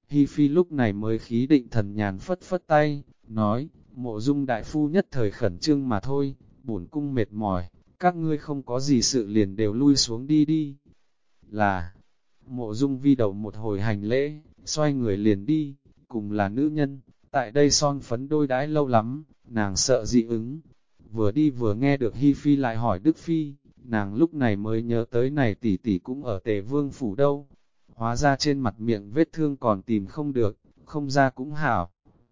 Hi Phi lúc này mới khí định thần nhàn phất phất tay, nói, Mộ Dung đại phu nhất thời khẩn trương mà thôi, bổn cung mệt mỏi, các ngươi không có gì sự liền đều lui xuống đi đi. Là, Mộ Dung Vi đầu một hồi hành lễ, xoay người liền đi, cùng là nữ nhân, tại đây son phấn đôi đãi lâu lắm, nàng sợ dị ứng. Vừa đi vừa nghe được Hi Phi lại hỏi Đức Phi, nàng lúc này mới nhớ tới này tỷ tỷ cũng ở Tề Vương phủ đâu. Hóa ra trên mặt miệng vết thương còn tìm không được, không ra cũng hảo.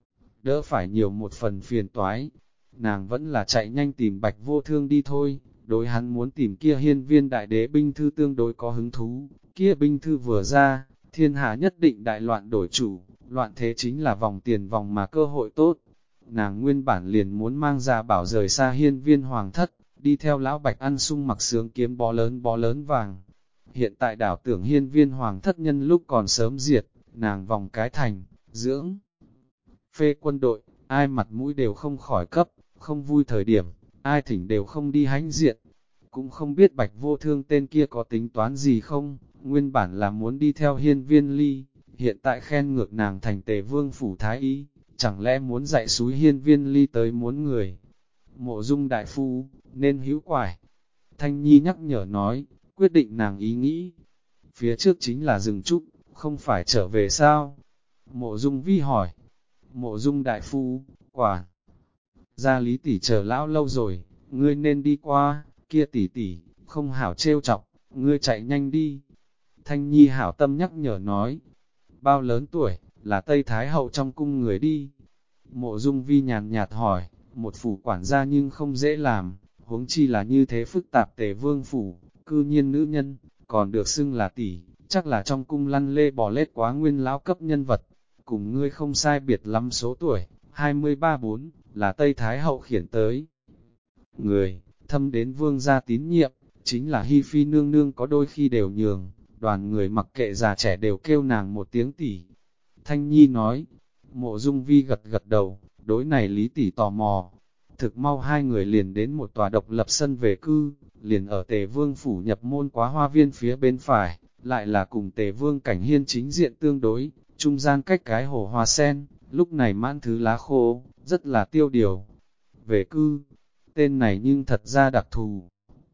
Đỡ phải nhiều một phần phiền toái. Nàng vẫn là chạy nhanh tìm Bạch Vô Thương đi thôi, đối hắn muốn tìm kia hiên viên đại đế binh thư tương đối có hứng thú. Kia binh thư vừa ra, thiên hạ nhất định đại loạn đổi chủ, loạn thế chính là vòng tiền vòng mà cơ hội tốt. Nàng nguyên bản liền muốn mang ra bảo rời xa hiên viên hoàng thất, đi theo lão Bạch ăn sung mặc sướng kiếm bó lớn vàng. Hiện tại đảo tưởng hiên viên hoàng thất nhân lúc còn sớm diệt, nàng vòng cái thành, dưỡng. Phê quân đội, ai mặt mũi đều không khỏi cấp, không vui thời điểm, ai thỉnh đều không đi hãnh diện. Cũng không biết Bạch Vô Thương tên kia có tính toán gì không, nguyên bản là muốn đi theo hiên viên ly, hiện tại khen ngược nàng thành Tề Vương phủ thái y, chẳng lẽ muốn dạy xúi hiên viên ly tới muốn người. Mộ Dung đại phu, nên hữu quải. Thanh Nhi nhắc nhở nói, quyết định nàng ý nghĩ. Phía trước chính là rừng trúc, không phải trở về sao? Mộ Dung Vi hỏi. Mộ Dung đại phu, quả. Gia Lý tỷ chờ lão lâu rồi, ngươi nên đi qua, kia tỷ tỷ, không hảo trêu chọc, ngươi chạy nhanh đi. Thanh Nhi hảo tâm nhắc nhở nói. Bao lớn tuổi, là Tây Thái Hậu trong cung người đi. Mộ Dung Vi nhàn nhạt hỏi, một phủ quản gia nhưng không dễ làm, huống chi là như thế phức tạp Tề Vương phủ, cư nhiên nữ nhân, còn được xưng là tỷ, chắc là trong cung lăn lê bò lết quá nguyên lão cấp nhân vật, cùng ngươi không sai biệt lắm số tuổi, 23-4, là Tây Thái Hậu khiển tới. Người, thâm đến vương gia tín nhiệm, chính là Hi Phi nương nương có đôi khi đều nhường, đoàn người mặc kệ già trẻ đều kêu nàng một tiếng tỷ. Thanh Nhi nói, Mộ Dung Vi gật gật đầu, đối này Lý tỷ tò mò. Thực mau hai người liền đến một tòa độc lập sân về cư, liền ở Tề Vương phủ nhập môn quá hoa viên phía bên phải, lại là cùng Tề Vương cảnh hiên chính diện tương đối, trung gian cách cái hồ hoa sen, lúc này mãn thứ lá khô, rất là tiêu điều. Về cư, tên này nhưng thật ra đặc thù.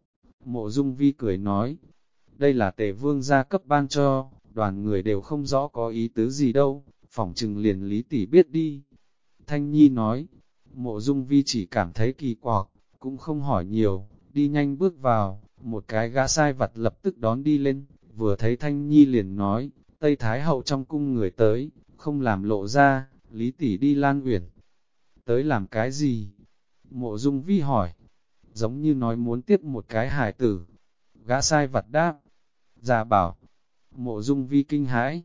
Mộ Dung Vi cười nói, đây là Tề Vương gia cấp ban cho, đoàn người đều không rõ có ý tứ gì đâu, phỏng chừng liền Lý tỷ biết đi. Thanh Nhi nói, Mộ Dung Vi chỉ cảm thấy kỳ quặc, cũng không hỏi nhiều, đi nhanh bước vào, một cái gã sai vặt lập tức đón đi lên, vừa thấy Thanh Nhi liền nói, Tây Thái Hậu trong cung người tới, không làm lộ ra, Lý tỷ đi Lan Uyển. Tới làm cái gì? Mộ Dung Vi hỏi, giống như nói muốn tiếp một cái hài tử. Gã sai vặt đáp, già bảo, Mộ Dung Vi kinh hãi,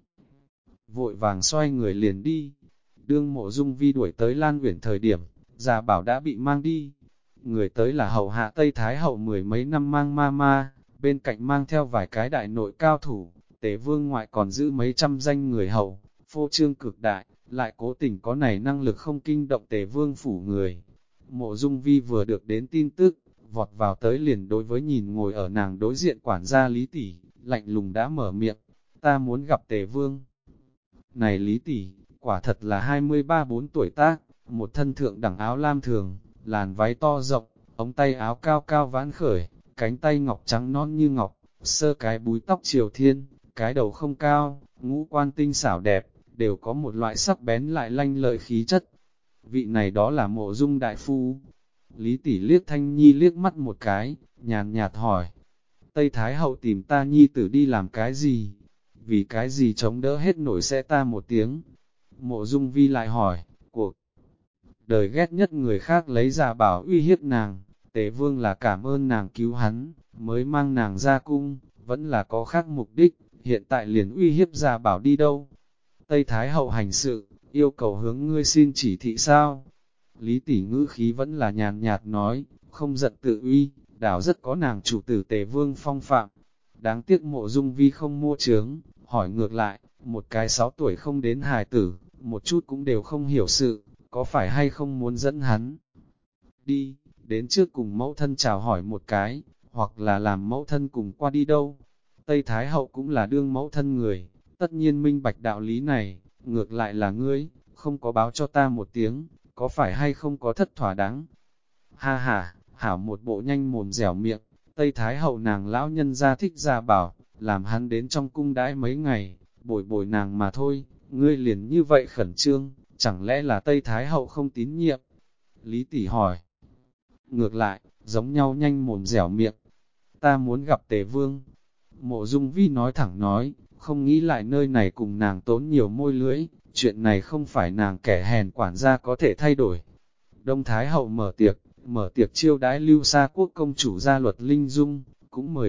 vội vàng xoay người liền đi. Đương Mộ Dung Vi đuổi tới Lan Uyển thời điểm, già bảo đã bị mang đi. Người tới là hậu hạ Tây Thái Hậu mười mấy năm mang ma, bên cạnh mang theo vài cái đại nội cao thủ, Tề Vương ngoại còn giữ mấy trăm danh người hậu, phô trương cực đại, lại cố tình có này năng lực không kinh động Tề Vương phủ người. Mộ Dung Vi vừa được đến tin tức, vọt vào tới liền đối với nhìn ngồi ở nàng đối diện quản gia Lý Tỷ, lạnh lùng đã mở miệng, ta muốn gặp Tề Vương. Này Lý Tỷ, quả thật là 23-4 tuổi tác, một thân thượng đẳng áo lam thường, làn váy to rộng, ống tay áo cao cao vãn khởi, cánh tay ngọc trắng non như ngọc, sơ cái búi tóc triều thiên, cái đầu không cao, ngũ quan tinh xảo đẹp, đều có một loại sắc bén lại lanh lợi khí chất. Vị này đó là Mộ Dung đại phu. Lý Tỷ liếc Thanh Nhi liếc mắt một cái, nhàn nhạt hỏi, Tây Thái Hậu tìm ta nhi tử đi làm cái gì? Vì cái gì chống đỡ hết nổi sẽ ta một tiếng? Mộ Dung Vi lại hỏi, cuộc đời ghét nhất người khác lấy ra bảo uy hiếp nàng, Tề Vương là cảm ơn nàng cứu hắn, mới mang nàng ra cung, vẫn là có khác mục đích, hiện tại liền uy hiếp ra bảo đi đâu? Tây Thái Hậu hành sự, yêu cầu hướng ngươi xin chỉ thị sao? Lý Tỷ ngữ khí vẫn là nhàn nhạt nói, không giận tự uy, đảo rất có nàng chủ tử Tề Vương phong phạm. Đáng tiếc Mộ Dung Vi không mua chướng, hỏi ngược lại, một cái 6 tuổi không đến hài tử, một chút cũng đều không hiểu sự, có phải hay không muốn dẫn hắn đi, đến trước cùng mẫu thân chào hỏi một cái, hoặc là làm mẫu thân cùng qua đi đâu. Tây Thái Hậu cũng là đương mẫu thân người, tất nhiên minh bạch đạo lý này, ngược lại là ngươi, không có báo cho ta một tiếng, có phải hay không có thất thỏa đáng? Ha ha, hảo một bộ nhanh mồm dẻo miệng, Tây Thái hậu nàng lão nhân gia thích Gia Bảo, làm hắn đến trong cung đãi mấy ngày, bồi bồi nàng mà thôi, ngươi liền như vậy khẩn trương, chẳng lẽ là Tây Thái hậu không tín nhiệm? Lý Tỷ hỏi. Ngược lại, giống nhau nhanh mồm dẻo miệng, ta muốn gặp Tề Vương. Mộ Dung Vi nói thẳng nói, không nghĩ lại nơi này cùng nàng tốn nhiều môi lưỡi, chuyện này không phải nàng kẻ hèn quản gia có thể thay đổi. Đông Thái hậu mở tiệc chiêu đãi Lưu Sa quốc công chủ gia Luật Linh Dung, cũng mời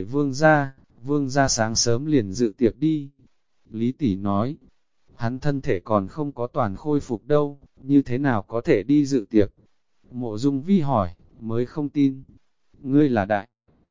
vương gia sáng sớm liền dự tiệc đi. Lý Tỷ nói, hắn thân thể còn không có toàn khôi phục đâu, như thế nào có thể đi dự tiệc? Mộ Dung Vi hỏi, mới không tin. Ngươi là đại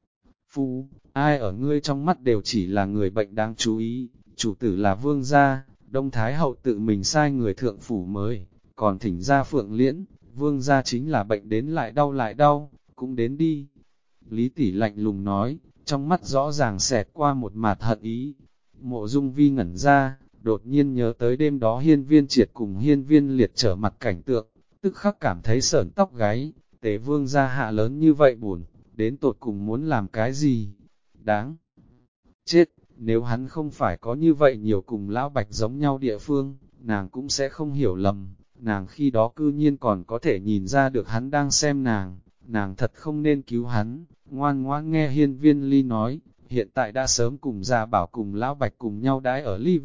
phu, ai ở ngươi trong mắt đều chỉ là người bệnh đáng chú ý, chủ tử là vương gia, Đông Thái hậu tự mình sai người thượng phủ mới, còn thỉnh ra Phượng Liễn, vương gia chính là bệnh đến lại đau, cũng đến đi. Lý Tỷ lạnh lùng nói, trong mắt rõ ràng xẹt qua một mạt hận ý. Mộ Dung Vi ngẩn ra, đột nhiên nhớ tới đêm đó Hiên Viên Triệt cùng Hiên Viên Liệt trở mặt cảnh tượng, tức khắc cảm thấy sởn tóc gáy, Tề vương gia hạ lớn như vậy buồn, đến tột cùng muốn làm cái gì? Đáng chết, nếu hắn không phải có như vậy nhiều cùng lão bạch giống nhau địa phương, nàng cũng sẽ không hiểu lầm, nàng khi đó cư nhiên còn có thể nhìn ra được hắn đang xem nàng thật không nên cứu hắn, ngoan ngoãn nghe Hiên Viên Ly nói, hiện tại đã sớm cùng Gia Bảo cùng lão bạch cùng nhau đãi ở Ly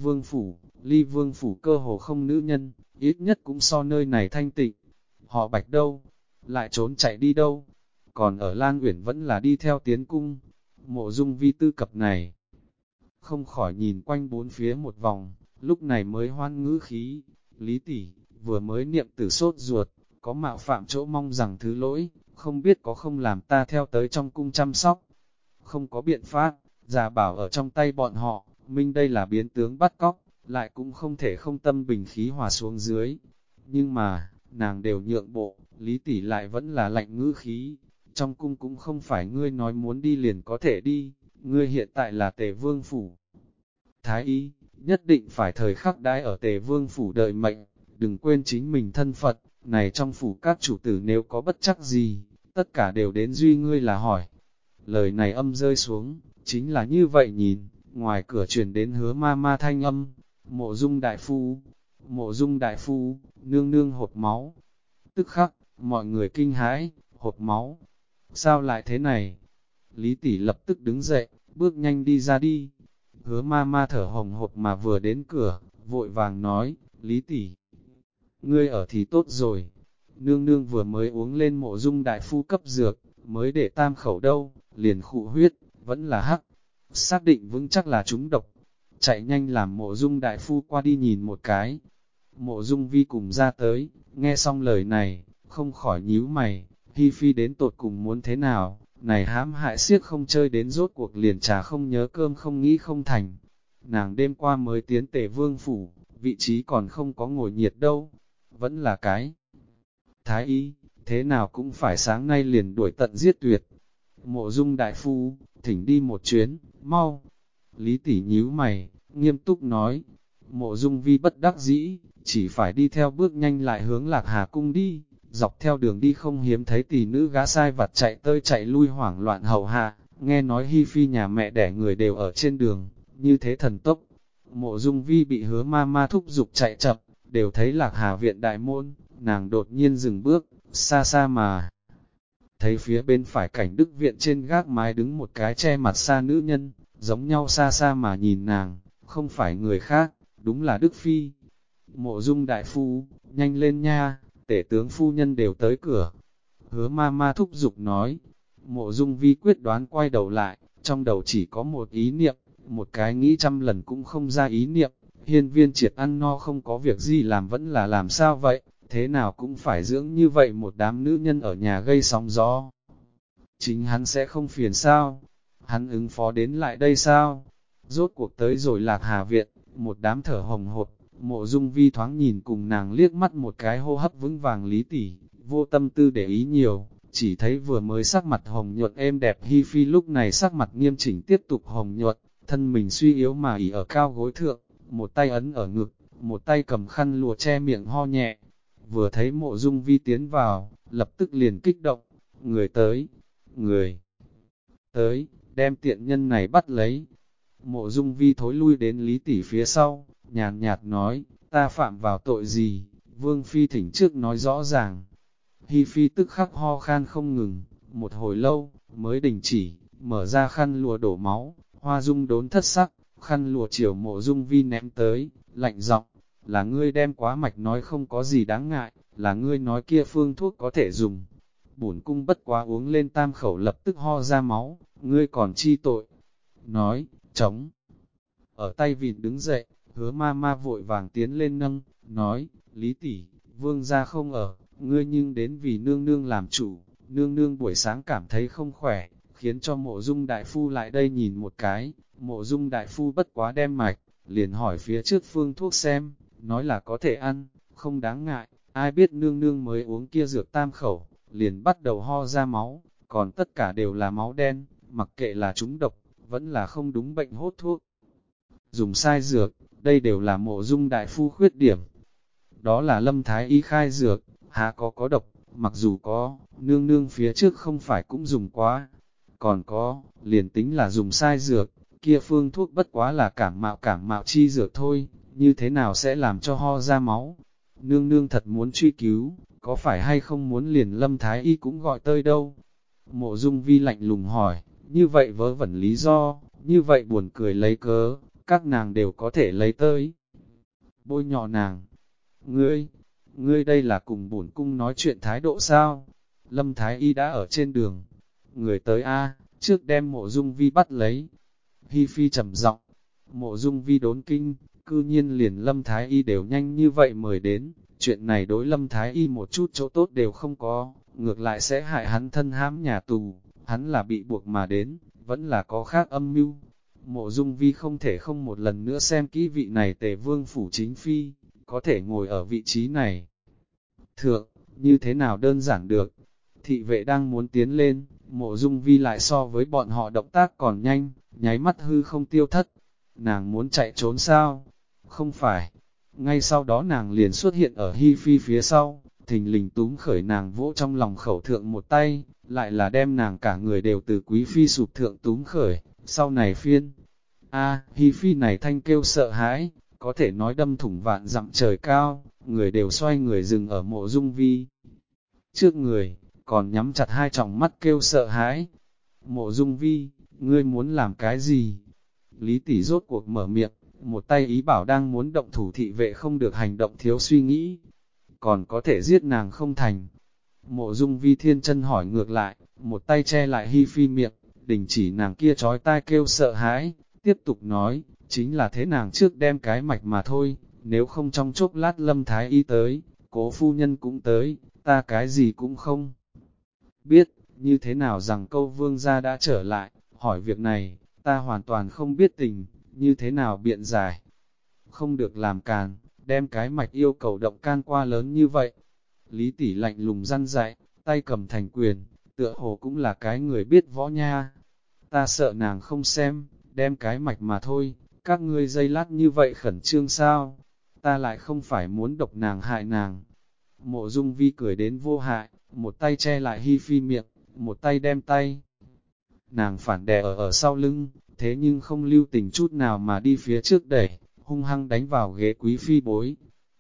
Vương Phủ cơ hồ không nữ nhân, ít nhất cũng so nơi này thanh tịnh. Họ bạch đâu? Lại trốn chạy đi đâu? Còn ở Lan Uyển vẫn là đi theo tiến cung. Mộ Dung Vi tư cập này, không khỏi nhìn quanh bốn phía một vòng, lúc này mới hoan ngữ khí. Lý Tỷ, vừa mới niệm tử sốt ruột, có mạo phạm chỗ mong rằng thứ lỗi, không biết có không làm ta theo tới trong cung chăm sóc. Không có biện pháp, Gia Bảo ở trong tay bọn họ, minh đây là biến tướng bắt cóc, lại cũng không thể không tâm bình khí hòa xuống dưới. Nhưng mà, nàng đều nhượng bộ, Lý Tỷ lại vẫn là lạnh ngữ khí. Trong cung cũng không phải ngươi nói muốn đi liền có thể đi, ngươi hiện tại là Tề Vương Phủ. Thái y, nhất định phải thời khắc đãi ở Tề Vương Phủ đợi mệnh, đừng quên chính mình thân Phật, này trong phủ các chủ tử nếu có bất chắc gì, tất cả đều đến duy ngươi là hỏi. Lời này âm rơi xuống, chính là như vậy nhìn, ngoài cửa truyền đến Hứa ma ma thanh âm, Mộ Dung đại phu, nương nương hột máu. Tức khắc, mọi người kinh hãi, hột máu. Sao lại thế này? Lý Tỷ lập tức đứng dậy, bước nhanh đi ra đi. Hứa ma ma thở hồng hộc mà vừa đến cửa, vội vàng nói, Lý Tỷ, ngươi ở thì tốt rồi. Nương nương vừa mới uống lên Mộ Dung đại phu cấp dược, mới để tam khẩu đâu, liền khụ huyết, vẫn là hắc. Xác định vững chắc là trúng độc. Chạy nhanh làm Mộ Dung đại phu qua đi nhìn một cái. Mộ Dung Vi cùng ra tới, nghe xong lời này, không khỏi nhíu mày, Hi Phi đến tột cùng muốn thế nào, này hãm hại siếc không chơi đến rốt cuộc liền trà không nhớ cơm không nghĩ không thành. Nàng đêm qua mới tiến Tề Vương Phủ, vị trí còn không có ngồi nhiệt đâu, vẫn là cái thái y, thế nào cũng phải sáng nay liền đuổi tận giết tuyệt. Mộ Dung đại phu, thỉnh đi một chuyến, mau. Lý Tỷ nhíu mày, nghiêm túc nói. Mộ Dung Vi bất đắc dĩ, chỉ phải đi theo bước nhanh lại hướng Lạc Hà cung đi. Dọc theo đường đi không hiếm thấy tỷ nữ gã sai vặt chạy tơi chạy lui hoảng loạn hầu hạ, nghe nói Hi Phi nhà mẹ đẻ người đều ở trên đường, như thế thần tốc. Mộ Dung Vi bị Hứa ma ma thúc giục chạy chậm, đều thấy Lạc Hà viện đại môn, nàng đột nhiên dừng bước, xa xa mà. Thấy phía bên phải cảnh Đức viện trên gác mái đứng một cái che mặt xa nữ nhân, giống nhau xa xa mà nhìn nàng, không phải người khác, đúng là Đức Phi. Mộ Dung đại phu, nhanh lên nha, tể tướng phu nhân đều tới cửa. Hứa ma ma thúc giục nói. Mộ Dung Vi quyết đoán quay đầu lại, trong đầu chỉ có một ý niệm, một cái nghĩ trăm lần cũng không ra ý niệm. Hiên Viên Triệt ăn no không có việc gì làm vẫn là làm sao vậy, thế nào cũng phải dưỡng như vậy một đám nữ nhân ở nhà gây sóng gió. Chính hắn sẽ không phiền sao? Hắn ứng phó đến lại đây sao? Rốt cuộc tới rồi Lạc Hà viện, một đám thở hồng hộc. Mộ Dung Vi thoáng nhìn cùng nàng liếc mắt một cái hô hấp vững vàng Lý Tỷ, vô tâm tư để ý nhiều, chỉ thấy vừa mới sắc mặt hồng nhuận êm đẹp Hi Phi lúc này sắc mặt nghiêm chỉnh tiếp tục hồng nhuận, thân mình suy yếu mà ỉ ở cao gối thượng, một tay ấn ở ngực, một tay cầm khăn lụa che miệng ho nhẹ. Vừa thấy Mộ Dung Vi tiến vào, lập tức liền kích động, người tới, đem tiện nhân này bắt lấy. Mộ Dung Vi thối lui đến Lý Tỷ phía sau, nhàn nhạt nói, ta phạm vào tội gì, Vương Phi thỉnh trước nói rõ ràng. Hi Phi tức khắc ho khan không ngừng, một hồi lâu, mới đình chỉ, mở ra khăn lụa đổ máu, Hoa Dung đốn thất sắc, khăn lụa chiều Mộ Dung Vi ném tới, lạnh giọng, là ngươi đem quá mạch nói không có gì đáng ngại, là ngươi nói kia phương thuốc có thể dùng. Bổn cung bất quá uống lên tam khẩu lập tức ho ra máu, ngươi còn chi tội. Nói, trống. Ở tay vịt đứng dậy, Hứa ma ma vội vàng tiến lên nâng, nói, Lý tỷ, vương gia không ở, ngươi nhưng đến vì nương nương làm chủ, nương nương buổi sáng cảm thấy không khỏe, khiến cho Mộ Dung đại phu lại đây nhìn một cái, Mộ Dung đại phu bất quá đem mạch, liền hỏi phía trước phương thuốc xem, nói là có thể ăn, không đáng ngại, ai biết nương nương mới uống kia dược tam khẩu, liền bắt đầu ho ra máu, còn tất cả đều là máu đen, mặc kệ là trúng độc, vẫn là không đúng bệnh hốt thuốc. Dùng sai dược, đây đều là Mộ Dung đại phu khuyết điểm. Đó là Lâm Thái Y khai dược, há có độc, mặc dù có, nương nương phía trước không phải cũng dùng quá. Còn có, liền tính là dùng sai dược, kia phương thuốc bất quá là cảm mạo chi dược thôi, như thế nào sẽ làm cho ho ra máu. Nương nương thật muốn truy cứu, có phải hay không muốn liền Lâm Thái Y cũng gọi tơi đâu. Mộ Dung Vi lạnh lùng hỏi, như vậy vớ vẩn lý do, như vậy buồn cười lấy cớ, các nàng đều có thể lấy tới. Bôi nhọ nàng, ngươi đây là cùng bổn cung nói chuyện thái độ sao? Lâm Thái Y đã ở trên đường, người tới a, trước đem Mộ Dung Vi bắt lấy. Hi Phi trầm giọng, Mộ Dung Vi đốn kinh, cư nhiên liền Lâm Thái Y đều nhanh như vậy mời đến, chuyện này đối Lâm Thái Y một chút chỗ tốt đều không có, ngược lại sẽ hại hắn thân hãm nhà tù, hắn là bị buộc mà đến, vẫn là có khác âm mưu. Mộ Dung Vi không thể không một lần nữa xem kỹ vị này Tề Vương phủ chính phi, có thể ngồi ở vị trí này. Thượng, như thế nào đơn giản được? Thị vệ đang muốn tiến lên, Mộ Dung Vi lại so với bọn họ động tác còn nhanh, nháy mắt hư không tiêu thất. Nàng muốn chạy trốn sao? Không phải. Ngay sau đó nàng liền xuất hiện ở Hi Phi phía sau, thình lình túm khởi nàng vỗ trong lòng khẩu thượng một tay, lại là đem nàng cả người đều từ Quý Phi sụp thượng túm khởi, sau này phiên. Hi Phi này thanh kêu sợ hãi, có thể nói đâm thủng vạn dặm trời cao, người đều xoay người dừng ở Mộ Dung Vi. Trước người, còn nhắm chặt hai tròng mắt kêu sợ hãi. Mộ Dung Vi, ngươi muốn làm cái gì? Lý tỷ rốt cuộc mở miệng, một tay ý bảo đang muốn động thủ thị vệ không được hành động thiếu suy nghĩ. Còn có thể giết nàng không thành. Mộ Dung Vi thiên chân hỏi ngược lại, một tay che lại Hi Phi miệng, đình chỉ nàng kia trói tai kêu sợ hãi, tiếp tục nói, chính là thế nàng trước đem cái mạch mà thôi, nếu không trong chốc lát Lâm Thái Y tới, Cố phu nhân cũng tới, ta cái gì cũng không biết, như thế nào rằng câu vương gia đã trở lại, hỏi việc này, ta hoàn toàn không biết tình, như thế nào biện giải. Không được làm càn, đem cái mạch yêu cầu động can qua lớn như vậy. Lý tỷ lạnh lùng răn dạy, tay cầm thành quyền, tựa hồ cũng là cái người biết võ nha. Ta sợ nàng không xem, đem cái mạch mà thôi, các ngươi dây lát như vậy khẩn trương sao? Ta lại không phải muốn độc nàng hại nàng. Mộ Dung Vi cười đến vô hại, một tay che lại Hi Phi miệng, một tay đem tay. Nàng phản đè ở sau lưng, thế nhưng không lưu tình chút nào mà đi phía trước đẩy, hung hăng đánh vào ghế Quý Phi bối.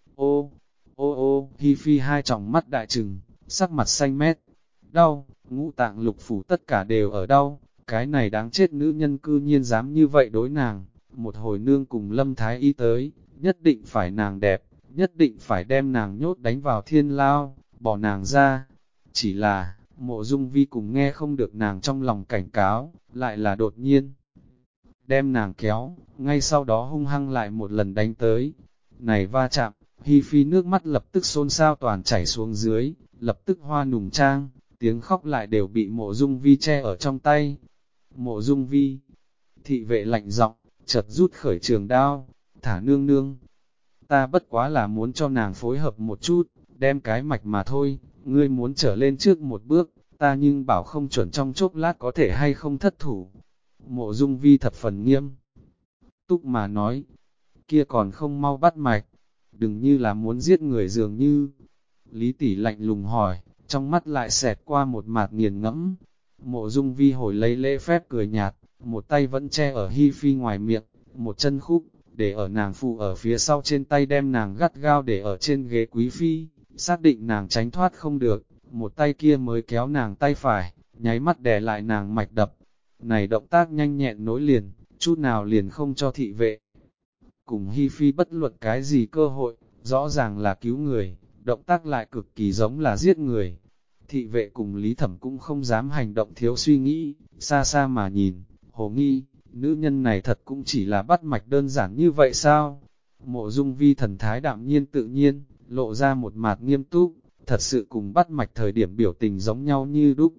Ô, Hi Phi hai tròng mắt đại trừng, sắc mặt xanh mét. Đau, ngũ tạng lục phủ tất cả đều ở đau, cái này đáng chết nữ nhân cư nhiên dám như vậy đối nàng. Một hồi nương cùng Lâm Thái Y tới, nhất định phải nàng đẹp, nhất định phải đem nàng nhốt đánh vào thiên lao, bỏ nàng ra. Chỉ là, Mộ Dung Vi cùng nghe không được nàng trong lòng cảnh cáo, lại là đột nhiên. Đem nàng kéo, ngay sau đó hung hăng lại một lần đánh tới. Này va chạm, Hi Phi nước mắt lập tức xôn xao toàn chảy xuống dưới, lập tức hoa nùng trang, tiếng khóc lại đều bị Mộ Dung Vi che ở trong tay. Mộ Dung Vi, thị vệ lạnh giọng, chợt rút khởi trường đao, thả nương nương. Ta bất quá là muốn cho nàng phối hợp một chút, đem cái mạch mà thôi, ngươi muốn trở lên trước một bước, ta nhưng bảo không chuẩn trong chốc lát có thể hay không thất thủ. Mộ Dung Vi thập phần nghiêm túc mà nói, kia còn không mau bắt mạch. đừng như là muốn giết người dường như. Lý tỷ lạnh lùng hỏi, trong mắt lại xẹt qua một mạt nghiền ngẫm. Mộ Dung Vi hồi lấy lễ phép cười nhạt, một tay vẫn che ở Hi Phi ngoài miệng, một chân khúc, để ở nàng phụ ở phía sau trên tay đem nàng gắt gao để ở trên ghế quý phi, xác định nàng tránh thoát không được, một tay kia mới kéo nàng tay phải, nháy mắt đè lại nàng mạch đập. Này động tác nhanh nhẹn nối liền, chút nào liền không cho thị vệ. Cùng Hi Phi bất luận cái gì cơ hội, rõ ràng là cứu người, động tác lại cực kỳ giống là giết người. Thị vệ cùng Lý Thẩm cũng không dám hành động thiếu suy nghĩ, xa xa mà nhìn, hồ nghi, nữ nhân này thật cũng chỉ là bắt mạch đơn giản như vậy sao? Mộ Dung Vi thần thái đạm nhiên tự nhiên, lộ ra một mặt nghiêm túc, thật sự cùng bắt mạch thời điểm biểu tình giống nhau như đúc,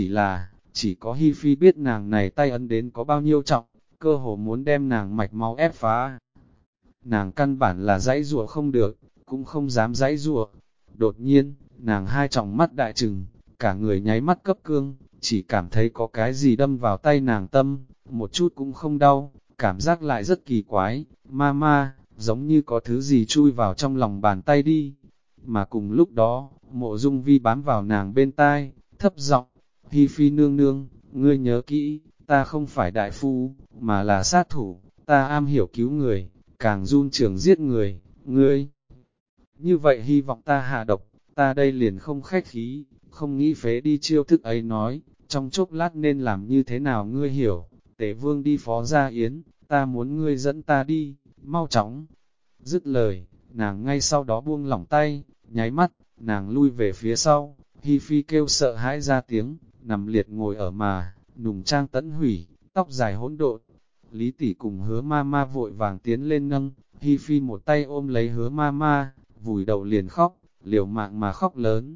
chỉ có Hi Phi biết nàng này tay ấn đến có bao nhiêu trọng, cơ hồ muốn đem nàng mạch máu ép phá. Nàng căn bản là dãy rùa không được, cũng không dám dãy rùa. Đột nhiên, nàng hai tròng mắt đại trừng, cả người nháy mắt cấp cương, chỉ cảm thấy có cái gì đâm vào tay nàng tâm, một chút cũng không đau, cảm giác lại rất kỳ quái, ma, giống như có thứ gì chui vào trong lòng bàn tay đi. Mà cùng lúc đó, Mộ Dung Vi bám vào nàng bên tai, thấp giọng, Hi Phi nương nương, ngươi nhớ kỹ, ta không phải đại phu, mà là sát thủ, ta am hiểu cứu người, càng run trường giết người, ngươi. Như vậy hy vọng ta hạ độc, ta đây liền không khách khí, không nghĩ phế đi chiêu thức ấy nói, trong chốc lát nên làm như thế nào ngươi hiểu, Tề Vương đi phó gia yến, ta muốn ngươi dẫn ta đi, mau chóng. Dứt lời, nàng ngay sau đó buông lỏng tay, nháy mắt, nàng lui về phía sau, Hi Phi kêu sợ hãi ra tiếng, nằm liệt ngồi ở mà, nùng trang tẫn hủy, tóc dài hỗn độn. Lý tỷ cùng Hứa ma vội vàng tiến lên nâng, Hi Phi một tay ôm lấy Hứa ma, vùi đầu liền khóc, liều mạng mà khóc lớn.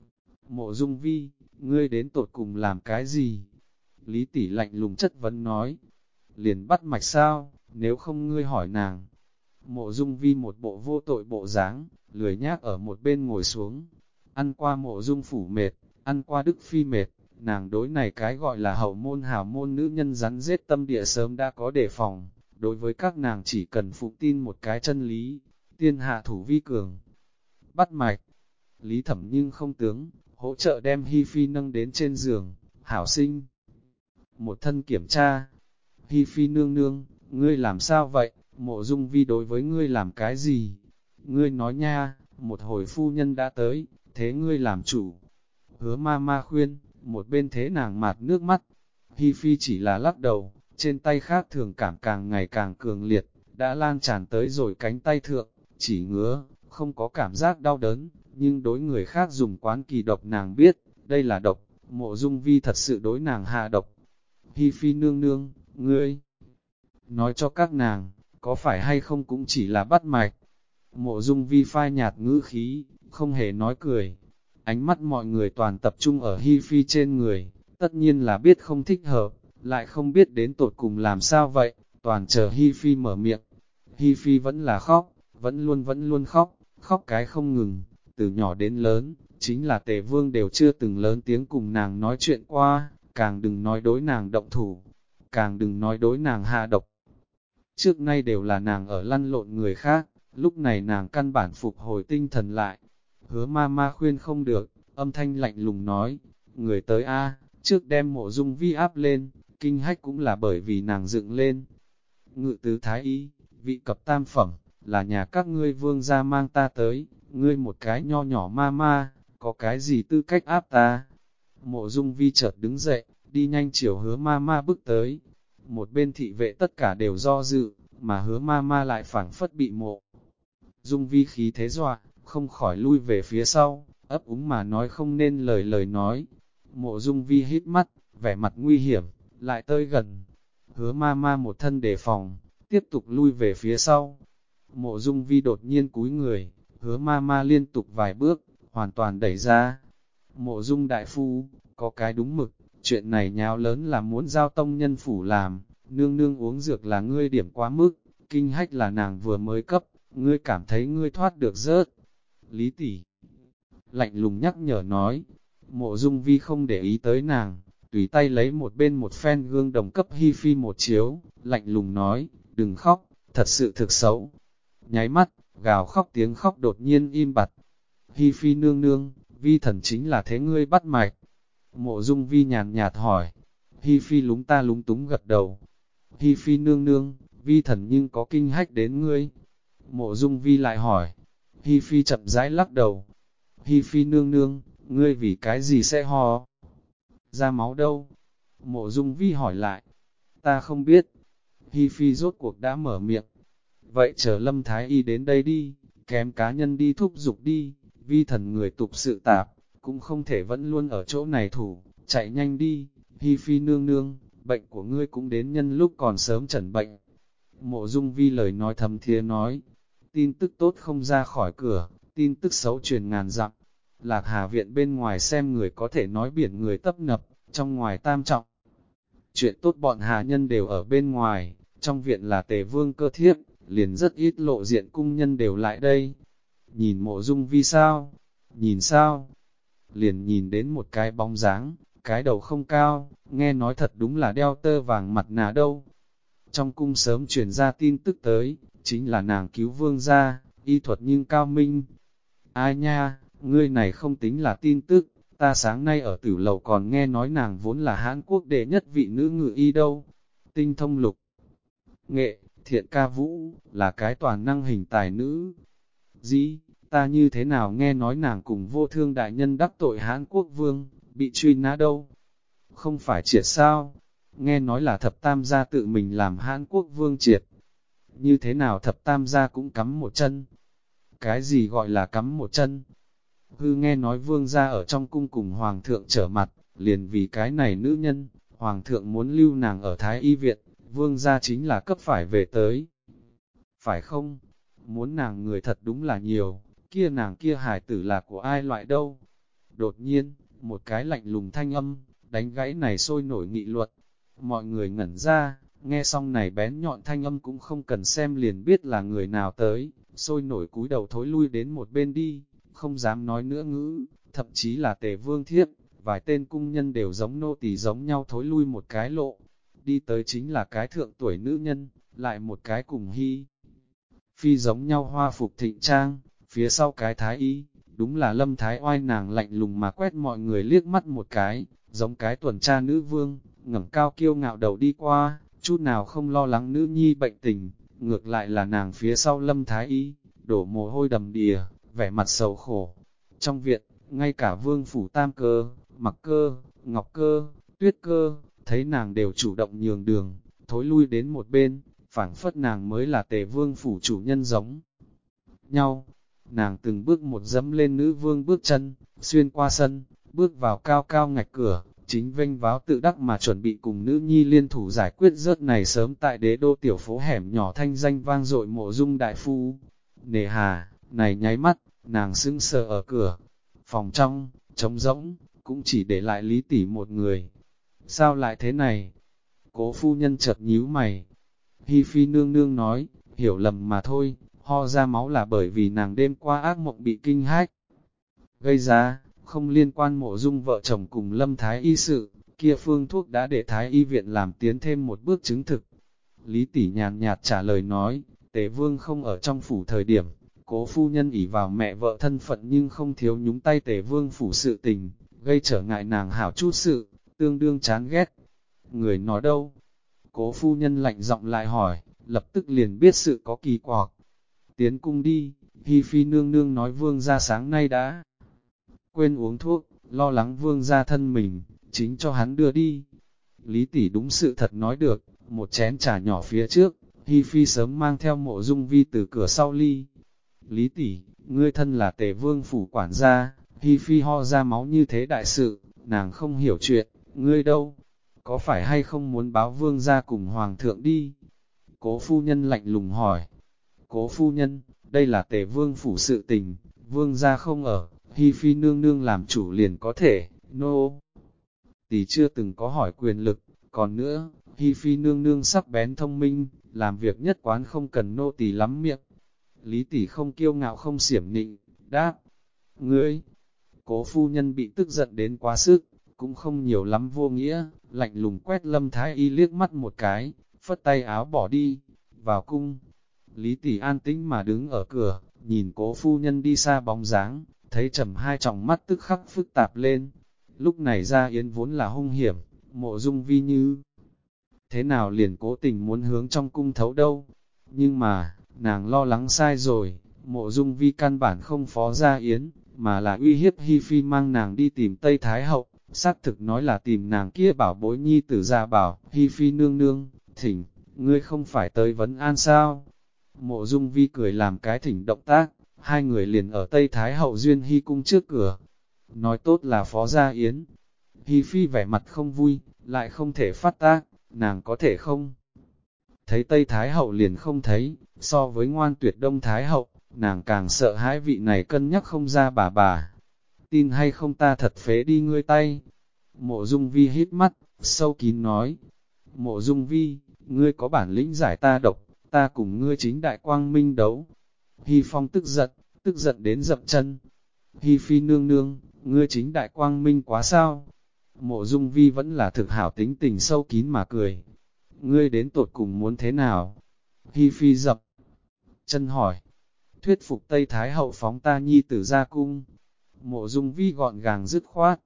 Mộ Dung Vi, ngươi đến tột cùng làm cái gì? Lý tỷ lạnh lùng chất vấn nói, liền bắt mạch sao, nếu không ngươi hỏi nàng. Mộ Dung Vi một bộ vô tội bộ dáng, lười nhác ở một bên ngồi xuống. Ăn qua Mộ Dung phủ mệt, ăn qua Đức Phi mệt, nàng đối này cái gọi là hậu môn hào môn nữ nhân rắn rết tâm địa sớm đã có đề phòng. Đối với các nàng chỉ cần phục tin một cái chân lý, tiên hạ thủ vi cường. Bắt mạch, Lý Thẩm nhưng không tướng, hỗ trợ đem Hi Phi nâng đến trên giường, hảo sinh. Một thân kiểm tra, Hi Phi nương nương, ngươi làm sao vậy, Mộ Dung Vi đối với ngươi làm cái gì? Ngươi nói nha, một hồi phu nhân đã tới, thế ngươi làm chủ. Hứa ma khuyên, một bên thế nàng mạt nước mắt. Hi Phi chỉ là lắc đầu, trên tay khác thường cảm càng ngày càng cường liệt, đã lan tràn tới rồi cánh tay thượng, chỉ ngứa, không có cảm giác đau đớn, nhưng đối người khác dùng quán kỳ độc nàng biết, đây là độc, Mộ Dung Vi thật sự đối nàng hạ độc. Hi Phi nương nương, ngươi, nói cho các nàng, có phải hay không cũng chỉ là bắt mạch. Mộ Dung Vi phai nhạt ngữ khí, không hề nói cười. Ánh mắt mọi người toàn tập trung ở Hi Phi trên người, tất nhiên là biết không thích hợp, lại không biết đến tột cùng làm sao vậy, toàn chờ Hi Phi mở miệng. Hi Phi vẫn là khóc, vẫn luôn khóc, khóc cái không ngừng, từ nhỏ đến lớn, chính là Tề Vương đều chưa từng lớn tiếng cùng nàng nói chuyện qua, càng đừng nói đối nàng động thủ, càng đừng nói đối nàng hạ độc. Trước nay đều là nàng ở lăn lộn người khác, lúc này nàng căn bản phục hồi tinh thần lại. Hứa ma khuyên không được, âm thanh lạnh lùng nói, người tới a, trước đem Mộ Dung Vi áp lên, kinh hách cũng là bởi vì nàng dựng lên. Ngự tứ thái y, vị cập tam phẩm, là nhà các ngươi vương gia mang ta tới, ngươi một cái nho nhỏ ma, có cái gì tư cách áp ta? Mộ Dung Vi chợt đứng dậy, đi nhanh chiều Hứa ma bước tới. Một bên thị vệ tất cả đều do dự, mà Hứa ma lại phảng phất bị Mộ Dung Vi khí thế dọa, không khỏi lui về phía sau, ấp úng mà nói không nên lời nói. Mộ Dung Vi hít mắt, vẻ mặt nguy hiểm, lại tới gần. Hứa ma một thân đề phòng, tiếp tục lui về phía sau. Mộ Dung Vi đột nhiên cúi người, Hứa ma liên tục vài bước, hoàn toàn đẩy ra. Mộ Dung đại phu, có cái đúng mực, chuyện này nháo lớn là muốn giao tông nhân phủ làm, nương nương uống dược là ngươi điểm quá mức, kinh hách là nàng vừa mới cấp, ngươi cảm thấy ngươi thoát được rớt. Lý tỷ lạnh lùng nhắc nhở nói, Mộ Dung Vi không để ý tới nàng, tùy tay lấy một bên một phen gương đồng cấp Hi Phi một chiếu, lạnh lùng nói, đừng khóc, thật sự thực xấu. Nháy mắt, gào khóc tiếng khóc đột nhiên im bặt. Hi Phi nương nương, vi thần chính là thế ngươi bắt mạch. Mộ Dung Vi nhàn nhạt hỏi. Hi Phi lúng ta lúng túng gật đầu. Hi Phi nương nương, vi thần nhưng có kinh hách đến ngươi. Mộ Dung Vi lại hỏi. Hi Phi chậm rãi lắc đầu. Hi Phi nương nương, ngươi vì cái gì sẽ ho ra máu đâu? Mộ Dung Vi hỏi lại. Ta không biết. Hi Phi rốt cuộc đã mở miệng. Vậy chờ Lâm Thái Y đến đây đi, kém cá nhân đi thúc giục đi, vi thần người tục sự tạp, cũng không thể vẫn luôn ở chỗ này thủ, chạy nhanh đi, Hi Phi nương nương, bệnh của ngươi cũng đến nhân lúc còn sớm chẩn bệnh. Mộ Dung Vi lời nói thầm thía nói, tin tức tốt không ra khỏi cửa, tin tức xấu truyền ngàn dặm. Lạc Hà viện bên ngoài xem người có thể nói biển người tấp nập, trong ngoài tam trọng. Chuyện tốt bọn hà nhân đều ở bên ngoài, trong viện là Tề Vương cơ thiếp, liền rất ít lộ diện cung nhân đều lại đây. Nhìn Mộ Dung Vi sao? Nhìn sao? Liền nhìn đến một cái bóng dáng, cái đầu không cao, nghe nói thật đúng là đeo tơ vàng mặt nạ đâu. Trong cung sớm truyền ra tin tức tới, chính là nàng cứu vương gia, y thuật nhưng cao minh. Ai nha, ngươi này không tính là tin tức, ta sáng nay ở tử lầu còn nghe nói nàng vốn là Hán Quốc đệ nhất vị nữ ngự y đâu. Tinh thông lục, nghệ, thiện ca vũ, là cái toàn năng hình tài nữ. Dĩ, ta như thế nào nghe nói nàng cùng vô thương đại nhân đắc tội Hán Quốc vương, bị truy nã đâu? Không phải triệt sao? Nghe nói là thập tam gia tự mình làm Hán Quốc vương triệt. Như thế nào thập tam gia cũng cắm một chân? Cái gì gọi là cắm một chân? Hư nghe nói vương gia ở trong cung cùng hoàng thượng trở mặt, liền vì cái này nữ nhân, hoàng thượng muốn lưu nàng ở Thái Y viện, vương gia chính là cấp phải về tới. Phải không? Muốn nàng người thật đúng là nhiều, kia nàng kia hài tử là của ai loại đâu? Đột nhiên, một cái lạnh lùng thanh âm, đánh gãy này sôi nổi nghị luận. Mọi người ngẩn ra, nghe xong này bén nhọn thanh âm cũng không cần xem liền biết là người nào tới, sôi nổi cúi đầu thối lui đến một bên đi, không dám nói nữa ngữ, thậm chí là Tề Vương Thiếp, vài tên cung nhân đều giống nô tỳ giống nhau thối lui một cái lộ. Đi tới chính là cái thượng tuổi nữ nhân, lại một cái cùng Hi Phi giống nhau hoa phục thịnh trang, phía sau cái Thái Y, đúng là Lâm Thái Oai. Nàng lạnh lùng mà quét mọi người liếc mắt một cái, giống cái tuần tra nữ vương, ngẩng cao kiêu ngạo đầu đi qua, chút nào không lo lắng nữ nhi bệnh tình, ngược lại là nàng phía sau Lâm Thái Y, đổ mồ hôi đầm đìa, vẻ mặt sầu khổ. Trong viện, ngay cả vương phủ Tam Cơ, Mặc Cơ, Ngọc Cơ, Tuyết Cơ, thấy nàng đều chủ động nhường đường, thối lui đến một bên, phảng phất nàng mới là Tề Vương phủ chủ nhân giống nhau. Nàng từng bước một dẫm lên nữ vương bước chân, xuyên qua sân, bước vào cao cao ngạch cửa, chính vênh váo tự đắc mà chuẩn bị cùng nữ nhi liên thủ giải quyết rớt này sớm tại đế đô tiểu phố hẻm nhỏ thanh danh vang dội Mộ Dung đại phu. Nề hà, này nháy mắt, nàng sững sờ ở cửa, phòng trong, trống rỗng, cũng chỉ để lại Lý Tỷ một người. Sao lại thế này? Cố phu nhân chợt nhíu mày. Hi Phi nương nương nói, hiểu lầm mà thôi, ho ra máu là bởi vì nàng đêm qua ác mộng bị kinh hách. Gây ra, không liên quan Mộ Dung vợ chồng cùng Lâm Thái Y sự, kia phương thuốc đã để Thái Y viện làm tiến thêm một bước chứng thực. Lý Tỷ nhàn nhạt trả lời nói, Tề Vương không ở trong phủ thời điểm, cố phu nhân ỷ vào mẹ vợ thân phận nhưng không thiếu nhúng tay Tề Vương phủ sự tình, gây trở ngại nàng hảo chút sự, tương đương chán ghét. Người nói đâu? Cố phu nhân lạnh giọng lại hỏi, lập tức liền biết sự có kỳ quặc. Tiến cung đi, Hi Phi nương nương nói vương gia sáng nay đã quên uống thuốc, lo lắng vương gia thân mình, chính cho hắn đưa đi. Lý Tỷ đúng sự thật nói được, một chén trà nhỏ phía trước, Hi Phi sớm mang theo Mộ Dung Vi từ cửa sau ly. Lý Tỷ, ngươi thân là Tề Vương phủ quản gia, Hi Phi ho ra máu như thế đại sự, nàng không hiểu chuyện, ngươi đâu? Có phải hay không muốn báo vương gia cùng hoàng thượng đi? Cố phu nhân lạnh lùng hỏi. Cố phu nhân, đây là Tề Vương phủ sự tình, vương gia không ở, Hi Phi nương nương làm chủ liền có thể, nô. Tỷ chưa từng có hỏi quyền lực, còn nữa, Hi Phi nương nương sắc bén thông minh, làm việc nhất quán không cần nô tỳ lắm miệng. Lý Tỷ không kiêu ngạo không xiểm nịnh, đáp. Ngươi, cố phu nhân bị tức giận đến quá sức, cũng không nhiều lắm vô nghĩa, lạnh lùng quét Lâm Thái Y liếc mắt một cái, phất tay áo bỏ đi, vào cung. Lý Tỷ an tĩnh mà đứng ở cửa, nhìn Cố phu nhân đi xa bóng dáng, thấy trầm hai tròng mắt tức khắc phức tạp lên. Lúc này ra yến vốn là hung hiểm, Mộ Dung Vi như thế nào liền cố tình muốn hướng trong cung thấu đâu. Nhưng mà, nàng lo lắng sai rồi, Mộ Dung Vi căn bản không phó ra yến, mà là uy hiếp Hi Phi mang nàng đi tìm Tây Thái Hậu, xác thực nói là tìm nàng kia bảo bối nhi tử ra bảo, Hi Phi nương nương, thỉnh, ngươi không phải tới vấn an sao? Mộ Dung Vi cười làm cái thỉnh động tác, hai người liền ở Tây Thái Hậu Duyên Hy cung trước cửa. Nói tốt là phó gia yến. Hi Phi vẻ mặt không vui, lại không thể phát tác, nàng có thể không? Thấy Tây Thái Hậu liền không thấy, so với ngoan tuyệt Đông Thái Hậu, nàng càng sợ hãi vị này cân nhắc không ra bà. Tin hay không ta thật phế đi ngươi tay. Mộ Dung Vi hít mắt, sâu kín nói. Mộ Dung Vi, ngươi có bản lĩnh giải ta độc, ta cùng ngươi chính đại quang minh đấu. Hi Phong tức giận đến dậm chân. Hi Phi nương nương, ngươi chính đại quang minh quá sao? Mộ Dung Vi vẫn là thực hảo tính tình sâu kín mà cười. Ngươi đến tột cùng muốn thế nào? Hi Phi dậm chân hỏi. Thuyết phục Tây Thái Hậu phóng ta nhi tử ra cung. Mộ Dung Vi gọn gàng dứt khoát.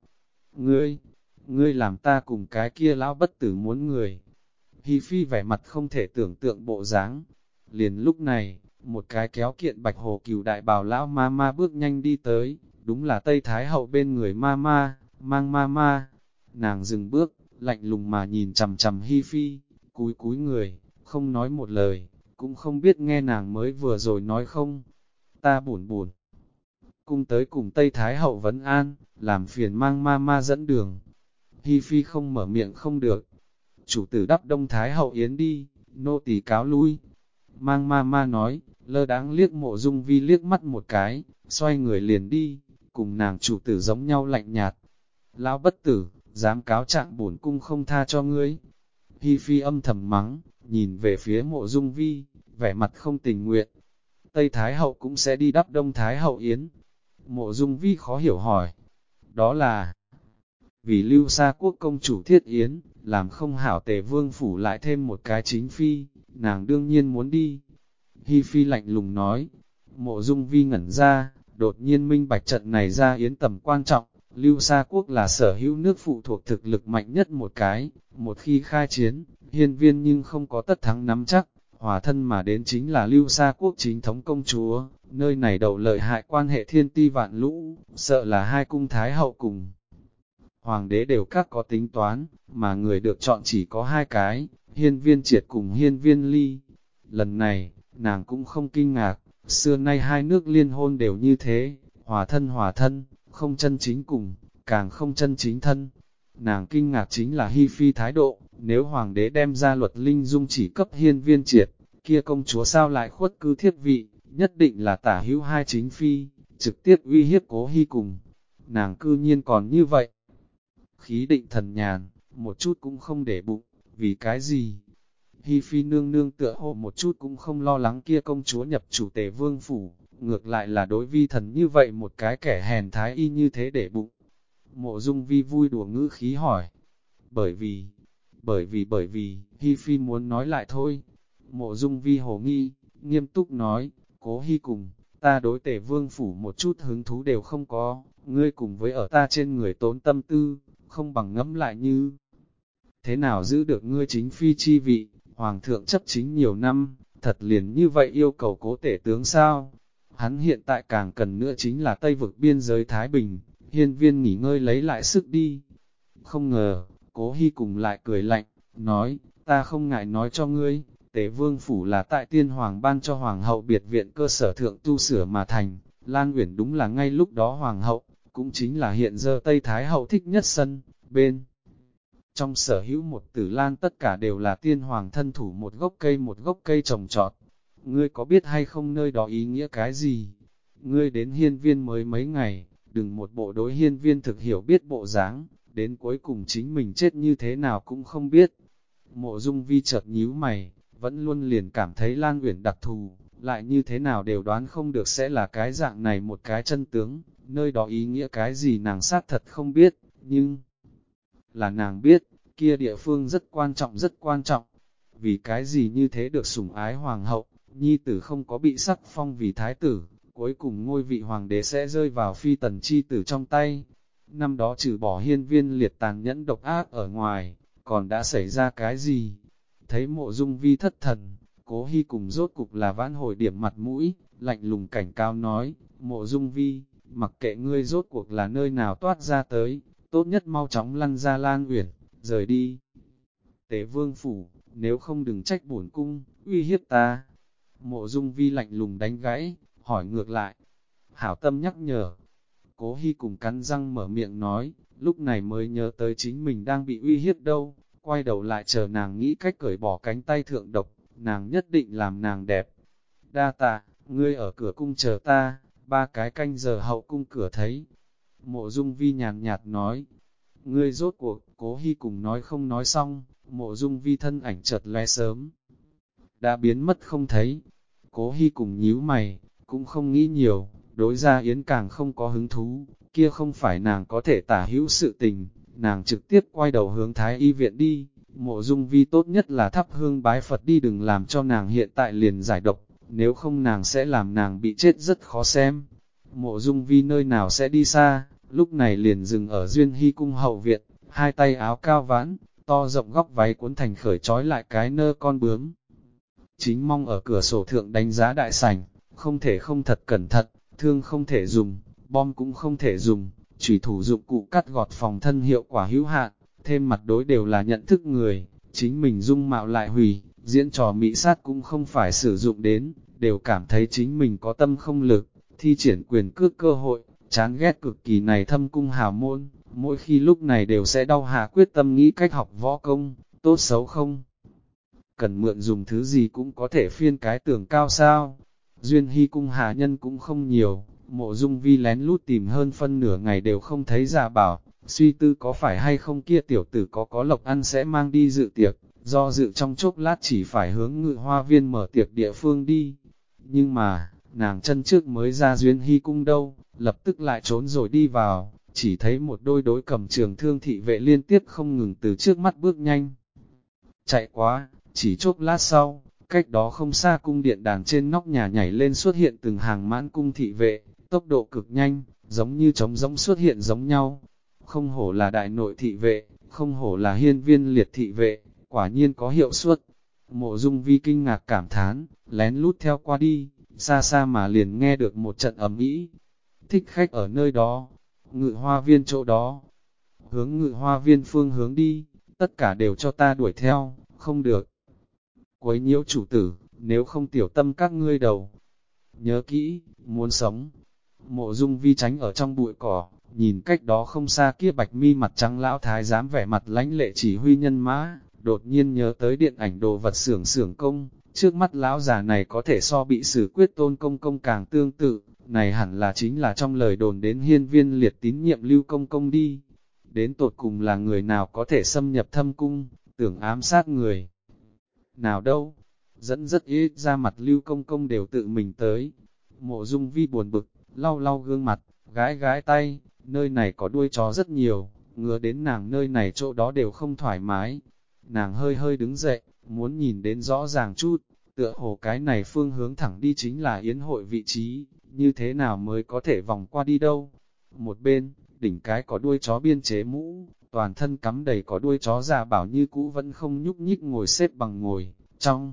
Ngươi làm ta cùng cái kia lão bất tử muốn người. Hi Phi vẻ mặt không thể tưởng tượng bộ dáng. Liền lúc này, một cái kéo kiện bạch hồ cừu đại bào lão ma ma bước nhanh đi tới, đúng là Tây Thái Hậu bên người ma ma, mang ma ma. Nàng dừng bước, lạnh lùng mà nhìn chằm chằm Hi Phi, cúi cúi người, không nói một lời, cũng không biết nghe nàng mới vừa rồi nói không. Ta buồn cung tới cùng Tây Thái Hậu vấn an, làm phiền mang ma ma dẫn đường. Hi Phi không mở miệng không được. Chủ tử đắp Đông Thái Hậu yến đi, nô tỳ cáo lui. Mang ma ma nói, lơ đáng liếc Mộ Dung Vi liếc mắt một cái, xoay người liền đi, cùng nàng chủ tử giống nhau lạnh nhạt. Lão bất tử, dám cáo trạng bổn cung không tha cho ngươi. Hi Phi âm thầm mắng, nhìn về phía Mộ Dung Vi, vẻ mặt không tình nguyện. Tây Thái Hậu cũng sẽ đi đắp Đông Thái Hậu yến. Mộ Dung Vi khó hiểu hỏi, đó là vì Lưu Sa Quốc công chủ thiết yến, làm không hảo Tề Vương phủ lại thêm một cái chính phi, nàng đương nhiên muốn đi. Hi Phi lạnh lùng nói. Mộ Dung Vi ngẩn ra, đột nhiên minh bạch trận này ra yến tầm quan trọng. Lưu Sa Quốc là sở hữu nước phụ thuộc thực lực mạnh nhất một cái, một khi khai chiến, hiên viên nhưng không có tất thắng nắm chắc, hòa thân mà đến chính là Lưu Sa Quốc chính thống công chúa, nơi này đầu lợi hại quan hệ thiên ti vạn lũ, sợ là hai cung thái hậu cùng. Hoàng đế đều các có tính toán, mà người được chọn chỉ có hai cái, hiên viên triệt cùng hiên viên ly. Lần này, nàng cũng không kinh ngạc, xưa nay hai nước liên hôn đều như thế, hòa thân, không chân chính cùng, càng không chân chính thân. Nàng kinh ngạc chính là Hi Phi thái độ, nếu hoàng đế đem ra luật linh dung chỉ cấp hiên viên triệt, kia công chúa sao lại khuất cư thiết vị, nhất định là tả hữu hai chính phi, trực tiếp uy hiếp Cố Hi cùng. Nàng cư nhiên còn như vậy. Khí định thần nhàn, một chút cũng không để bụng, vì cái gì? Hi Phi nương nương tựa hồ một chút cũng không lo lắng kia công chúa nhập chủ Tề Vương phủ, ngược lại là đối vi thần như vậy một cái kẻ hèn thái y như thế để bụng. Mộ Dung Vi vui đùa ngữ khí hỏi, bởi vì, Hi Phi muốn nói lại thôi. Mộ Dung Vi hồ nghi, nghiêm túc nói, Cố Hi cùng, ta đối Tề Vương phủ một chút hứng thú đều không có, ngươi cùng với ở ta trên người tốn tâm tư, không bằng ngẫm lại như thế nào giữ được ngươi chính phi chi vị, hoàng thượng chấp chính nhiều năm, thật liền như vậy yêu cầu Cố tể tướng sao? Hắn hiện tại càng cần nữa chính là Tây vực biên giới Thái Bình, hiên viên nghỉ ngơi lấy lại sức đi. Không ngờ, Cố Hi cùng lại cười lạnh, nói, ta không ngại nói cho ngươi, Tề Vương phủ là tại Tiên Hoàng ban cho Hoàng hậu biệt viện cơ sở thượng tu sửa mà thành, Lan Uyển đúng là ngay lúc đó Hoàng hậu, cũng chính là hiện giờ Tây Thái hậu thích nhất sân, bên. Trong sở hữu một tử lan tất cả đều là Tiên Hoàng thân thủ một gốc cây trồng trọt. Ngươi có biết hay không nơi đó ý nghĩa cái gì? Ngươi đến hiên viên mới mấy ngày, đừng một bộ đối hiên viên thực hiểu biết bộ dáng, đến cuối cùng chính mình chết như thế nào cũng không biết. Mộ Dung Vi chợt nhíu mày, vẫn luôn liền cảm thấy Lan Uyển đặc thù, lại như thế nào đều đoán không được sẽ là cái dạng này một cái chân tướng, nơi đó ý nghĩa cái gì nàng xác thật không biết, nhưng là nàng biết, kia địa phương rất quan trọng. Vì cái gì như thế được sủng ái hoàng hậu, nhi tử không có bị sắc phong vì thái tử, cuối cùng ngôi vị hoàng đế sẽ rơi vào phi tần chi tử trong tay. Năm đó trừ bỏ hiên viên liệt tàn nhẫn độc ác ở ngoài, còn đã xảy ra cái gì? Thấy Mộ Dung Vi thất thần, Cố Hi cùng rốt cục là vãn hồi điểm mặt mũi, lạnh lùng cảnh cáo nói, Mộ Dung Vi, mặc kệ ngươi rốt cuộc là nơi nào toát ra tới, tốt nhất mau chóng lăn ra Lan Uyển, rời đi. Tế Vương phủ, nếu không đừng trách bổn cung, uy hiếp ta. Mộ Dung Vi lạnh lùng đánh gãy, hỏi ngược lại. Hảo tâm nhắc nhở. Cố Hi cùng cắn răng mở miệng nói, lúc này mới nhớ tới chính mình đang bị uy hiếp đâu, quay đầu lại chờ nàng nghĩ cách cởi bỏ cánh tay thượng độc, nàng nhất định làm nàng đẹp. Đa tạ, ngươi ở cửa cung chờ ta, 3 cái canh giờ hậu cung cửa thấy. Mộ Dung Vi nhàn nhạt nói, ngươi rốt cuộc, Cố Hi cùng nói không nói xong, Mộ Dung Vi thân ảnh chợt lóe sớm, đã biến mất không thấy. Cố Hi cùng nhíu mày, cũng không nghĩ nhiều, đối Gia Yến càng không có hứng thú, kia không phải nàng có thể tả hữu sự tình, nàng trực tiếp quay đầu hướng Thái Y viện đi. Mộ Dung Vi tốt nhất là thắp hương bái Phật đi, đừng làm cho nàng hiện tại liền giải độc, nếu không nàng sẽ làm nàng bị chết rất khó xem. Mộ Dung Vi nơi nào sẽ đi xa, lúc này liền dừng ở Duyên Hy cung hậu viện, hai tay áo cao vãn, to rộng góc váy cuốn thành khởi trói lại cái nơ con bướm. Chính mong ở cửa sổ thượng đánh giá đại sảnh, không thể không thật cẩn thận, thương không thể dùng, bom cũng không thể dùng, chủy thủ dụng cụ cắt gọt phòng thân hiệu quả hữu hạn, thêm mặt đối đều là nhận thức người, chính mình dung mạo lại hủy, diễn trò mỹ sát cũng không phải sử dụng đến, đều cảm thấy chính mình có tâm không lực, thi triển quyền cước cơ hội, chán ghét cực kỳ này thâm cung hào môn, mỗi khi lúc này đều sẽ đau hạ quyết tâm nghĩ cách học võ công, tốt xấu không. Cần mượn dùng thứ gì cũng có thể phiên cái tường cao sao. Duyên Hy cung hạ nhân cũng không nhiều, Mộ Dung Vi lén lút tìm hơn phân nửa ngày đều không thấy Gia Bảo, suy tư có phải hay không kia tiểu tử có lộc ăn sẽ mang đi dự tiệc, do dự trong chốc lát chỉ phải hướng Ngự Hoa Viên mở tiệc địa phương đi. Nhưng mà, nàng chân trước mới ra Duyên Hy cung đâu, lập tức lại trốn rồi đi vào, chỉ thấy một đôi đối cầm trường thương thị vệ liên tiếp không ngừng từ trước mắt bước nhanh. Chạy quá, chỉ chốc lát sau, cách đó không xa cung điện đàn trên nóc nhà nhảy lên xuất hiện từng hàng mãn cung thị vệ, tốc độ cực nhanh, giống như trống rỗng xuất hiện giống nhau. Không hổ là đại nội thị vệ, không hổ là hiên viên liệt thị vệ, quả nhiên có hiệu suất. Mộ Dung Vi kinh ngạc cảm thán, lén lút theo qua đi, xa xa mà liền nghe được một trận ầm ĩ. Thích khách ở nơi đó, Ngự Hoa Viên chỗ đó, hướng Ngự Hoa Viên phương hướng đi, tất cả đều cho ta đuổi theo, không được. Quấy nhiễu chủ tử, nếu không tiểu tâm các ngươi đầu. Nhớ kỹ, muốn sống. Mộ Dung Vi tránh ở trong bụi cỏ, nhìn cách đó không xa kia bạch mi mặt trắng lão thái giám vẻ mặt lãnh lệ chỉ huy nhân mã, đột nhiên nhớ tới điện ảnh đồ vật xưởng công, trước mắt lão già này có thể so bị xử quyết Tôn công công càng tương tự, này hẳn là chính là trong lời đồn đến hiên viên liệt tín nhiệm Lưu công công đi. Đến tột cùng là người nào có thể xâm nhập thâm cung, tưởng ám sát người nào đâu, dẫn rất ít ra mặt Lưu công công đều tự mình tới. Mộ Dung Vi buồn bực, lau lau gương mặt, gái gái tay, nơi này có đuôi chó rất nhiều, ngứa đến nàng nơi này chỗ đó đều không thoải mái. Nàng hơi hơi đứng dậy, muốn nhìn đến rõ ràng chút, tựa hồ cái này phương hướng thẳng đi chính là yến hội vị trí, như thế nào mới có thể vòng qua đi đâu. Một bên, đỉnh cái có đuôi chó biên chế mũ, toàn thân cắm đầy có đuôi chó Gia Bảo như cũ vẫn không nhúc nhích ngồi xếp bằng ngồi, trong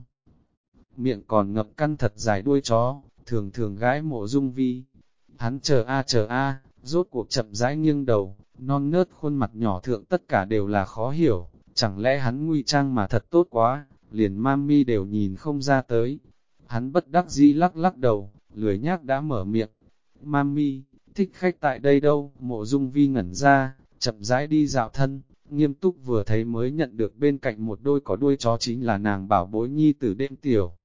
miệng còn ngậm căn thật dài đuôi chó, thường thường gãi Mộ Dung Vi. Hắn chờ a, rốt cuộc chậm rãi nghiêng đầu, non nớt khuôn mặt nhỏ thượng tất cả đều là khó hiểu, chẳng lẽ hắn ngụy trang mà thật tốt quá, liền mami đều nhìn không ra tới. Hắn bất đắc dĩ lắc lắc đầu, lười nhác đã mở miệng. Mami, thích khách tại đây đâu? Mộ Dung Vi ngẩn ra, chậm rãi đi dạo thân, nghiêm túc vừa thấy mới nhận được bên cạnh một đôi có đuôi chó chính là nàng bảo bối nhi tử đêm tiểu.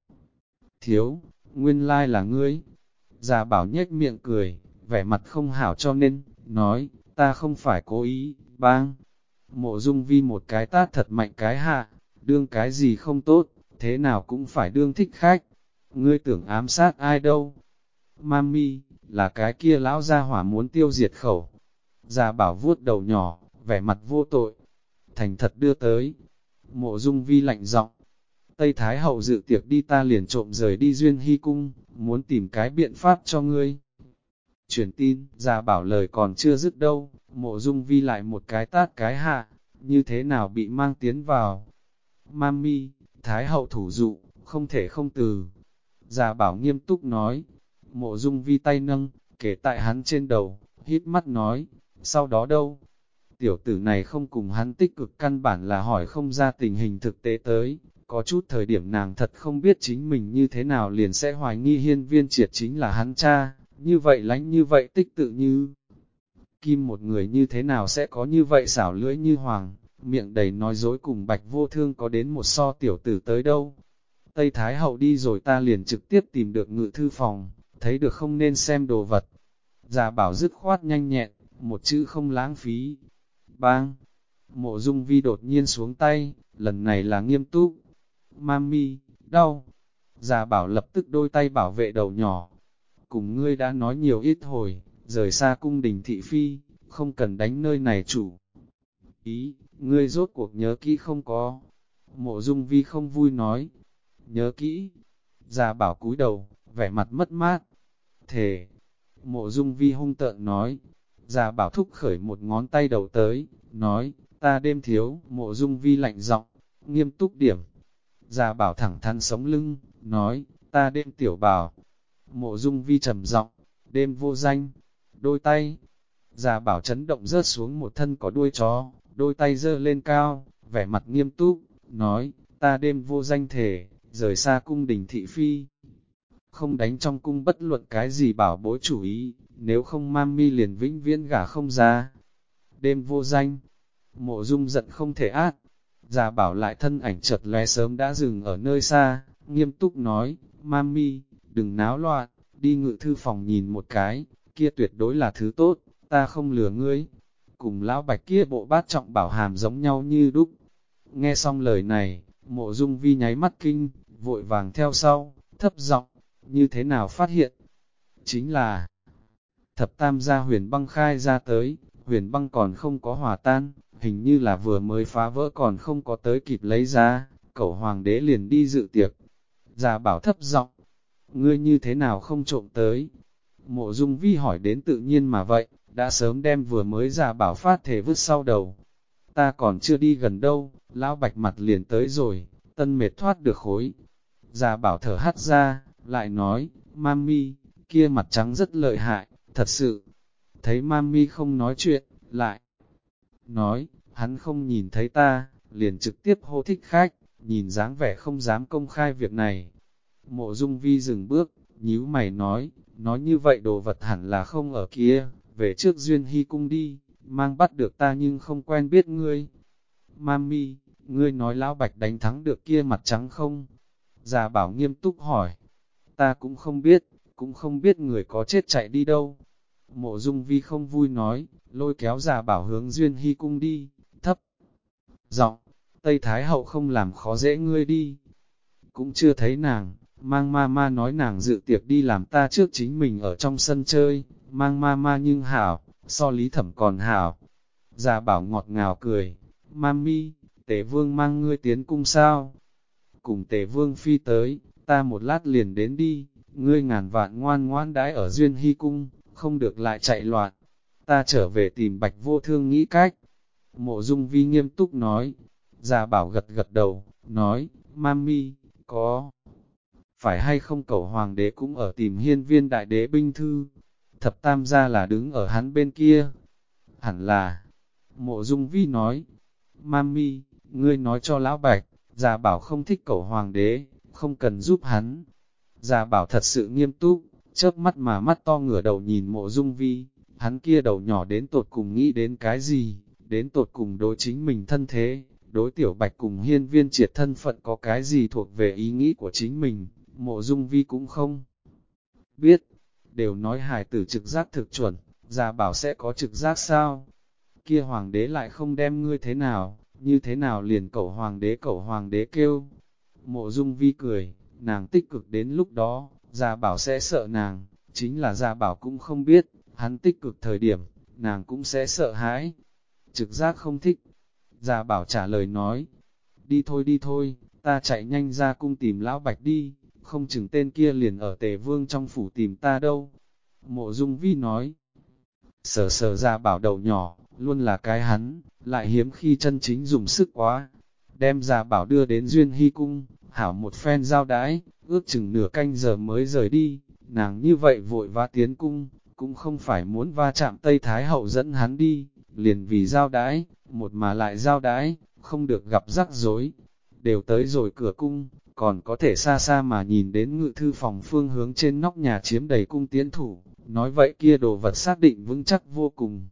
Thiếu, nguyên lai là ngươi. Gia Bảo nhếch miệng cười, vẻ mặt không hảo cho nên, nói, ta không phải cố ý, bang. Mộ Dung Vi một cái tát thật mạnh cái hạ, đương cái gì không tốt, thế nào cũng phải đương thích khách. Ngươi tưởng ám sát ai đâu? Mami, là cái kia lão gia hỏa muốn tiêu diệt khẩu. Gia Bảo vuốt đầu nhỏ, vẻ mặt vô tội. Thành thật đưa tới. Mộ Dung Vi lạnh giọng. Tây Thái Hậu dự tiệc đi ta liền trộm rời đi Duyên Hy Cung, muốn tìm cái biện pháp cho ngươi. Truyền tin, Gia Bảo lời còn chưa dứt đâu, Mộ Dung Vi lại một cái tát cái hạ, như thế nào bị mang tiến vào. Mami, Thái Hậu thủ dụ, không thể không từ. Gia Bảo nghiêm túc nói, Mộ Dung Vi tay nâng, kể tại hắn trên đầu, hít mắt nói, sau đó đâu? Tiểu tử này không cùng hắn tích cực, căn bản là hỏi không ra tình hình thực tế tới, có chút thời điểm nàng thật không biết chính mình như thế nào liền sẽ hoài nghi Hiên Viên Triệt chính là hắn cha, như vậy lánh như vậy tích tự như. Kim một người như thế nào sẽ có như vậy xảo lưỡi như hoàng, miệng đầy nói dối cùng Bạch Vô Thương có đến một so tiểu tử tới đâu. Tây Thái Hậu đi rồi ta liền trực tiếp tìm được ngự thư phòng, thấy được không nên xem đồ vật. Gia Bảo dứt khoát nhanh nhẹn, một chữ không lãng phí. Bang! Mộ Dung Vi đột nhiên xuống tay, lần này là nghiêm túc. Mami, đau! Gia Bảo lập tức đôi tay bảo vệ đầu nhỏ. Cùng ngươi đã nói nhiều ít hồi, rời xa cung đình thị phi, không cần đánh nơi này chủ. Ý, ngươi rốt cuộc nhớ kỹ không có? Mộ Dung Vi không vui nói. Nhớ kỹ. Gia Bảo cúi đầu, vẻ mặt mất mát. Thề. Mộ Dung Vi hung tợn nói. Gia Bảo thúc khởi một ngón tay đầu tới, nói, ta đêm thiếu. Mộ Dung Vi lạnh giọng, nghiêm túc điểm. Gia Bảo thẳng thắn sống lưng, nói, ta đêm tiểu Bảo. Mộ Dung Vi trầm giọng, đêm vô danh. Đôi tay. Gia Bảo chấn động rớt xuống một thân có đuôi chó, đôi tay giơ lên cao, vẻ mặt nghiêm túc, nói, ta đêm vô danh thể, rời xa cung đình thị phi. Không đánh trong cung bất luận cái gì bảo bối chủ ý, nếu không Mami liền vĩnh viễn gả không ra. Đêm vô danh, Mộ Dung giận không thể át. Gia Bảo lại thân ảnh chợt lóe sớm đã dừng ở nơi xa, nghiêm túc nói, Mami, đừng náo loạn, đi ngự thư phòng nhìn một cái, kia tuyệt đối là thứ tốt, ta không lừa ngươi. Cùng lão Bạch kia bộ bát trọng bảo hàm giống nhau như đúc. Nghe xong lời này, Mộ Dung Vi nháy mắt kinh, vội vàng theo sau, thấp giọng, như thế nào phát hiện? Chính là thập tam gia huyền băng khai ra tới, huyền băng còn không có hòa tan, hình như là vừa mới phá vỡ còn không có tới kịp lấy ra, cẩu hoàng đế liền đi dự tiệc. Gia Bảo thấp giọng, ngươi như thế nào không trộm tới? Mộ Dung Vi hỏi đến tự nhiên mà vậy, đã sớm đem vừa mới Gia Bảo phát thể vứt sau đầu. Ta còn chưa đi gần đâu, lão Bạch mặt liền tới rồi, tân mệt thoát được khối. Gia Bảo thở hắt ra, lại nói, Mami, kia mặt trắng rất lợi hại, thật sự. Thấy Mami không nói chuyện, lại nói, hắn không nhìn thấy ta, liền trực tiếp hô thích khách, nhìn dáng vẻ không dám công khai việc này. Mộ Dung Vi dừng bước, nhíu mày nói như vậy đồ vật hẳn là không ở kia, về trước Duyên Hy cung đi, mang bắt được ta nhưng không quen biết ngươi. Mami, ngươi nói lão Bạch đánh thắng được kia mặt trắng không? Gia Bảo nghiêm túc hỏi, ta cũng không biết người có chết chạy đi đâu. Mộ Dung Vi không vui nói, lôi kéo Gia Bảo hướng Duyên Hy cung đi, thấp giọng, Tây Thái Hậu không làm khó dễ ngươi đi. Cũng chưa thấy nàng, mang ma nói nàng dự tiệc đi làm ta trước chính mình ở trong sân chơi, mang ma nhưng hảo, so Lý Thẩm còn hảo. Gia Bảo ngọt ngào cười, Mami, Tề Vương mang ngươi tiến cung sao? Cùng Tề Vương phi tới, ta một lát liền đến đi, ngươi ngàn vạn ngoan ngoan đãi ở Duyên Hy cung, không được lại chạy loạn. Ta trở về tìm Bạch Vô Thương nghĩ cách. Mộ Dung Vi nghiêm túc nói. Gia Bảo gật gật đầu, nói, Mami, có phải hay không cẩu hoàng đế cũng ở tìm Hiên Viên đại đế binh thư? Thập tam gia là đứng ở hắn bên kia. Hẳn là, Mộ Dung Vi nói, Mami, ngươi nói cho lão Bạch, Gia Bảo không thích cẩu hoàng đế, không cần giúp hắn. Gia Bảo thật sự nghiêm túc, chớp mắt mà mắt to ngửa đầu nhìn Mộ Dung Vi, hắn kia đầu nhỏ đến tột cùng nghĩ đến cái gì, đến tột cùng đối chính mình thân thế, đối tiểu Bạch cùng Hiên Viên Triệt thân phận có cái gì thuộc về ý nghĩ của chính mình, Mộ Dung Vi cũng không biết. Đều nói hài tử trực giác thực chuẩn, Gia Bảo sẽ có trực giác sao? Kia hoàng đế lại không đem ngươi thế nào, như thế nào liền cẩu hoàng đế kêu. Mộ Dung Vi cười, nàng tích cực đến lúc đó, Gia Bảo sẽ sợ nàng, chính là Gia Bảo cũng không biết, hắn tích cực thời điểm, nàng cũng sẽ sợ hãi. Trực giác không thích. Gia Bảo trả lời nói, đi thôi, ta chạy nhanh ra cung tìm lão Bạch đi, không chừng tên kia liền ở Tề Vương trong phủ tìm ta đâu. Mộ Dung Vi nói, sờ sờ Gia Bảo đầu nhỏ, luôn là cái hắn, lại hiếm khi chân chính dùng sức quá. Đem Gia Bảo đưa đến Duyên Hy cung, hảo một phen giao đãi, ước chừng nửa canh giờ mới rời đi, nàng như vậy vội vã tiến cung, cũng không phải muốn va chạm Tây Thái Hậu dẫn hắn đi, liền vì giao đãi, một mà lại giao đãi, không được gặp rắc rối. Đều tới rồi cửa cung, còn có thể xa xa mà nhìn đến ngự thư phòng phương hướng trên nóc nhà chiếm đầy cung tiến thủ, nói vậy kia đồ vật xác định vững chắc vô cùng.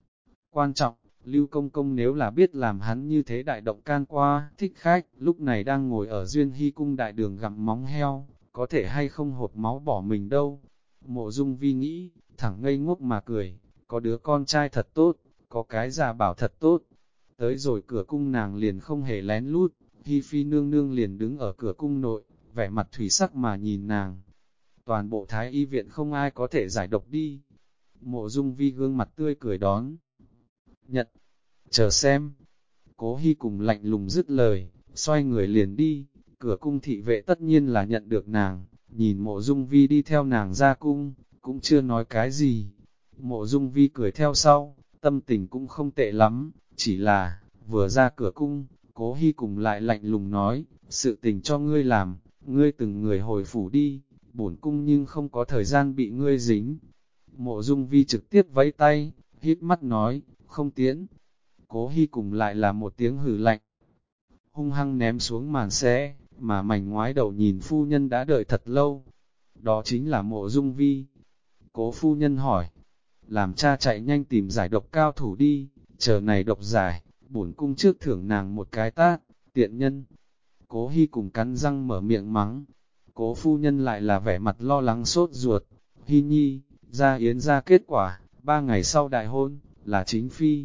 Quan trọng, Lưu Công Công nếu là biết làm hắn như thế đại động can qua, thích khách, lúc này đang ngồi ở Duyên Hy cung đại đường gặm móng heo, có thể hay không hột máu bỏ mình đâu. Mộ Dung Vi nghĩ, thẳng ngây ngốc mà cười, có đứa con trai thật tốt, có cái Gia Bảo thật tốt. Tới rồi cửa cung nàng liền không hề lén lút, Hi Phi nương nương liền đứng ở cửa cung nội, vẻ mặt thủy sắc mà nhìn nàng. Toàn bộ Thái Y viện không ai có thể giải độc đi. Mộ Dung Vi gương mặt tươi cười đón nhận, chờ xem. Cố Hi cùng lạnh lùng dứt lời, xoay người liền đi, cửa cung thị vệ tất nhiên là nhận được nàng, nhìn Mộ Dung Vi đi theo nàng ra cung, cũng chưa nói cái gì. Mộ Dung Vi cười theo sau, tâm tình cũng không tệ lắm, chỉ là, vừa ra cửa cung, Cố Hi cùng lại lạnh lùng nói, sự tình cho ngươi làm, ngươi từng người hồi phủ đi, bổn cung nhưng không có thời gian bị ngươi dính. Mộ Dung Vi trực tiếp vẫy tay, hít mắt nói, không tiến. Cố Hi cùng lại là một tiếng hừ lạnh, hung hăng ném xuống màn xe, mà mảnh ngoái đầu nhìn phu nhân đã đợi thật lâu. Đó chính là Mộ Dung Vi. Cố phu nhân hỏi, làm cha chạy nhanh tìm giải độc cao thủ đi, chờ này độc giải, bổn cung trước thưởng nàng một cái tát, tiện nhân. Cố Hi cùng cắn răng mở miệng mắng. Cố phu nhân lại là vẻ mặt lo lắng sốt ruột. Hi nhi, ra yến ra kết quả, 3 ngày sau đại hôn, là chính phi.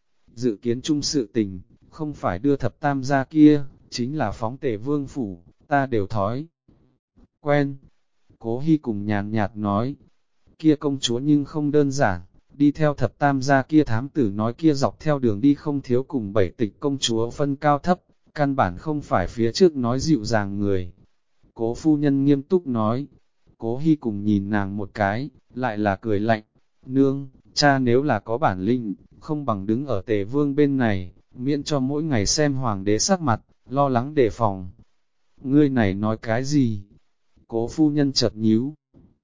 Dự kiến chung sự tình, không phải đưa thập tam ra kia, chính là phóng Tề Vương phủ, ta đều thói quen. Cố Hi cùng nhàn nhạt nói, kia công chúa nhưng không đơn giản, đi theo thập tam gia kia thám tử nói kia dọc theo đường đi không thiếu cùng 7 tịch công chúa phân cao thấp, căn bản không phải phía trước nói dịu dàng người. Cố phu nhân nghiêm túc nói, Cố Hi cùng nhìn nàng một cái, lại là cười lạnh, nương, cha nếu là có bản lĩnh, không bằng đứng ở Tề Vương bên này, miễn cho mỗi ngày xem hoàng đế sắc mặt, lo lắng đề phòng. Ngươi này nói cái gì? Cố phu nhân chợt nhíu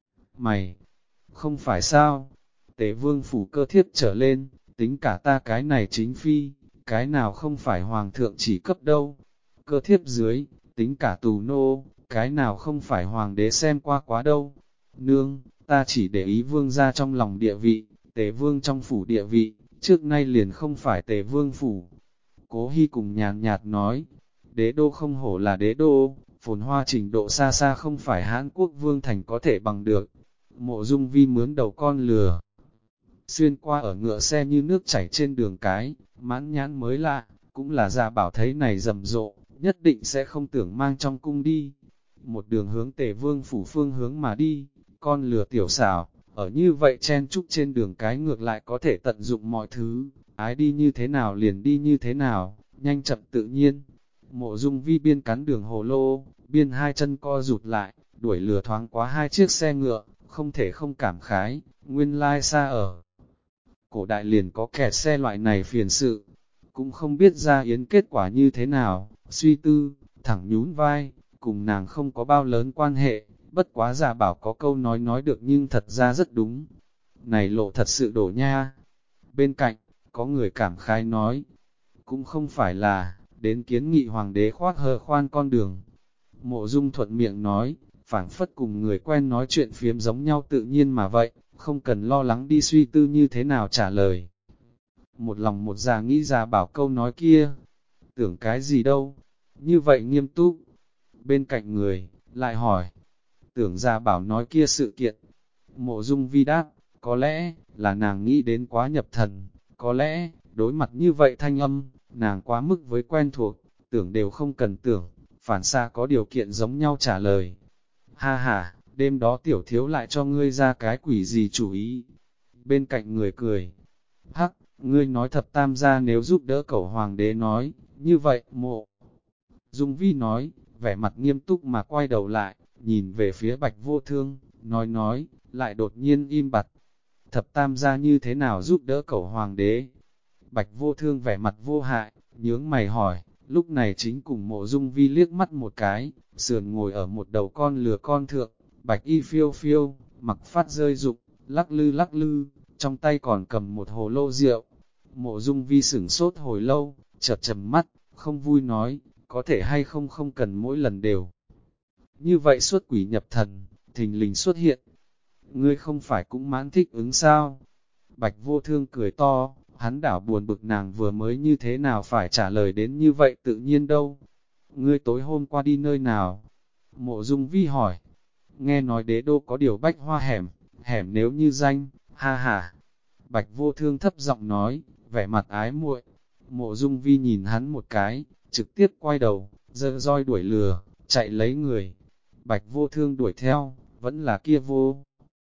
mày, không phải sao? Tề Vương phủ cơ thiếp trở lên, tính cả ta cái này chính phi, cái nào không phải hoàng thượng chỉ cấp đâu? Cơ thiếp dưới, tính cả tù nô, cái nào không phải hoàng đế xem qua quá đâu? Nương, ta chỉ để ý vương gia trong lòng địa vị, Tề Vương trong phủ địa vị, trước nay liền không phải Tề Vương phủ. Cố Hi cùng nhàn nhạt nói, đế đô không hổ là đế đô, phồn hoa trình độ xa xa không phải Hán Quốc vương thành có thể bằng được. Mộ Dung Vi mướn đầu con lừa, xuyên qua ở ngựa xe như nước chảy trên đường cái, mãn nhãn mới lạ, cũng là Gia Bảo thấy này rầm rộ, nhất định sẽ không tưởng mang trong cung đi. Một đường hướng Tề Vương phủ phương hướng mà đi, con lừa tiểu xảo, ở như vậy chen chúc trên đường cái ngược lại có thể tận dụng mọi thứ, ái đi như thế nào liền đi như thế nào, nhanh chậm tự nhiên. Mộ Dung Vi biên cắn đường hồ lô, biên hai chân co rụt lại, đuổi lừa thoáng quá hai chiếc xe ngựa, không thể không cảm khái, nguyên lai xa ở. Cổ đại liền có kẹt xe loại này phiền sự, cũng không biết ra yến kết quả như thế nào, suy tư, thẳng nhún vai, cùng nàng không có bao lớn quan hệ, bất quá Gia Bảo có câu nói được nhưng thật ra rất đúng. Này lộ thật sự đổ nha. Bên cạnh, có người cảm khái nói, cũng không phải là, đến kiến nghị hoàng đế khoác hờ khoan con đường. Mộ Dung thuận miệng nói, phảng phất cùng người quen nói chuyện phiếm giống nhau tự nhiên mà vậy, không cần lo lắng đi suy tư như thế nào trả lời. Một lòng một dạ nghĩ Gia Bảo câu nói kia, tưởng cái gì đâu, như vậy nghiêm túc. Bên cạnh người, lại hỏi, tưởng Gia Bảo nói kia sự kiện. Mộ Dung Vi đáp, có lẽ, là nàng nghĩ đến quá nhập thần, có lẽ, đối mặt như vậy thanh âm, nàng quá mức với quen thuộc, tưởng đều không cần tưởng, phản xạ có điều kiện giống nhau trả lời. Ha ha, đêm đó tiểu thiếu lại cho ngươi ra cái quỷ gì chủ ý. Bên cạnh người cười, hắc, ngươi nói thập tam gia nếu giúp đỡ cẩu hoàng đế nói, như vậy, mộ Dung Vi nói, vẻ mặt nghiêm túc mà quay đầu lại, nhìn về phía Bạch Vô Thương, nói, lại đột nhiên im bặt. Thập tam gia như thế nào giúp đỡ cẩu hoàng đế? Bạch Vô Thương vẻ mặt vô hại, nhướng mày hỏi, lúc này chính cùng Mộ Dung Vi liếc mắt một cái, sườn ngồi ở một đầu con lừa con thượng, bạch y phiêu phiêu, mặc phát rơi rụng, lắc lư, trong tay còn cầm một hồ lô rượu. Mộ Dung Vi sửng sốt hồi lâu, chợt trầm mắt, không vui nói, có thể hay không cần mỗi lần đều. Như vậy xuất quỷ nhập thần, thình lình xuất hiện. Ngươi không phải cũng mãn thích ứng sao? Bạch Vô Thương cười to, hắn đảo buồn bực nàng vừa mới như thế nào phải trả lời đến như vậy tự nhiên đâu. Ngươi tối hôm qua đi nơi nào? Mộ Dung Vi hỏi. Nghe nói đế đô có điều bách hoa hẻm nếu như danh, ha ha. Bạch Vô Thương thấp giọng nói, vẻ mặt ái muội. Mộ Dung Vi nhìn hắn một cái, trực tiếp quay đầu, giơ roi đuổi lừa, chạy lấy người. Bạch Vô Thương đuổi theo, vẫn là kia vô.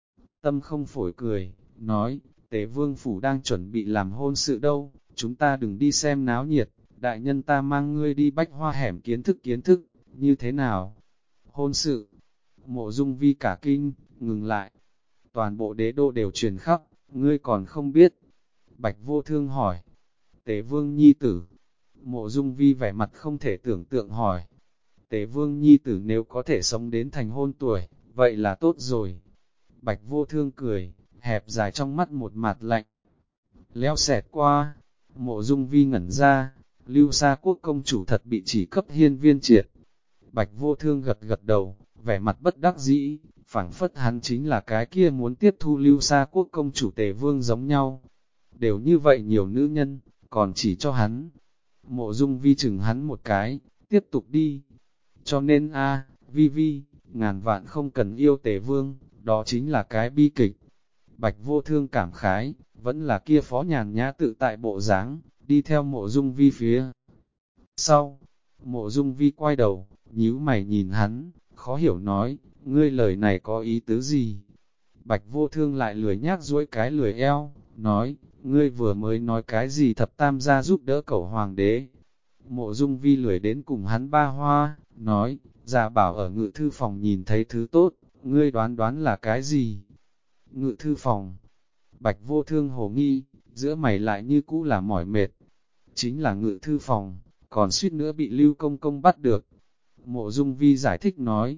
Tâm không phổi cười, nói, Tế Vương Phủ đang chuẩn bị làm hôn sự đâu, chúng ta đừng đi xem náo nhiệt, đại nhân ta mang ngươi đi bách hoa hẻm kiến thức, như thế nào? Hôn sự, Mộ Dung Vi cả kinh, ngừng lại, toàn bộ đế đô đều truyền khắp, ngươi còn không biết. Bạch Vô Thương hỏi, Tế Vương Nhi Tử, Mộ Dung Vi vẻ mặt không thể tưởng tượng hỏi, Tế Vương Nhi Tử nếu có thể sống đến thành hôn tuổi, vậy là tốt rồi. Bạch Vô Thương cười, hẹp dài trong mắt một mặt lạnh. Leo xẹt qua, Mộ Dung Vi ngẩn ra, Lưu Sa Quốc công chủ thật bị chỉ cấp hiên viên triệt. Bạch Vô Thương gật đầu, vẻ mặt bất đắc dĩ, phảng phất hắn chính là cái kia muốn tiếp thu Lưu Sa Quốc công chủ Tề Vương giống nhau. Đều như vậy nhiều nữ nhân, còn chỉ cho hắn. Mộ Dung Vi chừng hắn một cái, tiếp tục đi. Cho nên Vi, ngàn vạn không cần yêu Tề Vương, đó chính là cái bi kịch. Bạch Vô Thương cảm khái, vẫn là kia phó nhàn nhã tự tại bộ dáng, đi theo Mộ Dung Vi phía sau. Mộ Dung Vi quay đầu, nhíu mày nhìn hắn, khó hiểu nói, ngươi lời này có ý tứ gì? Bạch Vô Thương lại lười nhác duỗi cái lười eo, nói, ngươi vừa mới nói cái gì thập tam gia giúp đỡ cẩu hoàng đế. Mộ Dung Vi lười đến cùng hắn ba hoa, nói, Gia Bảo ở ngự thư phòng nhìn thấy thứ tốt, ngươi đoán là cái gì? Ngự thư phòng. Bạch Vô Thương hồ nghi, giữa mày lại như cũ là mỏi mệt. Chính là ngự thư phòng, còn suýt nữa bị Lưu Công Công bắt được. Mộ Dung Vi giải thích nói,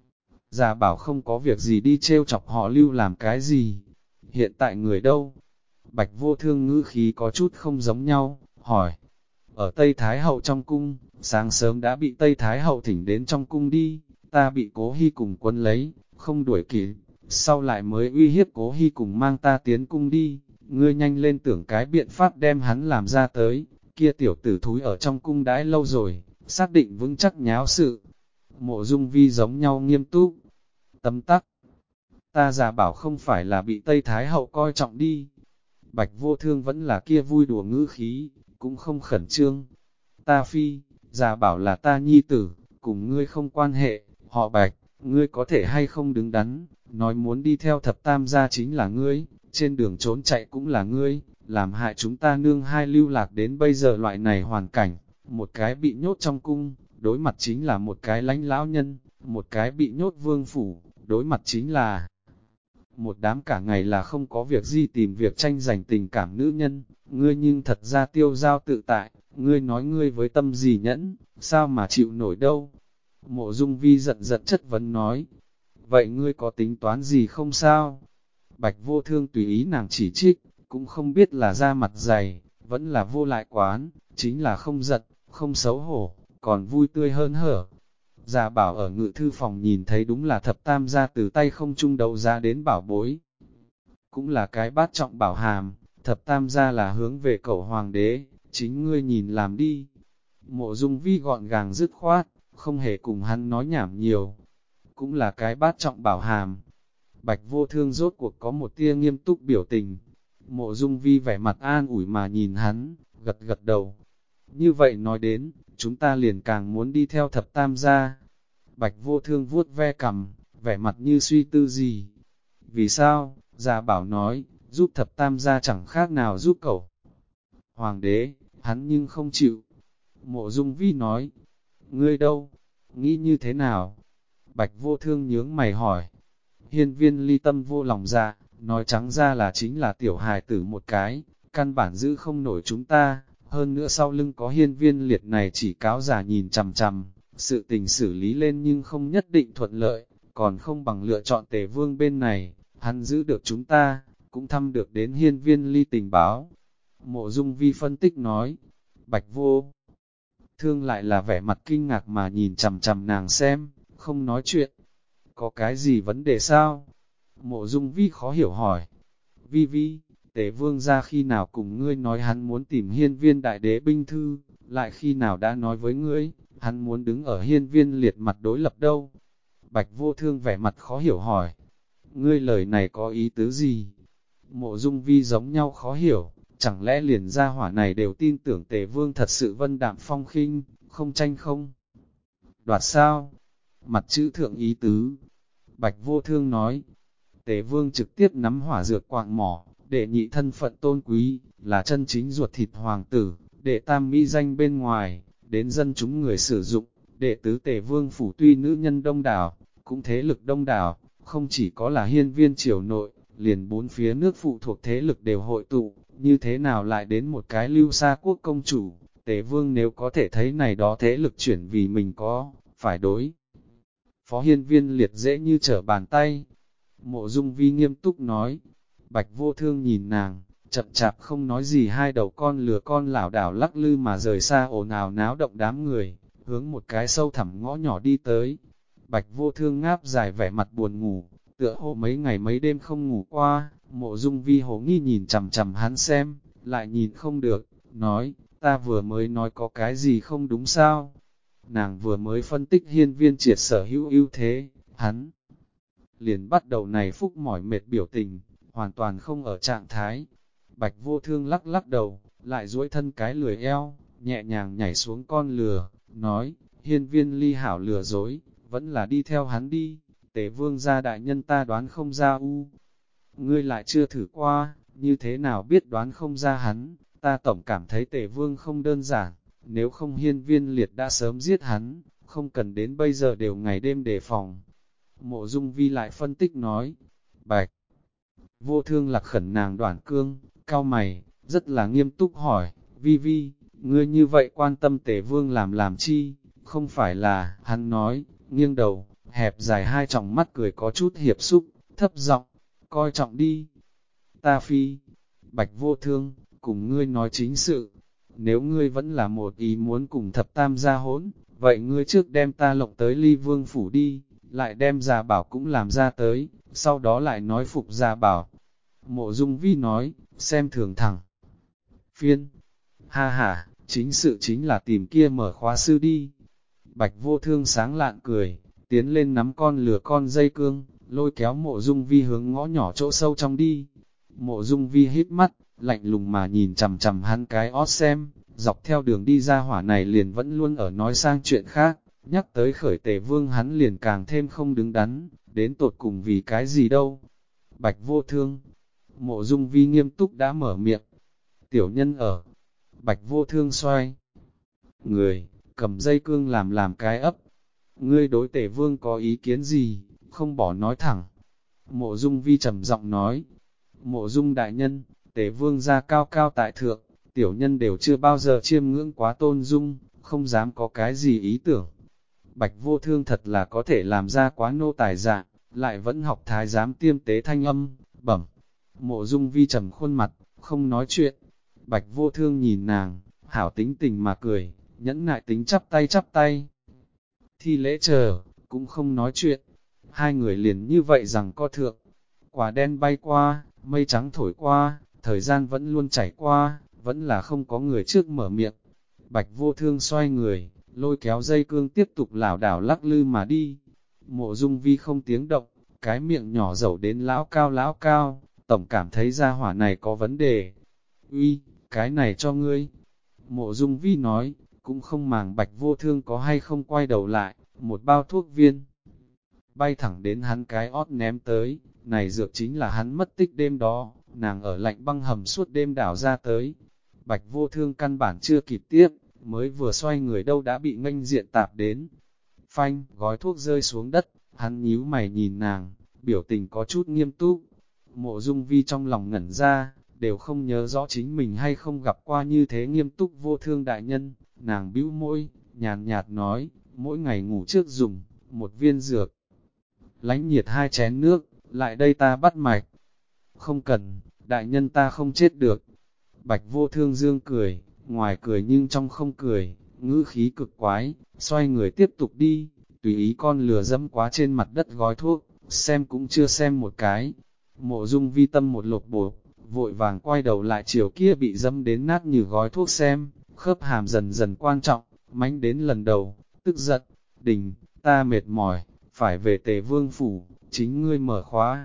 Gia Bảo không có việc gì đi trêu chọc họ Lưu làm cái gì. Hiện tại người đâu? Bạch Vô Thương ngữ khí có chút không giống nhau, hỏi. Ở Tây Thái Hậu trong cung, sáng sớm đã bị Tây Thái Hậu thỉnh đến trong cung đi, ta bị Cố Hy cùng quân lấy, không đuổi kịp, sau lại mới uy hiếp Cố Hy cùng mang ta tiến cung đi, ngươi nhanh lên tưởng cái biện pháp đem hắn làm ra tới, kia tiểu tử thúi ở trong cung đãi lâu rồi, xác định vững chắc nháo sự. Mộ Dung Vi giống nhau nghiêm túc, tấm tắc, ta Gia Bảo không phải là bị Tây Thái Hậu coi trọng đi. Bạch Vô Thương vẫn là kia vui đùa ngữ khí, cũng không khẩn trương. Ta phi, Gia Bảo là ta nhi tử, cùng ngươi không quan hệ, họ Bạch, ngươi có thể hay không đứng đắn, nói muốn đi theo thập tam gia chính là ngươi, trên đường trốn chạy cũng là ngươi, làm hại chúng ta nương hai lưu lạc đến bây giờ loại này hoàn cảnh, một cái bị nhốt trong cung, đối mặt chính là một cái lãnh lão nhân, một cái bị nhốt vương phủ, đối mặt chính là một đám cả ngày là không có việc gì tìm việc tranh giành tình cảm nữ nhân, ngươi nhưng thật ra tiêu giao tự tại, ngươi nói ngươi với tâm gì nhẫn, sao mà chịu nổi đâu. Mộ Dung Vi giận giận chất vấn nói, vậy ngươi có tính toán gì không sao? Bạch Vô Thương tùy ý nàng chỉ trích, cũng không biết là da mặt dày, vẫn là vô lại quán, chính là không giận, không xấu hổ, còn vui tươi hơn hở. Gia Bảo ở ngự thư phòng nhìn thấy đúng là thập tam gia từ tay không trung đấu ra đến bảo bối. Cũng là cái bát trọng bảo hàm, thập tam gia là hướng về cẩu hoàng đế, chính ngươi nhìn làm đi. Mộ Dung Vi gọn gàng dứt khoát, không hề cùng hắn nói nhảm nhiều. Cũng là cái bát trọng bảo hàm. Bạch Vô Thương rốt cuộc có một tia nghiêm túc biểu tình. Mộ Dung Vi vẻ mặt an ủi mà nhìn hắn, gật đầu. Như vậy nói đến, chúng ta liền càng muốn đi theo thập tam gia. Bạch Vô Thương vuốt ve cằm, vẻ mặt như suy tư gì. Vì sao? Gia Bảo nói, giúp thập tam gia chẳng khác nào giúp cậu. Hoàng đế, hắn nhưng không chịu. Mộ Dung Vi nói, Ngươi đâu? Nghĩ như thế nào? Bạch vô thương nhướng mày hỏi. Hiên viên ly tâm vô lòng dạ, nói trắng ra là chính là tiểu hài tử một cái, căn bản giữ không nổi chúng ta, hơn nữa sau lưng có hiên viên liệt này chỉ cáo giả nhìn chằm chằm, sự tình xử lý lên nhưng không nhất định thuận lợi, còn không bằng lựa chọn tề vương bên này, hắn giữ được chúng ta, cũng thăm được đến hiên viên ly tình báo. Mộ Dung Vi phân tích nói, Bạch vô thương lại là vẻ mặt kinh ngạc mà nhìn chằm chằm nàng xem, không nói chuyện. Có cái gì vấn đề sao? Mộ Dung Vi khó hiểu hỏi. Vi Vi, Tề Vương ra khi nào cùng ngươi nói hắn muốn tìm hiên viên đại đế binh thư, lại khi nào đã nói với ngươi, hắn muốn đứng ở hiên viên liệt mặt đối lập đâu? Bạch vô thương vẻ mặt khó hiểu hỏi. Ngươi lời này có ý tứ gì? Mộ Dung Vi giống nhau khó hiểu, chẳng lẽ liền gia hỏa này đều tin tưởng Tề Vương thật sự vân đạm phong khinh, không tranh không? Đoạt sao? Mặt chữ thượng ý tứ. Bạch vô thương nói, Tề Vương trực tiếp nắm hỏa dược quạng mỏ, đệ nhị thân phận tôn quý, là chân chính ruột thịt hoàng tử, đệ tam mỹ danh bên ngoài, đến dân chúng người sử dụng, đệ tứ Tề Vương phủ tuy nữ nhân đông đảo, cũng thế lực đông đảo, không chỉ có là hiên viên triều nội, liền bốn phía nước phụ thuộc thế lực đều hội tụ, như thế nào lại đến một cái lưu xa quốc công chủ, Tề Vương nếu có thể thấy này đó thế lực chuyển vì mình có, phải đối. Phó hiên viên liệt dễ như trở bàn tay. Mộ Dung Vi nghiêm túc nói. Bạch vô thương nhìn nàng, chậm chạp không nói gì, hai đầu con lừa con lảo đảo lắc lư mà rời xa ồn ào náo động đám người, hướng một cái sâu thẳm ngõ nhỏ đi tới. Bạch vô thương ngáp dài vẻ mặt buồn ngủ, tựa hồ mấy ngày mấy đêm không ngủ qua. Mộ Dung Vi hồ nghi nhìn chằm chằm hắn xem, lại nhìn không được, nói, ta vừa mới nói có cái gì không đúng sao? Nàng vừa mới phân tích hiên viên triệt sở hữu ưu thế, hắn liền bắt đầu này phúc mỏi mệt biểu tình, hoàn toàn không ở trạng thái. Bạch vô thương lắc lắc đầu, lại duỗi thân cái lười eo, nhẹ nhàng nhảy xuống con lừa, nói, hiên viên ly hảo lừa dối, vẫn là đi theo hắn đi, Tề Vương gia đại nhân ta đoán không ra u. Ngươi lại chưa thử qua, như thế nào biết đoán không ra hắn, ta tổng cảm thấy Tề Vương không đơn giản, nếu không hiên viên liệt đã sớm giết hắn, không cần đến bây giờ đều ngày đêm đề phòng. Mộ Dung Vi lại phân tích nói, Bạch vô thương lạc khẩn nàng Đoản Cương, cao mày, rất là nghiêm túc hỏi, Vi Vi, ngươi như vậy quan tâm Tề Vương làm chi, không phải là, hắn nói, nghiêng đầu, hẹp dài hai tròng mắt cười có chút hiệp xúc, thấp giọng, coi trọng đi. Ta phi, Bạch vô thương, cùng ngươi nói chính sự, nếu ngươi vẫn là một ý muốn cùng thập tam gia hỗn, vậy ngươi trước đem ta lộng tới Ly Vương phủ đi, lại đem Gia Bảo cũng làm ra tới, sau đó lại nói phục Gia Bảo. Mộ Dung Vi nói, xem thường thẳng. Phiên, ha ha, chính sự chính là tìm kia mở khóa sư đi. Bạch vô thương sáng lạn cười, tiến lên nắm con lừa con dây cương, lôi kéo Mộ Dung Vi hướng ngõ nhỏ chỗ sâu trong đi. Mộ Dung Vi hít mắt, lạnh lùng mà nhìn chằm chằm hắn cái ót xem, dọc theo đường đi ra hỏa này liền vẫn luôn ở nói sang chuyện khác, nhắc tới khởi Tề Vương hắn liền càng thêm không đứng đắn, đến tột cùng vì cái gì đâu. Bạch vô thương, Mộ Dung Vi nghiêm túc đã mở miệng, tiểu nhân ở, Bạch vô thương xoay người, cầm dây cương làm cái ấp. Ngươi đối Tề Vương có ý kiến gì, không bỏ nói thẳng. Mộ Dung Vi trầm giọng nói, Mộ Dung đại nhân, Tề Vương gia cao cao tại thượng, tiểu nhân đều chưa bao giờ chiêm ngưỡng quá tôn dung, không dám có cái gì ý tưởng. Bạch vô thương thật là có thể làm ra quá nô tài dạng, lại vẫn học thái giám tiêm tế thanh âm, bẩm. Mộ Dung Vi trầm khuôn mặt, không nói chuyện. Bạch vô thương nhìn nàng, hảo tính tình mà cười, nhẫn nại tính chắp tay. Thi lễ chờ, cũng không nói chuyện. Hai người liền như vậy rằng co thượng. Quả đen bay qua, mây trắng thổi qua, thời gian vẫn luôn chảy qua, vẫn là không có người trước mở miệng. Bạch vô thương xoay người, lôi kéo dây cương tiếp tục lảo đảo lắc lư mà đi. Mộ Dung Vi không tiếng động, cái miệng nhỏ dầu đến lão cao, tổng cảm thấy ra hỏa này có vấn đề. Uy, cái này cho ngươi. Mộ Dung Vi nói, cũng không màng Bạch vô thương có hay không quay đầu lại, một bao thuốc viên. Bay thẳng đến hắn cái ót ném tới, này dược chính là hắn mất tích đêm đó, nàng ở lạnh băng hầm suốt đêm đảo ra tới. Bạch vô thương căn bản chưa kịp tiếp, mới vừa xoay người đâu đã bị nghênh diện tạp đến. Phanh, gói thuốc rơi xuống đất, hắn nhíu mày nhìn nàng, biểu tình có chút nghiêm túc. Mộ Dung Vi trong lòng ngẩn ra, đều không nhớ rõ chính mình hay không gặp qua như thế nghiêm túc vô thương đại nhân. Nàng bĩu môi, nhàn nhạt nói, mỗi ngày ngủ trước dùng, một viên dược. Lánh nhiệt 2 chén nước, lại đây ta bắt mạch. Không cần, đại nhân ta không chết được. Bạch vô thương dương cười, ngoài cười nhưng trong không cười, ngữ khí cực quái, xoay người tiếp tục đi, tùy ý con lừa dẫm quá trên mặt đất gói thuốc, xem cũng chưa xem một cái. Mộ Dung Vi tâm một lột bột, vội vàng quay đầu lại chiều kia bị dẫm đến nát như gói thuốc xem, khớp hàm dần dần quan trọng, mánh đến lần đầu, tức giận, đình, ta mệt mỏi, phải về Tề Vương phủ, chính ngươi mở khóa.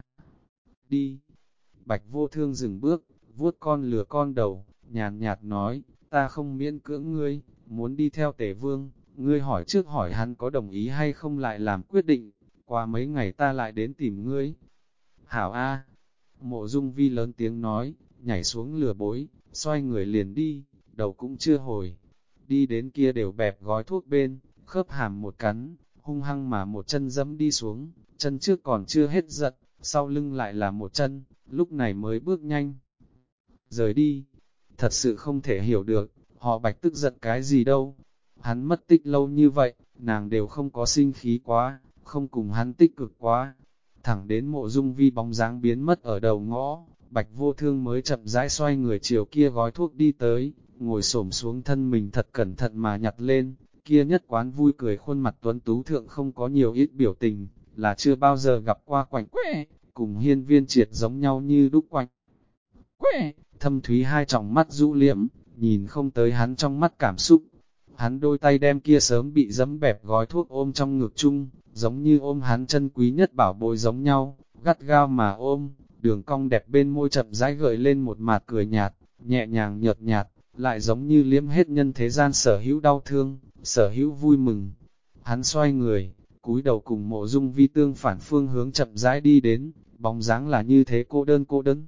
Đi. Bạch vô thương dừng bước, vuốt con lừa con đầu, nhàn nhạt nói, ta không miễn cưỡng ngươi, muốn đi theo Tề Vương, ngươi hỏi trước hỏi hắn có đồng ý hay không lại làm quyết định, qua mấy ngày ta lại đến tìm ngươi. Hảo A. Mộ Dung Vi lớn tiếng nói, nhảy xuống lừa bối, xoay người liền đi, đầu cũng chưa hồi. Đi đến kia đều bẹp gói thuốc bên, khớp hàm một cắn, hung hăng mà một chân dẫm đi xuống, chân trước còn chưa hết giật, sau lưng lại là một chân, lúc này mới bước nhanh. Rời đi, thật sự không thể hiểu được, họ Bạch tức giận cái gì đâu. Hắn mất tích lâu như vậy, nàng đều không có sinh khí quá, không cùng hắn tích cực quá. Thẳng đến Mộ Dung Vi bóng dáng biến mất ở đầu ngõ, Bạch vô thương mới chậm rãi xoay người chiều kia gói thuốc đi tới, ngồi xổm xuống thân mình thật cẩn thận mà nhặt lên, kia nhất quán vui cười khuôn mặt tuấn tú thượng không có nhiều ít biểu tình, là chưa bao giờ gặp qua Quạnh Quẽ, cùng Hiên Viên Triệt giống nhau như đúc Quạnh Quẽ, thâm thúy hai tròng mắt rũ liễm, nhìn không tới hắn trong mắt cảm xúc. Hắn đôi tay đem kia sớm bị dẫm bẹp gói thuốc ôm trong ngực chung, giống như ôm hắn chân quý nhất bảo bối giống nhau, gắt gao mà ôm, đường cong đẹp bên môi chậm rãi gợi lên một mạt cười nhạt, nhẹ nhàng nhợt nhạt, lại giống như liếm hết nhân thế gian sở hữu đau thương, sở hữu vui mừng. Hắn xoay người, cúi đầu cùng Mộ Dung Vi tương phản phương hướng chậm rãi đi đến, bóng dáng là như thế cô đơn.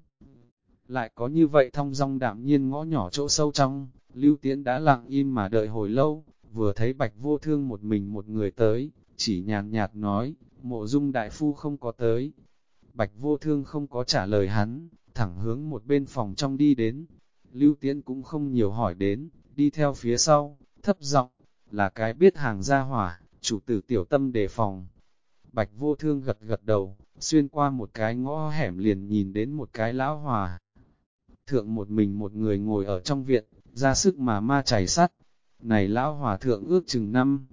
Lại có như vậy thong dong đạm nhiên ngõ nhỏ chỗ sâu trong, Lưu Tiễn đã lặng im mà đợi hồi lâu, vừa thấy Bạch vô thương một mình một người tới, chỉ nhàn nhạt nói, Mộ Dung đại phu không có tới. Bạch vô thương không có trả lời hắn, thẳng hướng một bên phòng trong đi đến. Lưu Tiễn cũng không nhiều hỏi đến, đi theo phía sau, thấp giọng, là cái biết hàng gia hỏa, chủ tử tiểu tâm đề phòng. Bạch vô thương gật gật đầu, xuyên qua một cái ngõ hẻm liền nhìn đến một cái lão hòa. Thượng một mình một người ngồi ở trong viện, ra sức mà ma chảy sắt. Này lão hòa thượng ước chừng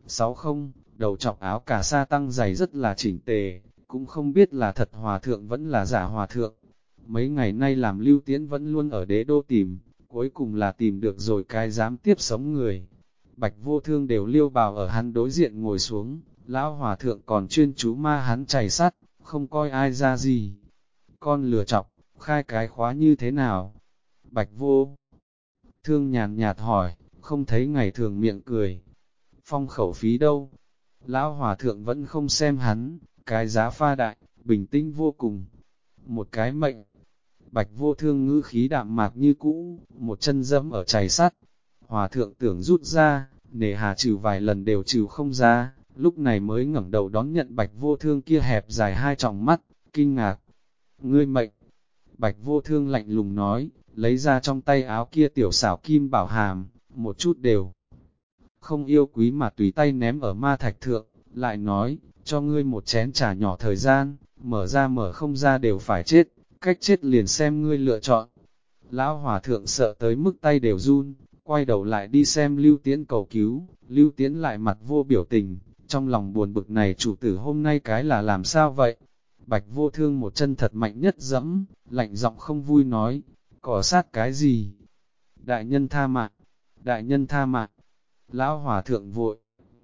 5-6 đầu trọc áo cà sa tăng dày rất là chỉnh tề, cũng không biết là thật hòa thượng vẫn là giả hòa thượng. Mấy ngày nay làm Lưu Tiễn vẫn luôn ở đế đô tìm, cuối cùng là tìm được rồi cái dám tiếp sống người. Bạch vô thương đều liêu bào ở hắn đối diện ngồi xuống, lão hòa thượng còn chuyên chú ma hắn chảy sắt, không coi ai ra gì. Con lừa chọc, khai cái khóa như thế nào? Bạch vô thương nhàn nhạt hỏi, không thấy ngày thường miệng cười. Phong khẩu phí đâu? Lão hòa thượng vẫn không xem hắn, cái giá pha đại, bình tĩnh vô cùng. Một cái mệnh. Bạch vô thương ngữ khí đạm mạc như cũ, một chân dẫm ở chày sắt. Hòa thượng tưởng rút ra, nề hà trừ vài lần đều trừ không ra, lúc này mới ngẩng đầu đón nhận bạch vô thương kia hẹp dài hai tròng mắt, kinh ngạc. Ngươi mệnh. Bạch vô thương lạnh lùng nói, lấy ra trong tay áo kia tiểu xảo kim bảo hàm, một chút đều không yêu quý mà tùy tay ném ở ma thạch thượng, lại nói, cho ngươi một chén trà nhỏ thời gian, mở ra mở không ra đều phải chết, cách chết liền xem ngươi lựa chọn. Lão hòa thượng sợ tới mức tay đều run, quay đầu lại đi xem Lưu Tiễn cầu cứu, Lưu Tiễn lại mặt vô biểu tình, trong lòng buồn bực này chủ tử hôm nay cái là làm sao vậy? Bạch vô thương một chân thật mạnh nhất dẫm, lạnh giọng không vui nói, cỏ sát cái gì? Đại nhân tha mạng, đại nhân tha mạng. Lão hòa thượng vội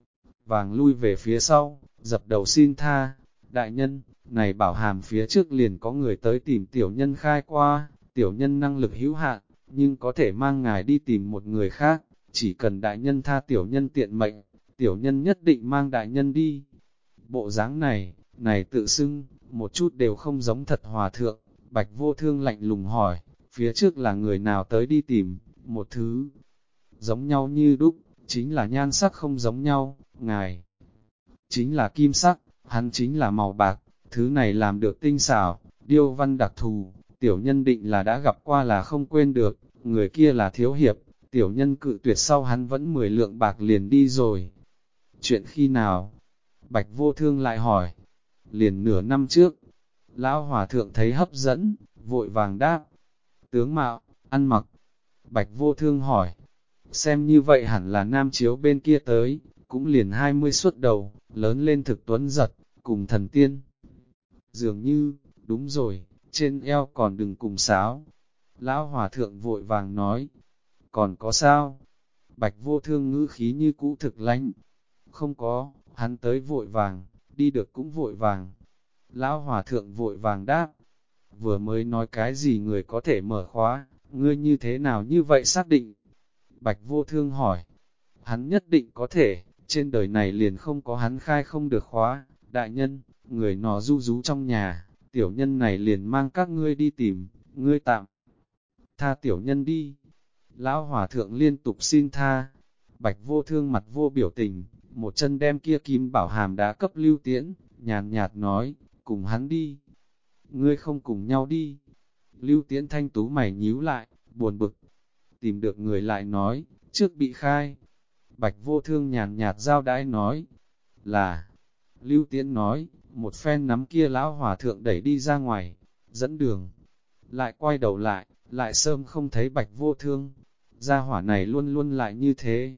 vàng lui về phía sau, dập đầu xin tha. Đại nhân, này bảo hàm phía trước liền có người tới tìm tiểu nhân khai qua, tiểu nhân năng lực hữu hạn, nhưng có thể mang ngài đi tìm một người khác, chỉ cần đại nhân tha tiểu nhân tiện mệnh, tiểu nhân nhất định mang đại nhân đi. Bộ dáng này tự xưng, một chút đều không giống thật hòa thượng. Bạch vô thương lạnh lùng hỏi, phía trước là người nào tới đi tìm, một thứ giống nhau như đúc, chính là nhan sắc không giống nhau, ngài chính là kim sắc, hắn chính là màu bạc, thứ này làm được tinh xảo, điêu văn đặc thù, tiểu nhân định là đã gặp qua là không quên được, người kia là thiếu hiệp, tiểu nhân cự tuyệt sau hắn vẫn 10 lượng bạc liền đi rồi. Chuyện khi nào? Bạch Vô Thương lại hỏi. Liền nửa năm trước, lão hòa thượng thấy hấp dẫn, vội vàng đáp. Tướng mạo, ăn mặc. Bạch Vô Thương hỏi. Xem như vậy hẳn là nam chiếu bên kia tới, cũng liền 20 xuất đầu, lớn lên thực tuấn giật, cùng thần tiên. Dường như, đúng rồi, trên eo còn đừng cùng sáo. Lão hòa thượng vội vàng nói. Còn có sao? Bạch Vô Thương ngữ khí như cũ thực lãnh. Không có, hắn tới vội vàng, đi được cũng vội vàng. Lão hòa thượng vội vàng đáp. Vừa mới nói cái gì người có thể mở khóa, ngươi như thế nào như vậy xác định? Bạch Vô Thương hỏi. Hắn nhất định có thể, trên đời này liền không có hắn khai không được khóa. Đại nhân, người nọ ru rú trong nhà, tiểu nhân này liền mang các ngươi đi tìm, ngươi tạm tha tiểu nhân đi. Lão hòa thượng liên tục xin tha. Bạch Vô Thương mặt vô biểu tình, một chân đem kia kim bảo hàm đá cấp Lưu Tiễn, nhàn nhạt nói, cùng hắn đi. Ngươi không cùng nhau đi. Lưu Tiễn thanh tú mày nhíu lại, buồn bực. Tìm được người lại nói, trước bị khai. Bạch Vô Thương nhàn nhạt giao đãi nói, là. Lưu Tiễn nói, một phen nắm kia lão hòa thượng đẩy đi ra ngoài, dẫn đường. Lại quay đầu lại sớm không thấy Bạch Vô Thương. Gia hỏa này luôn luôn lại như thế.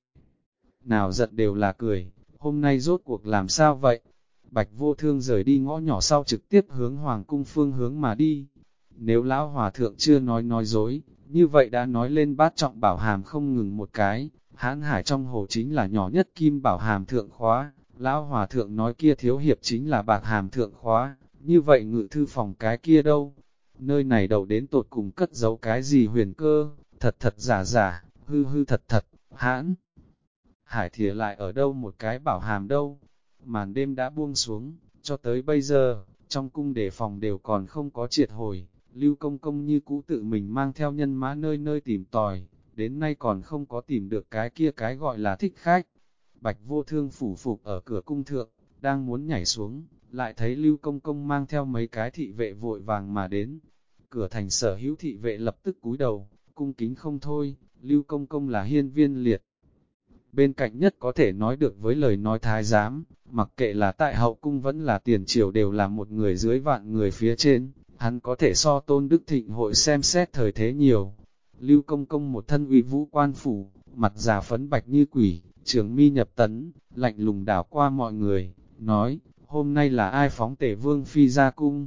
Nào giận đều là cười, hôm nay rốt cuộc làm sao vậy? Bạch Vô Thương rời đi ngõ nhỏ sau trực tiếp hướng Hoàng cung phương hướng mà đi. Nếu lão hòa thượng chưa nói dối, như vậy đã nói lên bát trọng bảo hàm không ngừng một cái, hãn hải trong hồ chính là nhỏ nhất kim bảo hàm thượng khóa, lão hòa thượng nói kia thiếu hiệp chính là bạc hàm thượng khóa, như vậy ngự thư phòng cái kia đâu? Nơi này đầu đến tột cùng cất giấu cái gì huyền cơ, thật thật giả giả, hư hư thật thật, hãn. Hải thìa lại ở đâu một cái bảo hàm đâu? Màn đêm đã buông xuống, cho tới bây giờ, trong cung đề phòng đều còn không có triệt hồi, Lưu Công Công như cũ tự mình mang theo nhân mã nơi nơi tìm tòi, đến nay còn không có tìm được cái kia cái gọi là thích khách. Bạch Vô Thương phủ phục ở cửa cung thượng, đang muốn nhảy xuống, lại thấy Lưu Công Công mang theo mấy cái thị vệ vội vàng mà đến. Cửa thành sở hữu thị vệ lập tức cúi đầu, cung kính không thôi, Lưu Công Công là hiên viên liệt. Bên cạnh nhất có thể nói được với lời nói thái giám, mặc kệ là tại hậu cung vẫn là tiền triều đều là một người dưới vạn người phía trên, hắn có thể so Tôn Đức Thịnh hội xem xét thời thế nhiều. Lưu Công Công một thân uy vũ quan phủ, mặt già phấn bạch như quỷ, trường mi nhập tấn, lạnh lùng đảo qua mọi người, nói, hôm nay là ai phóng Tề Vương Phi ra cung?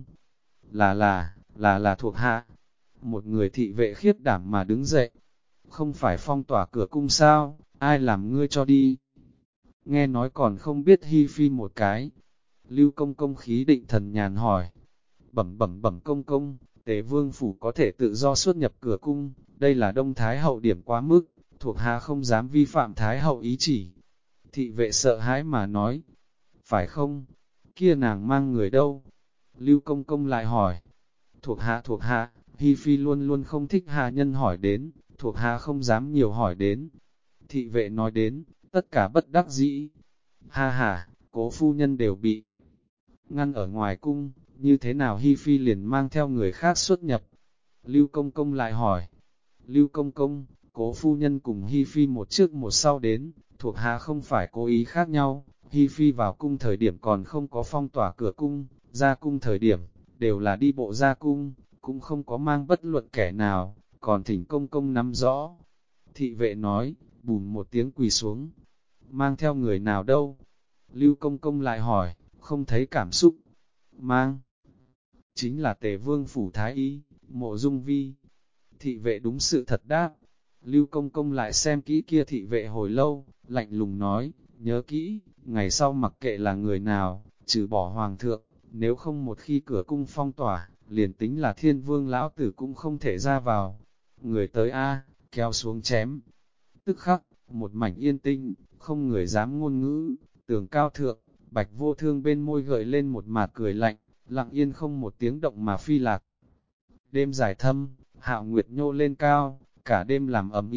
Là thuộc hạ. Một người thị vệ khiếp đảm mà đứng dậy, không phải phong tỏa cửa cung sao, ai làm ngươi cho đi? Nghe nói còn không biết Hi Phi một cái. Lưu Công Công khí định thần nhàn hỏi, bẩm công công, Tề Vương Phủ có thể tự do xuất nhập cửa cung, đây là Đông Thái Hậu điểm quá mức, thuộc hạ không dám vi phạm Thái Hậu ý chỉ. Thị vệ sợ hãi mà nói, phải không? Kia nàng mang người đâu? Lưu Công Công lại hỏi, thuộc hạ, Hi Phi luôn luôn không thích hạ nhân hỏi đến, thuộc hạ không dám nhiều hỏi đến. Thị vệ nói đến, tất cả bất đắc dĩ. Ha ha, cố phu nhân đều bị ngăn ở ngoài cung, như thế nào Hi Phi liền mang theo người khác xuất nhập? Lưu Công Công lại hỏi, Lưu Công Công, cố phu nhân cùng Hi Phi một trước một sau đến, thuộc hạ không phải cố ý khác nhau, Hi Phi vào cung thời điểm còn không có phong tỏa cửa cung, ra cung thời điểm, đều là đi bộ ra cung, cũng không có mang bất luận kẻ nào, còn thỉnh công công nắm rõ. Thị vệ nói, bùm một tiếng quỳ xuống, mang theo người nào đâu? Lưu Công Công lại hỏi, không thấy cảm xúc, mang. Chính là Tề Vương Phủ Thái Y, Mộ Dung Vi. Thị vệ đúng sự thật đáp. Lưu Công Công lại xem kỹ kia thị vệ hồi lâu, lạnh lùng nói, nhớ kỹ, ngày sau mặc kệ là người nào, trừ bỏ Hoàng thượng, nếu không một khi cửa cung phong tỏa, liền tính là Thiên Vương Lão Tử cũng không thể ra vào. Người tới A, kéo xuống chém. Tức khắc, một mảnh yên tinh, không người dám ngôn ngữ, tường cao thượng, Bạch Vô Thương bên môi gợi lên một mạt cười lạnh, lặng yên không một tiếng động mà phi lạc. Đêm dài thâm, Hạo Nguyệt nhô lên cao, cả đêm làm ấm ý,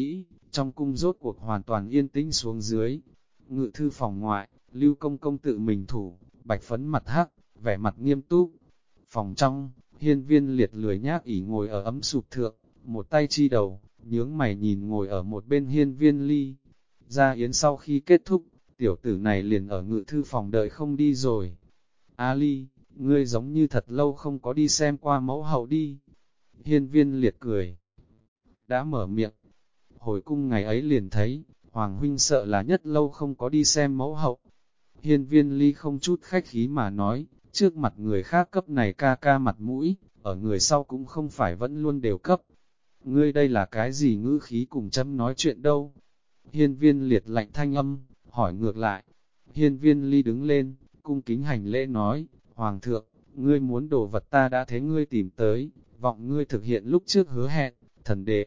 trong cung rốt cuộc hoàn toàn yên tĩnh xuống dưới. Ngự thư phòng ngoại, Lưu Công Công tự mình thủ, bạch phấn mặt hắc, vẻ mặt nghiêm túc. Phòng trong, Hiên Viên Liệt lười nhác ỉ ngồi ở ấm sụp thượng, một tay chi đầu, nhướng mày nhìn ngồi ở một bên Hiên Viên Ly. Gia yến sau khi kết thúc, tiểu tử này liền ở ngự thư phòng đợi không đi rồi. A Ly, ngươi giống như thật lâu không có đi xem qua mẫu hậu đi. Hiên Viên Liệt cười, đã mở miệng. Hồi cung ngày ấy liền thấy, Hoàng huynh sợ là nhất lâu không có đi xem mẫu hậu. Hiên Viên Ly không chút khách khí mà nói, trước mặt người khác cấp này ca ca mặt mũi, ở người sau cũng không phải vẫn luôn đều cấp. Ngươi đây là cái gì ngữ khí cùng chấm nói chuyện đâu? Hiên Viên Liệt lạnh thanh âm, hỏi ngược lại. Hiên Viên Ly đứng lên, cung kính hành lễ nói, Hoàng thượng, ngươi muốn đồ vật ta đã thấy ngươi tìm tới, vọng ngươi thực hiện lúc trước hứa hẹn, thần đệ.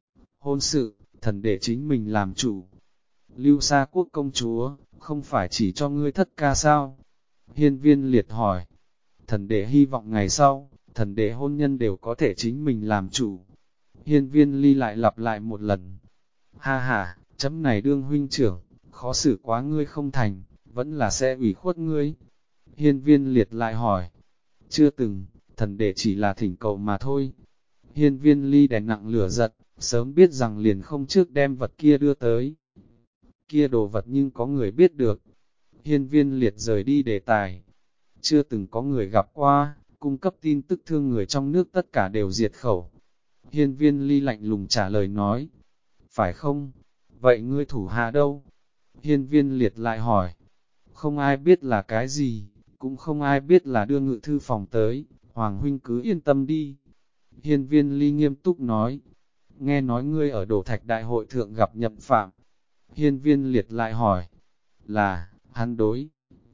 Hôn sự, thần đệ chính mình làm chủ. Lưu Sa Quốc công chúa, không phải chỉ cho ngươi thất ca sao? Hiên Viên Liệt hỏi. Thần đệ hy vọng ngày sau, thần đệ hôn nhân đều có thể chính mình làm chủ. Hiên Viên Ly lại lặp lại một lần. Ha ha, chấm này đương huynh trưởng, khó xử quá ngươi không thành, vẫn là sẽ ủy khuất ngươi. Hiên Viên Liệt lại hỏi. Chưa từng, thần đệ chỉ là thỉnh cầu mà thôi. Hiên Viên Ly đè nặng lửa giận, sớm biết rằng liền không trước đem vật kia đưa tới. Kia đồ vật nhưng có người biết được. Hiên Viên Liệt rời đi đề tài. Chưa từng có người gặp qua, cung cấp tin tức thương người trong nước tất cả đều diệt khẩu. Hiên Viên Ly lạnh lùng trả lời nói. Phải không? Vậy ngươi thủ hạ đâu? Hiên Viên Liệt lại hỏi. Không ai biết là cái gì, cũng không ai biết là đưa ngự thư phòng tới, Hoàng huynh cứ yên tâm đi. Hiên Viên Ly nghiêm túc nói. Nghe nói ngươi ở Đổ Thạch Đại hội thượng gặp Nhậm Phạm. Hiên Viên Liệt lại hỏi. Là, hắn đối.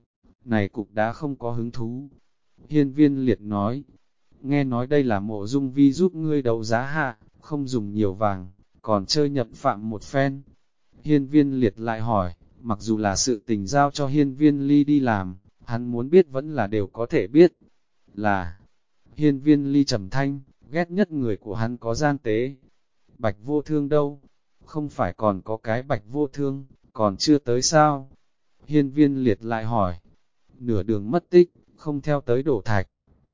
Này cục đá không có hứng thú. Hiên Viên Liệt nói. Nghe nói đây là Mộ Dung Vi giúp ngươi đấu giá hạ, không dùng nhiều vàng, còn chơi Nhậm Phạm một phen. Hiên Viên Liệt lại hỏi, mặc dù là sự tình giao cho Hiên Viên Ly đi làm, hắn muốn biết vẫn là đều có thể biết. Là, Hiên Viên Ly trầm thanh, ghét nhất người của hắn có gian tế. Bạch Vô Thương đâu? Không phải còn có cái Bạch Vô Thương, còn chưa tới sao? Hiên Viên Liệt lại hỏi. Nửa đường mất tích, không theo tới Đổ Thạch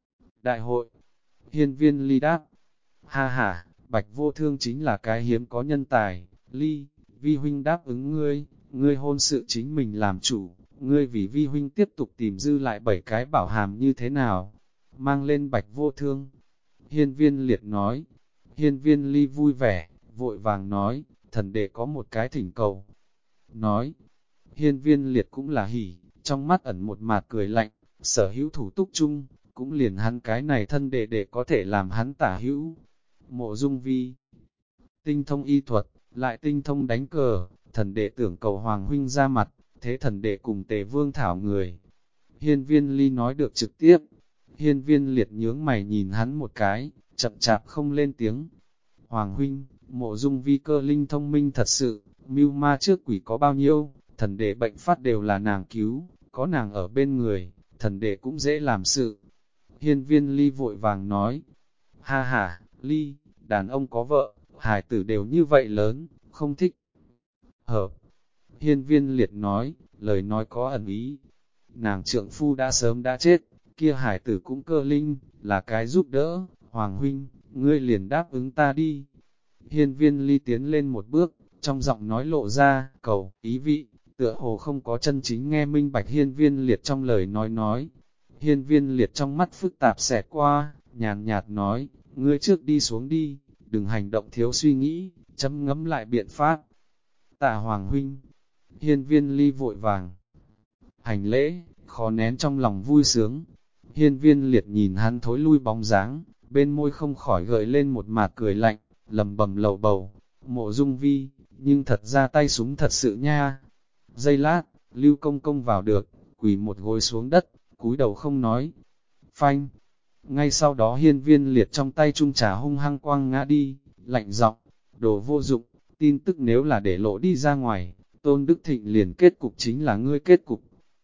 Đại hội. Hiên Viên Ly đáp. Ha ha, Bạch Vô Thương chính là cái hiếm có nhân tài. Ly, Vi huynh đáp ứng ngươi, ngươi hôn sự chính mình làm chủ, ngươi vì Vi huynh tiếp tục tìm dư lại 7 cái bảo hàm như thế nào? Mang lên Bạch Vô Thương. Hiên Viên Liệt nói. Hiên Viên Ly vui vẻ, vội vàng nói, thần đệ có một cái thỉnh cầu. Nói, Hiên Viên Liệt cũng là hỉ, trong mắt ẩn một mạt cười lạnh, sở hữu thủ túc chung, cũng liền hắn cái này thân đệ đệ có thể làm hắn tả hữu. Mộ Dung Vi, tinh thông y thuật, lại tinh thông đánh cờ, thần đệ tưởng cầu Hoàng huynh ra mặt, thế thần đệ cùng Tề Vương thảo người. Hiên Viên Ly nói được trực tiếp, Hiên Viên Liệt nhướng mày nhìn hắn một cái, chậm chạp không lên tiếng. Hoàng huynh, Mộ Dung Vi cơ linh thông minh thật sự, mưu ma trước quỷ có bao nhiêu, thần đệ bệnh phát đều là nàng cứu, có nàng ở bên người, thần đệ cũng dễ làm sự. Hiên Viên Ly vội vàng nói, ha ha, Ly, đàn ông có vợ, hài tử đều như vậy lớn, không thích. Hợp. Hiên Viên Liệt nói, lời nói có ẩn ý. Nàng trượng phu đã sớm đã chết, kia hải tử cũng cơ linh, là cái giúp đỡ, Hoàng huynh, ngươi liền đáp ứng ta đi. Hiên Viên Ly tiến lên một bước, trong giọng nói lộ ra, cầu, ý vị, tựa hồ không có chân chính nghe minh bạch Hiên Viên Liệt trong lời nói. Hiên Viên Liệt trong mắt phức tạp xẹt qua, nhàn nhạt nói, ngươi trước đi xuống đi, đừng hành động thiếu suy nghĩ, chấm ngẫm lại biện pháp. Tạ Hoàng huynh. Hiên Viên Ly vội vàng hành lễ, khó nén trong lòng vui sướng. Hiên Viên Liệt nhìn hắn thối lui bóng dáng, bên môi không khỏi gợi lên một mạt cười lạnh, lầm bầm lầu bầu. Mộ Dung Vi, nhưng thật ra tay súng thật sự nha. Giây lát, Lưu Công Công vào được, quỳ một gối xuống đất, cúi đầu không nói. Phanh. Ngay sau đó Hiên Viên Liệt trong tay chung trà hung hăng quăng ngã đi, lạnh giọng, đồ vô dụng, tin tức nếu là để lộ đi ra ngoài, Tôn Đức Thịnh liền kết cục chính là ngươi kết cục.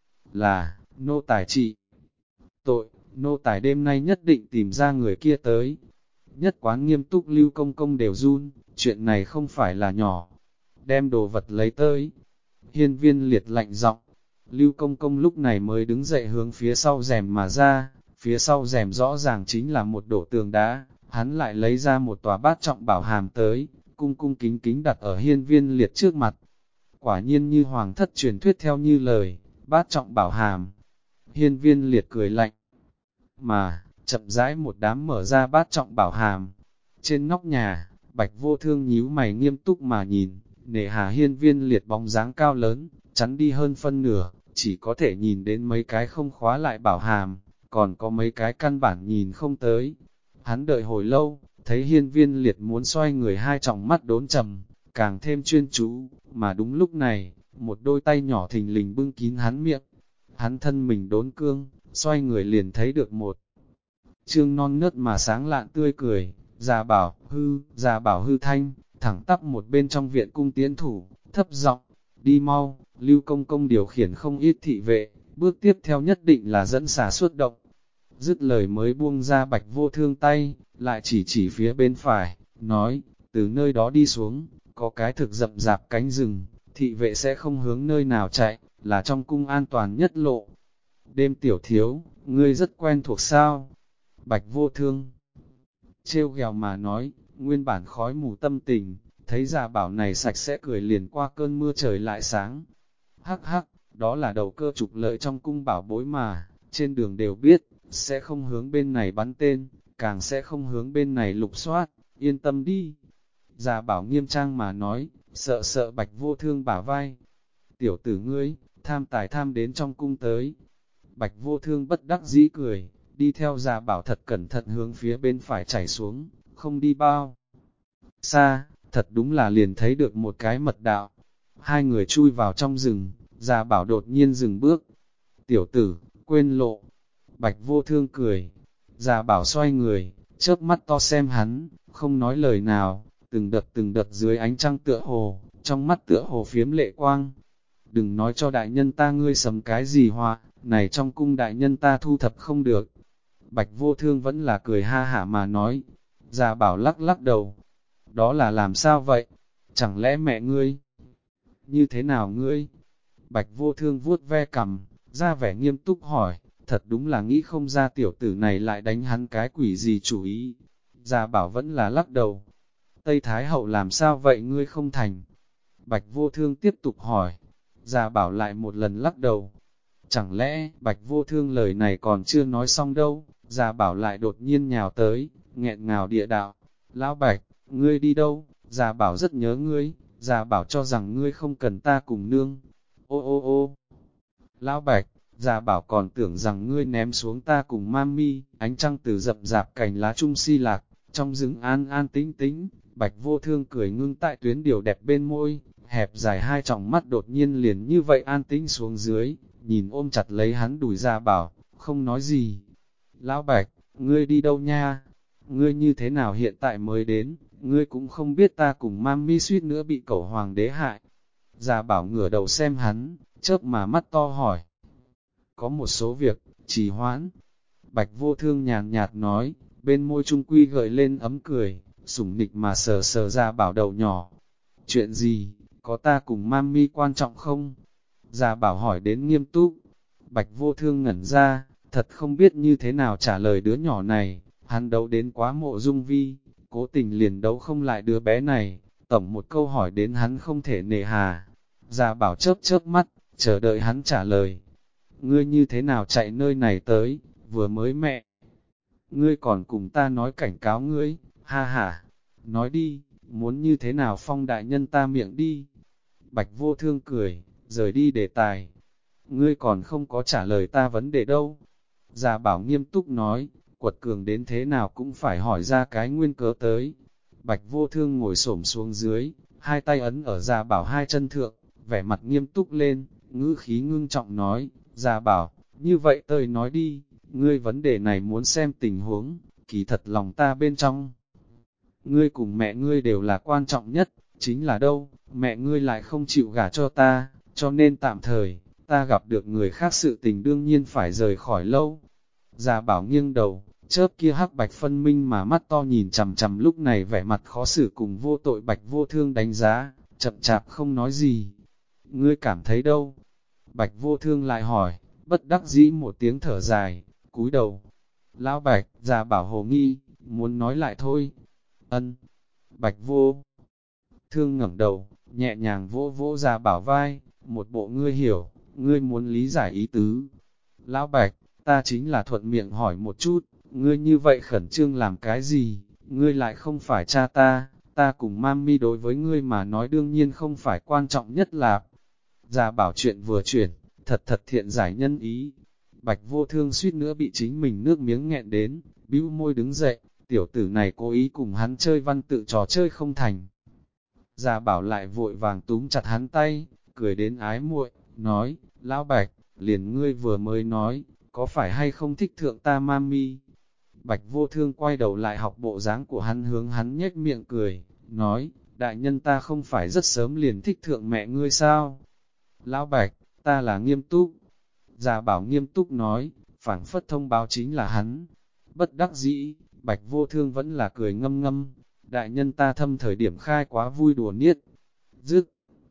Là, nô tài trị. Tội, nô tài đêm nay nhất định tìm ra người kia tới. Nhất quán nghiêm túc Lưu Công Công đều run, chuyện này không phải là nhỏ. đem đồ vật lấy tới. Hiên Viên Liệt lạnh giọng. Lưu Công Công lúc này mới đứng dậy hướng phía sau rèm mà ra, phía sau rèm rõ ràng chính là một đổ tường đá, hắn lại lấy ra một tòa bát trọng bảo hàm tới, cung cung kính kính đặt ở Hiên Viên Liệt trước mặt. Quả nhiên như hoàng thất truyền thuyết theo như lời, bát trọng bảo hàm. Hiên Viên Liệt cười lạnh, mà, chậm rãi một đám mở ra bát trọng bảo hàm. Trên nóc nhà, Bạch Vô Thương nhíu mày nghiêm túc mà nhìn, nể hà Hiên Viên Liệt bóng dáng cao lớn, chắn đi hơn phân nửa, chỉ có thể nhìn đến mấy cái không khóa lại bảo hàm, còn có mấy cái căn bản nhìn không tới. Hắn đợi hồi lâu, thấy Hiên Viên Liệt muốn xoay người, hai tròng mắt đốn trầm, càng thêm chuyên chú, mà đúng lúc này, một đôi tay nhỏ thình lình bưng kín hắn miệng. Hắn thân mình đốn cương, xoay người liền thấy được một trương non nớt mà sáng lạn tươi cười, già bảo hư thanh, thẳng tắp một bên trong viện cung tiến thủ, thấp giọng, đi mau. Lưu Công Công điều khiển không ít thị vệ, bước tiếp theo nhất định là dẫn xà xuất động. Dứt lời mới buông ra Bạch Vô Thương tay, lại chỉ phía bên phải, nói, từ nơi đó đi xuống, có cái thực rậm rạp cánh rừng, thị vệ sẽ không hướng nơi nào chạy, là trong cung an toàn nhất lộ. Đêm tiểu thiếu, ngươi rất quen thuộc sao? Bạch Vô Thương trêu ghẹo mà nói, nguyên bản khói mù tâm tình, thấy già bảo này sạch sẽ cười liền qua cơn mưa trời lại sáng. Hắc hắc, đó là đầu cơ trục lợi trong cung bảo bối mà, trên đường đều biết, sẽ không hướng bên này bắn tên, càng sẽ không hướng bên này lục soát, yên tâm đi. Già bảo nghiêm trang mà nói, sợ Bạch Vô Thương bả vai. Tiểu tử ngươi, tham tài tham đến trong cung tới. Bạch Vô Thương bất đắc dĩ cười, đi theo già bảo thật cẩn thận hướng phía bên phải chảy xuống, không đi bao xa, thật đúng là liền thấy được một cái mật đạo. Hai người chui vào trong rừng, già bảo đột nhiên dừng bước. Tiểu tử, quên lộ. Bạch Vô Thương cười. Già bảo xoay người, chớp mắt to xem hắn, không nói lời nào, từng đợt dưới ánh trăng tựa hồ, trong mắt tựa hồ phiếm lệ quang. Đừng nói cho đại nhân ta ngươi sầm cái gì họa, này trong cung đại nhân ta thu thập không được. Bạch Vô Thương vẫn là cười ha hả mà nói. Già bảo lắc lắc đầu. Đó là làm sao vậy? Chẳng lẽ mẹ ngươi? Như thế nào ngươi? Bạch Vô Thương vuốt ve cằm, ra vẻ nghiêm túc hỏi, thật đúng là nghĩ không ra tiểu tử này lại đánh hắn cái quỷ gì chủ ý. Già bảo vẫn là lắc đầu. Tây Thái Hậu làm sao vậy ngươi không thành? Bạch Vô Thương tiếp tục hỏi. Già bảo lại một lần lắc đầu. Chẳng lẽ Bạch Vô Thương lời này còn chưa nói xong đâu? Già bảo lại đột nhiên nhào tới, nghẹn ngào địa đạo. Lão Bạch, ngươi đi đâu? Già bảo rất nhớ ngươi. Già bảo cho rằng ngươi không cần ta cùng nương. Ô ô ô, Lão Bạch, già bảo còn tưởng rằng ngươi ném xuống ta cùng mami. Ánh trăng từ rậm rạp cành lá trung si lạc, trong rừng an an tĩnh tĩnh. Bạch Vô Thương cười ngưng tại tuyến điều đẹp bên môi, hẹp dài hai tròng mắt đột nhiên liền như vậy an tĩnh xuống dưới, nhìn ôm chặt lấy hắn đùi già bảo, không nói gì. Lão Bạch, ngươi đi đâu nha? Ngươi như thế nào hiện tại mới đến? Ngươi cũng không biết ta cùng mami suýt nữa bị cẩu hoàng đế hại. Già bảo ngửa đầu xem hắn, chớp mà mắt to hỏi. Có một số việc, trì hoãn. Bạch Vô Thương nhàn nhạt nói, bên môi trung quy gợi lên ấm cười, sủng nịch mà sờ sờ Già bảo đầu nhỏ. Chuyện gì, có ta cùng mami quan trọng không? Già bảo hỏi đến nghiêm túc. Bạch Vô Thương ngẩn ra, thật không biết như thế nào trả lời đứa nhỏ này. Hắn đấu đến quá Mộ Dung Vi, cố tình liền đấu không lại đứa bé này. Tổng một câu hỏi đến hắn không thể nề hà. Già bảo chớp chớp mắt, chờ đợi hắn trả lời. Ngươi như thế nào chạy nơi này tới, vừa mới mẹ. Ngươi còn cùng ta nói cảnh cáo ngươi, ha ha. Nói đi, muốn như thế nào phong đại nhân ta miệng đi. Bạch Vô Thương cười, rời đi đề tài. Ngươi còn không có trả lời ta vấn đề đâu. Già bảo nghiêm túc nói, quật cường đến thế nào cũng phải hỏi ra cái nguyên cớ tới. Bạch Vô Thương ngồi xổm xuống dưới, hai tay ấn ở Già bảo hai chân thượng, vẻ mặt nghiêm túc lên, ngữ khí ngưng trọng nói, Già bảo, như vậy tôi nói đi, ngươi vấn đề này muốn xem tình huống, kỳ thật lòng ta bên trong. Ngươi cùng mẹ ngươi đều là quan trọng nhất, chính là đâu, mẹ ngươi lại không chịu gả cho ta, cho nên tạm thời, ta gặp được người khác sự tình đương nhiên phải rời khỏi lâu. Già bảo nghiêng đầu, chớp kia hắc bạch phân minh mà mắt to nhìn chằm chằm lúc này vẻ mặt khó xử cùng vô tội Bạch Vô Thương đánh giá, chậm chạp không nói gì. Ngươi cảm thấy đâu? Bạch Vô Thương lại hỏi, bất đắc dĩ một tiếng thở dài, cúi đầu. Lão Bạch, già bảo hồ nghi, muốn nói lại thôi. Ân. Bạch Vô Thương ngẩng đầu, nhẹ nhàng vỗ vỗ già bảo vai, một bộ ngươi hiểu, ngươi muốn lý giải ý tứ. Lão Bạch, ta chính là thuận miệng hỏi một chút, ngươi như vậy khẩn trương làm cái gì, ngươi lại không phải cha ta cùng mami đối với ngươi mà nói đương nhiên không phải quan trọng nhất là. Già bảo chuyện vừa chuyển, thật thiện giải nhân ý. Bạch Vô Thương suýt nữa bị chính mình nước miếng nghẹn đến, bĩu môi đứng dậy, tiểu tử này cố ý cùng hắn chơi văn tự trò chơi không thành. Già bảo lại vội vàng túm chặt hắn tay, cười đến ái muội, nói, Lão Bạch, liền ngươi vừa mới nói, có phải hay không thích thượng ta mami? Bạch Vô Thương quay đầu lại học bộ dáng của hắn hướng hắn nhếch miệng cười, nói, đại nhân ta không phải rất sớm liền thích thượng mẹ ngươi sao? Lão Bạch, ta là nghiêm túc. Già bảo nghiêm túc nói, phảng phất thông báo chính là hắn. Bất đắc dĩ, Bạch Vô Thương vẫn là cười ngâm ngâm. Đại nhân ta thâm thời điểm khai quá vui đùa niết. Dứt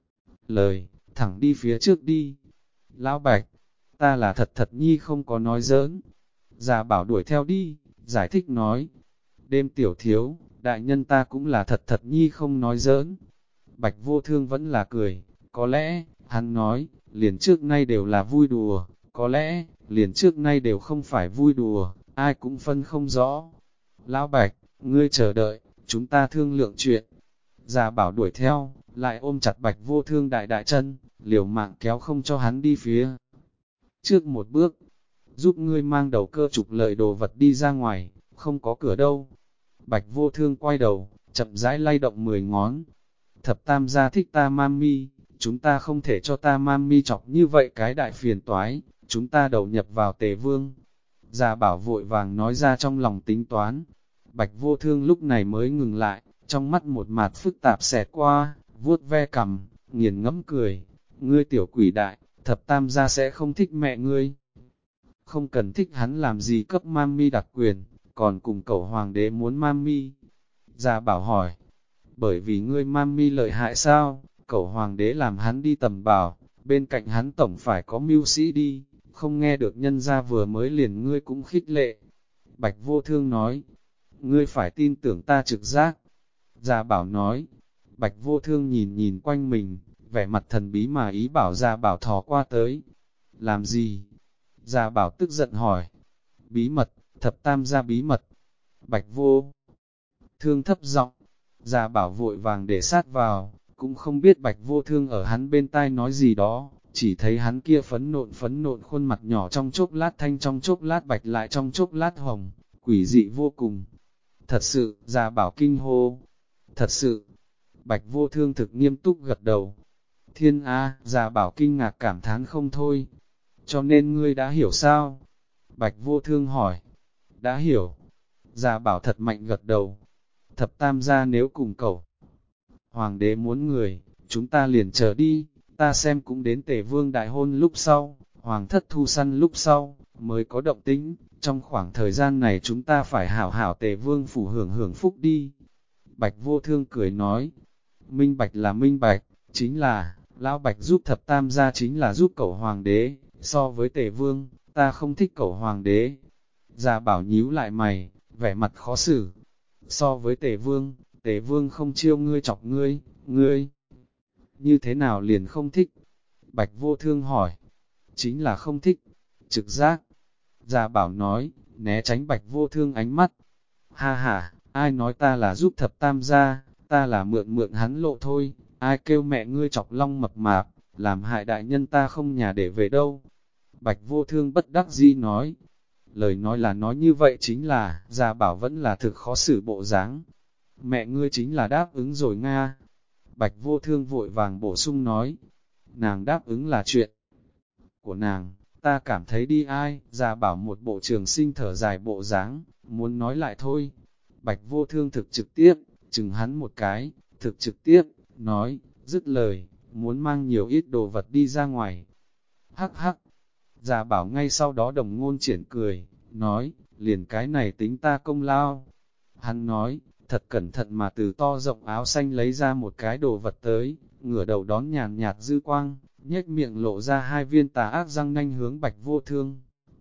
lời, thẳng đi phía trước đi. Lão Bạch, ta là thật nhi không có nói giỡn. Già bảo đuổi theo đi, giải thích nói. Đêm tiểu thiếu, đại nhân ta cũng là thật nhi không nói giỡn. Bạch Vô Thương vẫn là cười, có lẽ, hắn nói, liền trước nay đều là vui đùa, có lẽ, liền trước nay đều không phải vui đùa, ai cũng phân không rõ. Lão Bạch, ngươi chờ đợi, chúng ta thương lượng chuyện. Già bảo đuổi theo, lại ôm chặt Bạch Vô Thương đại chân, liều mạng kéo không cho hắn đi phía trước một bước, giúp ngươi mang đầu cơ trục lợi đồ vật đi ra ngoài, không có cửa đâu. Bạch Vô Thương quay đầu, chậm rãi lay động 10 ngón. Thập tam gia thích ta mami, chúng ta không thể cho ta mami chọc như vậy cái đại phiền toái, chúng ta đầu nhập vào Tề Vương. Già bảo vội vàng nói ra trong lòng tính toán. Bạch Vô Thương lúc này mới ngừng lại, trong mắt một mặt phức tạp xẹt qua, vuốt ve cằm, nghiền ngẫm cười. Ngươi tiểu quỷ đại, thập tam gia sẽ không thích mẹ ngươi. Không cần thích hắn làm gì cấp mami đặc quyền, còn cùng cậu hoàng đế muốn mami. Già bảo hỏi, bởi vì ngươi mami lợi hại sao, cậu hoàng đế làm hắn đi tầm bảo, bên cạnh hắn tổng phải có mưu sĩ đi, không nghe được nhân gia vừa mới liền ngươi cũng khích lệ. Bạch Vô Thương nói, ngươi phải tin tưởng ta trực giác. Già bảo nói, Bạch Vô Thương nhìn nhìn quanh mình, vẻ mặt thần bí mà ý bảo Già bảo thò qua tới. Làm gì? Già bảo tức giận hỏi. Bí mật, thập tam gia bí mật. Bạch Vô Thương thấp giọng. Già bảo vội vàng để sát vào, cũng không biết Bạch Vô Thương ở hắn bên tai nói gì đó, chỉ thấy hắn kia phấn nộn khuôn mặt nhỏ trong chốc lát thanh trong chốc lát bạch lại trong chốc lát hồng, quỷ dị vô cùng. Thật sự, già bảo kinh hô. Thật sự, Bạch Vô Thương thực nghiêm túc gật đầu. Thiên A, già bảo kinh ngạc cảm thán không thôi. Cho nên ngươi đã hiểu sao? Bạch Vô Thương hỏi. Đã hiểu. Già bảo thật mạnh gật đầu. Thập tam gia nếu cùng cậu hoàng đế muốn người, chúng ta liền chờ đi, ta xem cũng đến Tề Vương đại hôn lúc sau, hoàng thất thu săn lúc sau, mới có động tĩnh, trong khoảng thời gian này chúng ta phải hảo hảo Tề Vương phủ hưởng phúc đi. Bạch Vô Thương cười nói, minh bạch là minh bạch, chính là, lão Bạch giúp thập tam gia chính là giúp cậu hoàng đế, so với Tề Vương, ta không thích cậu hoàng đế. Già bảo nhíu lại mày, vẻ mặt khó xử. So với Tề Vương không chiêu ngươi chọc ngươi, ngươi như thế nào liền không thích? Bạch Vô Thương hỏi, chính là không thích, trực giác. Già bảo nói, né tránh Bạch Vô Thương ánh mắt. Ha ha, ai nói ta là giúp thập tam gia, ta là mượn hắn lộ thôi, ai kêu mẹ ngươi chọc long mập mạp, làm hại đại nhân ta không nhà để về đâu. Bạch Vô Thương bất đắc dĩ nói, lời nói là nói như vậy chính là, già bảo vẫn là thực khó xử bộ dáng. Mẹ ngươi chính là đáp ứng rồi Nga. Bạch Vô Thương vội vàng bổ sung nói, nàng đáp ứng là chuyện của nàng, ta cảm thấy đi ai, già bảo một bộ trường sinh thở dài bộ dáng, muốn nói lại thôi. Bạch Vô Thương thực trực tiếp, chừng hắn một cái, thực trực tiếp, nói, dứt lời, muốn mang nhiều ít đồ vật đi ra ngoài. Hắc hắc, già bảo ngay sau đó đồng ngôn triển cười, nói, liền cái này tính ta công lao. Hắn nói, thật cẩn thận mà từ to rộng áo xanh lấy ra một cái đồ vật tới, ngửa đầu đón nhàn nhạt dư quang, nhếch miệng lộ ra hai viên tà ác răng nanh hướng Bạch Vô Thương.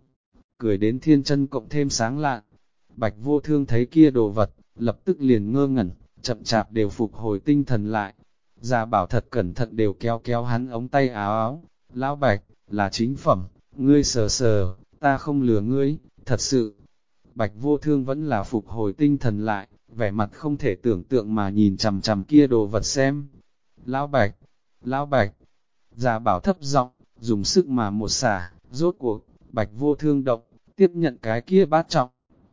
Cười đến thiên chân cộng thêm sáng lạn. Bạch Vô Thương thấy kia đồ vật, lập tức liền ngơ ngẩn, chậm chạp đều phục hồi tinh thần lại. Gia Bảo thật cẩn thận đều kéo kéo hắn ống tay áo áo. Lão Bạch, là chính phẩm, ngươi sờ sờ, ta không lừa ngươi, thật sự. Bạch Vô Thương vẫn là phục hồi tinh thần lại, vẻ mặt không thể tưởng tượng mà nhìn chằm chằm kia đồ vật xem. Lão Bạch, Lão Bạch, Gia Bảo thấp giọng, dùng sức mà một xả, rốt cuộc, Bạch Vô Thương động, tiếp nhận cái kia bát trọng.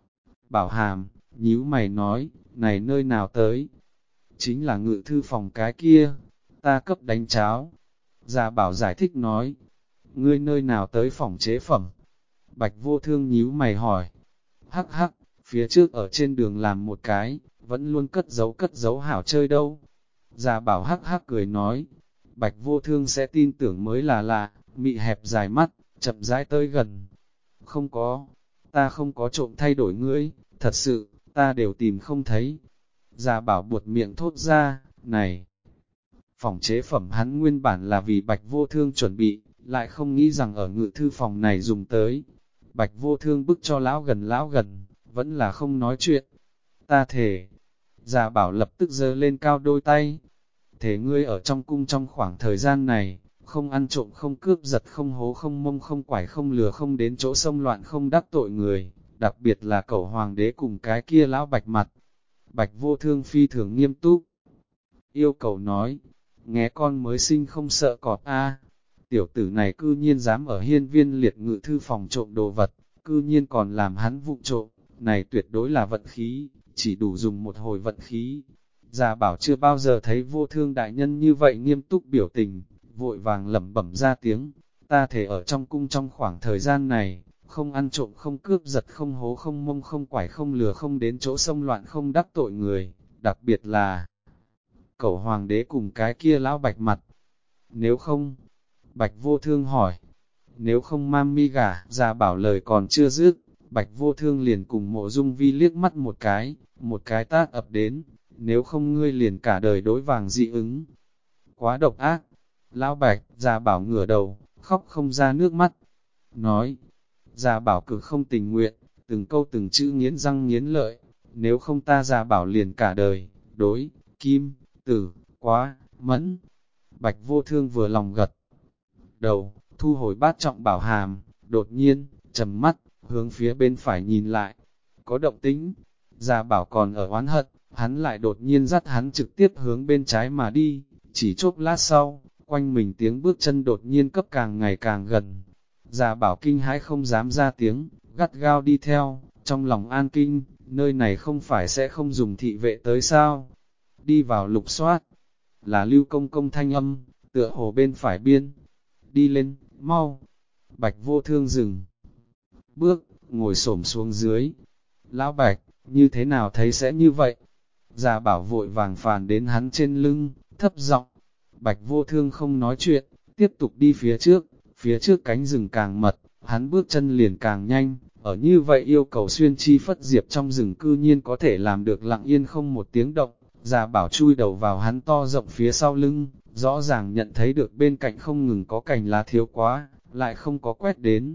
Bảo hàm, nhíu mày nói, này nơi nào tới? Chính là ngự thư phòng cái kia, ta cấp đánh cháo. Gia Bảo giải thích nói, ngươi nơi nào tới phòng chế phẩm? Bạch Vô Thương nhíu mày hỏi, hắc hắc, phía trước ở trên đường làm một cái, vẫn luôn cất giấu hảo chơi đâu. Gia Bảo hắc hắc cười nói, Bạch Vô Thương sẽ tin tưởng mới là lạ, mị hẹp dài mắt, chậm rãi tới gần. Không có, ta không có trộm thay đổi ngươi, thật sự, ta đều tìm không thấy. Gia Bảo buột miệng thốt ra, này, phòng chế phẩm hắn nguyên bản là vì Bạch Vô Thương chuẩn bị, lại không nghĩ rằng ở ngự thư phòng này dùng tới. Bạch Vô Thương bức cho lão gần, vẫn là không nói chuyện. Ta thề. Gia Bảo lập tức giơ lên cao đôi tay. Thế ngươi ở trong cung trong khoảng thời gian này, không ăn trộm không cướp giật không hố không mông không quải không lừa không đến chỗ xông loạn không đắc tội người, đặc biệt là cẩu hoàng đế cùng cái kia lão Bạch mặt. Bạch Vô Thương phi thường nghiêm túc. Yêu cầu nói, nghe con mới sinh không sợ cọp a. Tiểu tử này cư nhiên dám ở hiên viên liệt ngự thư phòng trộm đồ vật, cư nhiên còn làm hắn vụng trộm, này tuyệt đối là vận khí, chỉ đủ dùng một hồi vận khí. Gia Bảo chưa bao giờ thấy Vô Thương đại nhân như vậy nghiêm túc biểu tình, vội vàng lẩm bẩm ra tiếng, ta thể ở trong cung trong khoảng thời gian này, không ăn trộm không cướp giật không hố không mông không quải không lừa không đến chỗ xông loạn không đắc tội người, đặc biệt là cẩu hoàng đế cùng cái kia lão Bạch mặt. Nếu không, Bạch Vô Thương hỏi, nếu không mam mi gả, Gia Bảo lời còn chưa dứt, Bạch Vô Thương liền cùng Mộ Dung Vi liếc mắt một cái tát ập đến, nếu không ngươi liền cả đời đối vàng dị ứng. Quá độc ác, lão Bạch, Gia Bảo ngửa đầu, khóc không ra nước mắt, nói, Gia Bảo cực không tình nguyện, từng câu từng chữ nghiến răng nghiến lợi, nếu không ta Gia Bảo liền cả đời, đối, kim, tử, quá, mẫn. Bạch Vô Thương vừa lòng gật đầu, thu hồi bát trọng bảo hàm, đột nhiên, trầm mắt, hướng phía bên phải nhìn lại, có động tĩnh, Gia Bảo còn ở oán hận, hắn lại đột nhiên dắt hắn trực tiếp hướng bên trái mà đi, chỉ chốc lát sau, quanh mình tiếng bước chân đột nhiên cấp càng ngày càng gần. Gia Bảo kinh hãi không dám ra tiếng, gắt gao đi theo, trong lòng an kinh, nơi này không phải sẽ không dùng thị vệ tới sao? Đi vào lục soát, là Lưu Công Công thanh âm, tựa hồ bên phải biên. Đi lên, mau. Bạch Vô Thương dừng bước, ngồi xổm xuống dưới. Lão Bạch, như thế nào thấy sẽ như vậy? Gia Bảo vội vàng phàn đến hắn trên lưng, thấp giọng. Bạch Vô Thương không nói chuyện, tiếp tục đi phía trước cánh rừng càng mật, hắn bước chân liền càng nhanh, ở như vậy yêu cầu xuyên chi phất diệp trong rừng cư nhiên có thể làm được lặng yên không một tiếng động. Gia Bảo chui đầu vào hắn to rộng phía sau lưng, rõ ràng nhận thấy được bên cạnh không ngừng có cành lá thiếu quá, lại không có quét đến.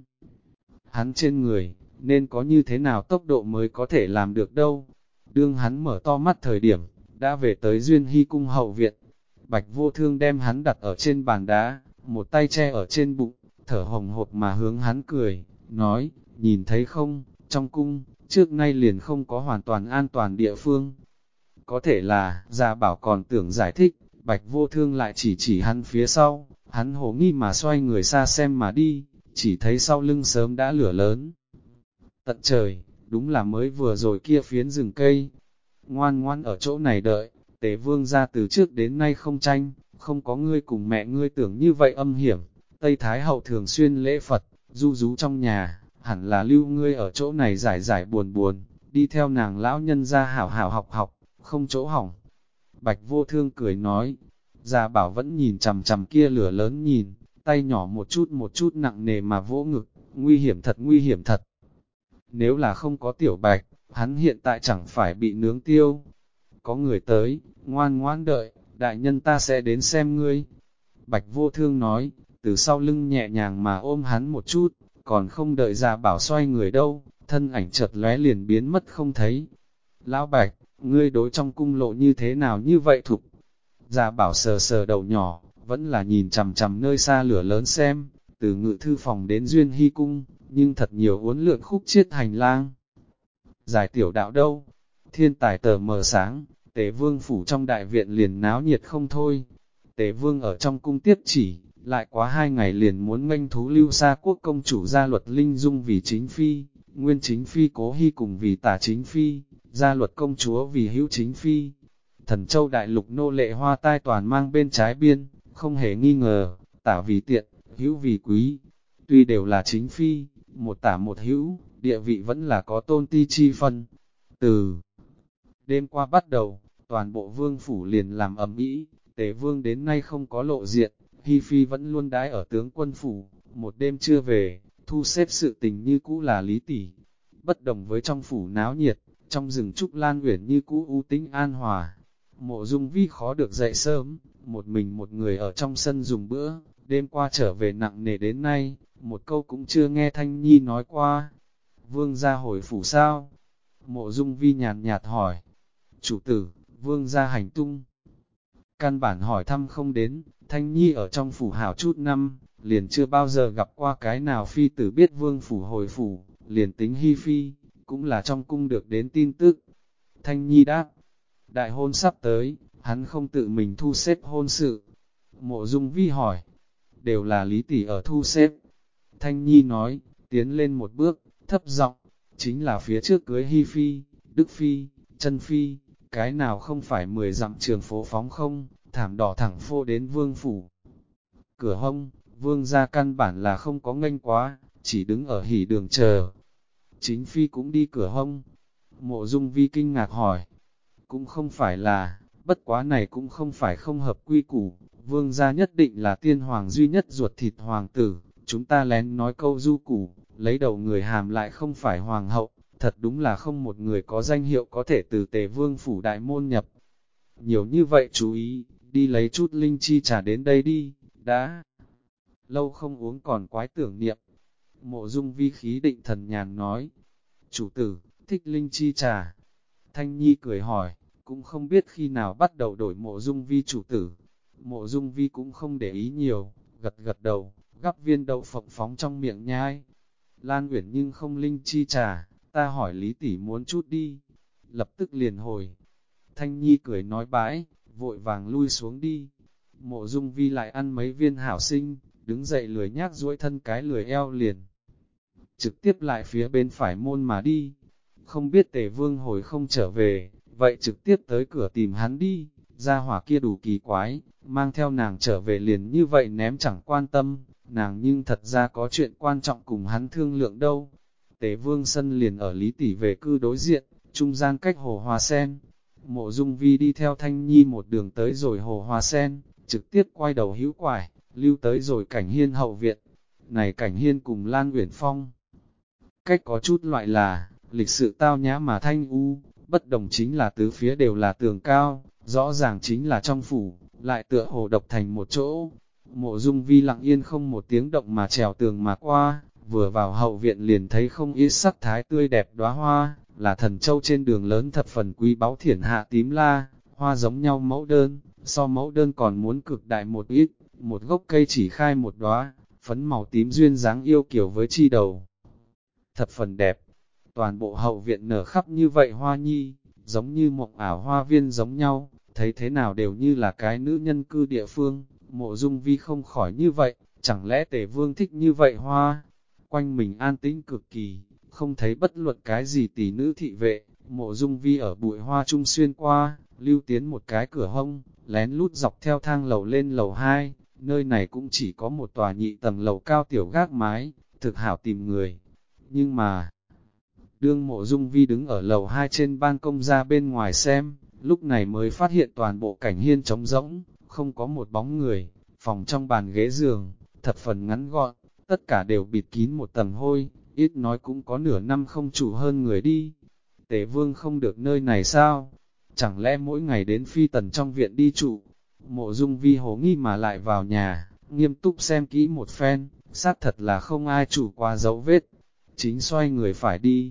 Hắn trên người, nên có như thế nào tốc độ mới có thể làm được đâu. Đương hắn mở to mắt thời điểm, đã về tới Duyên Hy cung hậu viện. Bạch Vô Thương đem hắn đặt ở trên bàn đá, một tay che ở trên bụng, thở hồng hộc mà hướng hắn cười, nói, nhìn thấy không, trong cung, trước nay liền không có hoàn toàn an toàn địa phương. Có thể là, Gia Bảo còn tưởng giải thích, Bạch Vô Thương lại chỉ hắn phía sau, hắn hồ nghi mà xoay người xa xem mà đi, chỉ thấy sau lưng sớm đã lửa lớn. Tận trời, đúng là mới vừa rồi kia phiến rừng cây. Ngoan ngoan ở chỗ này đợi, Tề Vương ra từ trước đến nay không tranh, không có ngươi cùng mẹ ngươi tưởng như vậy âm hiểm. Tây Thái Hậu thường xuyên lễ Phật, du rú trong nhà, hẳn là lưu ngươi ở chỗ này giải buồn buồn, đi theo nàng lão nhân ra hảo hảo học, không chỗ hỏng. Bạch Vô Thương cười nói, Gia Bảo vẫn nhìn chằm chằm kia lửa lớn nhìn, tay nhỏ một chút nặng nề mà vỗ ngực, nguy hiểm thật. Nếu là không có Tiểu Bạch, hắn hiện tại chẳng phải bị nướng tiêu. Có người tới, ngoan ngoan đợi, đại nhân ta sẽ đến xem ngươi. Bạch Vô Thương nói, từ sau lưng nhẹ nhàng mà ôm hắn một chút, còn không đợi Gia Bảo xoay người đâu, thân ảnh chợt lóe liền biến mất không thấy. Lão Bạch, ngươi đối trong cung lộ như thế nào như vậy thục? Gia Bảo sờ sờ đầu nhỏ, vẫn là nhìn chằm chằm nơi xa lửa lớn xem, từ ngự thư phòng đến Duyên Hy cung, nhưng thật nhiều uốn lượn khúc chiết hành lang. Giải tiểu đạo đâu? Thiên tài tờ mờ sáng, Tề Vương phủ trong đại viện liền náo nhiệt không thôi. Tề Vương ở trong cung tiếp chỉ, lại quá 2 ngày liền muốn nghênh thú Lưu Sa quốc công chủ gia luật Linh Dung vì chính phi, nguyên chính phi Cố Hy cùng vì tả chính phi, gia luật công chúa vì hữu chính phi. Thần châu đại lục nô lệ hoa tai toàn mang bên trái biên, không hề nghi ngờ, tả vì tiện, hữu vì quý. Tuy đều là chính phi, một tả một hữu, địa vị vẫn là có tôn ti chi phân. Từ đêm qua bắt đầu, toàn bộ vương phủ liền làm ầm ĩ, Tề Vương đến nay không có lộ diện, Hi Phi vẫn luôn đãi ở tướng quân phủ, một đêm chưa về, thu xếp sự tình như cũ là Lý Tỷ. Bất đồng với trong phủ náo nhiệt, trong rừng trúc lan uyển như cũ u tĩnh an hòa. Mộ Dung Vi khó được dậy sớm, một mình một người ở trong sân dùng bữa, đêm qua trở về nặng nề đến nay, một câu cũng chưa nghe Thanh Nhi nói qua. Vương gia hồi phủ sao? Mộ Dung Vi nhàn nhạt hỏi. Chủ tử, vương gia hành tung. Căn bản hỏi thăm không đến, Thanh Nhi ở trong phủ hảo chút năm, liền chưa bao giờ gặp qua cái nào phi tử biết vương phủ hồi phủ, liền tính Hi Phi, cũng là trong cung được đến tin tức. Thanh Nhi đáp, đại hôn sắp tới, hắn không tự mình thu xếp hôn sự. Mộ Dung Vi hỏi, đều là Lý Tỷ ở thu xếp. Thanh Nhi nói, tiến lên một bước, thấp giọng, chính là phía trước cưới Hi Phi, Đức Phi, Chân Phi, cái nào không phải 10 dặm trường phố phóng không, thảm đỏ thẳng phô đến vương phủ. Cửa hông, vương gia căn bản là không có nghênh quá, chỉ đứng ở hỉ đường chờ. Chính Phi cũng đi cửa hông. Mộ Dung Vi kinh ngạc hỏi, cũng không phải là, bất quá này cũng không phải không hợp quy củ, vương gia nhất định là tiên hoàng duy nhất ruột thịt hoàng tử, chúng ta lén nói câu du củ, lấy đầu người hàm lại không phải hoàng hậu, thật đúng là không một người có danh hiệu có thể từ Tề Vương phủ đại môn nhập. Nhiều như vậy chú ý, đi lấy chút linh chi trà đến đây đi, đã lâu không uống còn quái tưởng niệm. Mộ Dung Vi khí định thần nhàn nói, chủ tử, thích linh chi trà. Thanh Nhi cười hỏi, cũng không biết khi nào bắt đầu đổi Mộ Dung Vi chủ tử. Mộ Dung Vi cũng không để ý nhiều, gật gật đầu, gắp viên đậu phộng phóng trong miệng nhai. Lan Uyển nhưng không linh chi trà, ta hỏi Lý Tỷ muốn chút đi. Lập tức liền hồi. Thanh Nhi cười nói bãi, vội vàng lui xuống đi. Mộ Dung Vi lại ăn mấy viên hảo sinh, đứng dậy lười nhác duỗi thân cái lười eo liền. Trực tiếp lại phía bên phải môn mà đi. Không biết Tề Vương hồi không trở về, vậy trực tiếp tới cửa tìm hắn đi. Gia hỏa kia đủ kỳ quái, mang theo nàng trở về liền như vậy ném chẳng quan tâm, nàng nhưng thật ra có chuyện quan trọng cùng hắn thương lượng đâu. Tề Vương sân liền ở Lý Tỷ về cư đối diện, trung gian cách hồ hoa sen. Mộ Dung Vi đi theo Thanh Nhi một đường tới rồi hồ hoa sen, trực tiếp quay đầu hữu quải, lưu tới rồi Cảnh Hiên hậu viện. Này Cảnh Hiên cùng Lan Uyển Phong, cách có chút loại là, lịch sự tao nhã mà thanh u, bất đồng chính là tứ phía đều là tường cao, rõ ràng chính là trong phủ, lại tựa hồ độc thành một chỗ. Mộ Dung Vi lặng yên không một tiếng động mà trèo tường mà qua, vừa vào hậu viện liền thấy không ít sắc thái tươi đẹp đóa hoa, là thần châu trên đường lớn thập phần quý báu thiển hạ tím la, hoa giống nhau mẫu đơn, so mẫu đơn còn muốn cực đại một ít, một gốc cây chỉ khai một đóa, phấn màu tím duyên dáng yêu kiểu với chi đầu. Thập phần đẹp, toàn bộ hậu viện nở khắp như vậy hoa nhi, giống như mộng ảo hoa viên giống nhau, thấy thế nào đều như là cái nữ nhân cư địa phương. Mộ Dung Vi không khỏi như vậy, chẳng lẽ Tề Vương thích như vậy hoa? Quanh mình an tĩnh cực kỳ, không thấy bất luận cái gì tỷ nữ thị vệ. Mộ Dung Vi ở bụi hoa trung xuyên qua, lưu tiến một cái cửa hông, lén lút dọc theo thang lầu lên lầu 2, nơi này cũng chỉ có một tòa nhị tầng lầu cao tiểu gác mái, thực hảo tìm người. Nhưng mà, đương Mộ Dung Vi đứng ở lầu 2 trên ban công ra bên ngoài xem, lúc này mới phát hiện toàn bộ Cảnh Hiên trống rỗng, không có một bóng người, phòng trong bàn ghế giường, thập phần ngắn gọn, tất cả đều bịt kín một tầng hôi, ít nói cũng có nửa năm không chủ hơn người đi. Tề Vương không được nơi này sao? Chẳng lẽ mỗi ngày đến Phi Tần trong viện đi trụ? Mộ Dung Vi hồ nghi mà lại vào nhà, nghiêm túc xem kỹ một phen, xác thật là không ai chủ qua dấu vết. Chính xoay người phải đi,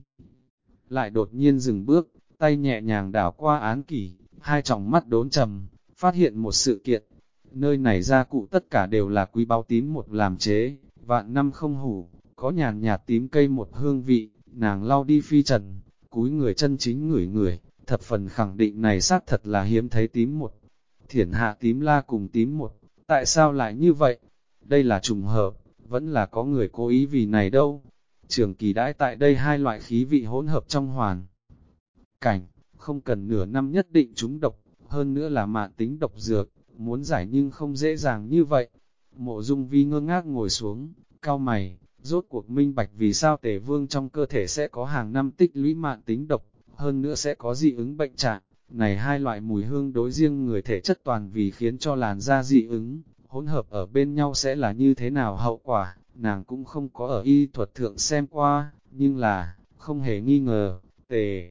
lại đột nhiên dừng bước, tay nhẹ nhàng đảo qua án kỷ, hai tròng mắt đốn trầm, phát hiện một sự kiện. Nơi này gia cụ tất cả đều là quý báu tím một làm chế, vạn năm không hủ, có nhàn nhạt tím cây một hương vị, nàng lau đi phi trần, cúi người chân chính ngửi người, thập phần khẳng định này xác thật là hiếm thấy tím một. Thiển hạ tím la cùng tím một, tại sao lại như vậy? Đây là trùng hợp, vẫn là có người cố ý vì này đâu. Trường kỳ đãi tại đây hai loại khí vị hỗn hợp trong hoàn cảnh, không cần nửa năm nhất định trúng độc, hơn nữa là mạn tính độc dược, muốn giải nhưng không dễ dàng như vậy. Mộ Dung Vi ngơ ngác ngồi xuống, cau mày, rốt cuộc minh bạch vì sao Tề Vương trong cơ thể sẽ có hàng năm tích lũy mạn tính độc, hơn nữa sẽ có dị ứng bệnh trạng. Này hai loại mùi hương đối riêng người thể chất toàn vì khiến cho làn da dị ứng, hỗn hợp ở bên nhau sẽ là như thế nào hậu quả, nàng cũng không có ở y thuật thượng xem qua, nhưng là, không hề nghi ngờ, Tề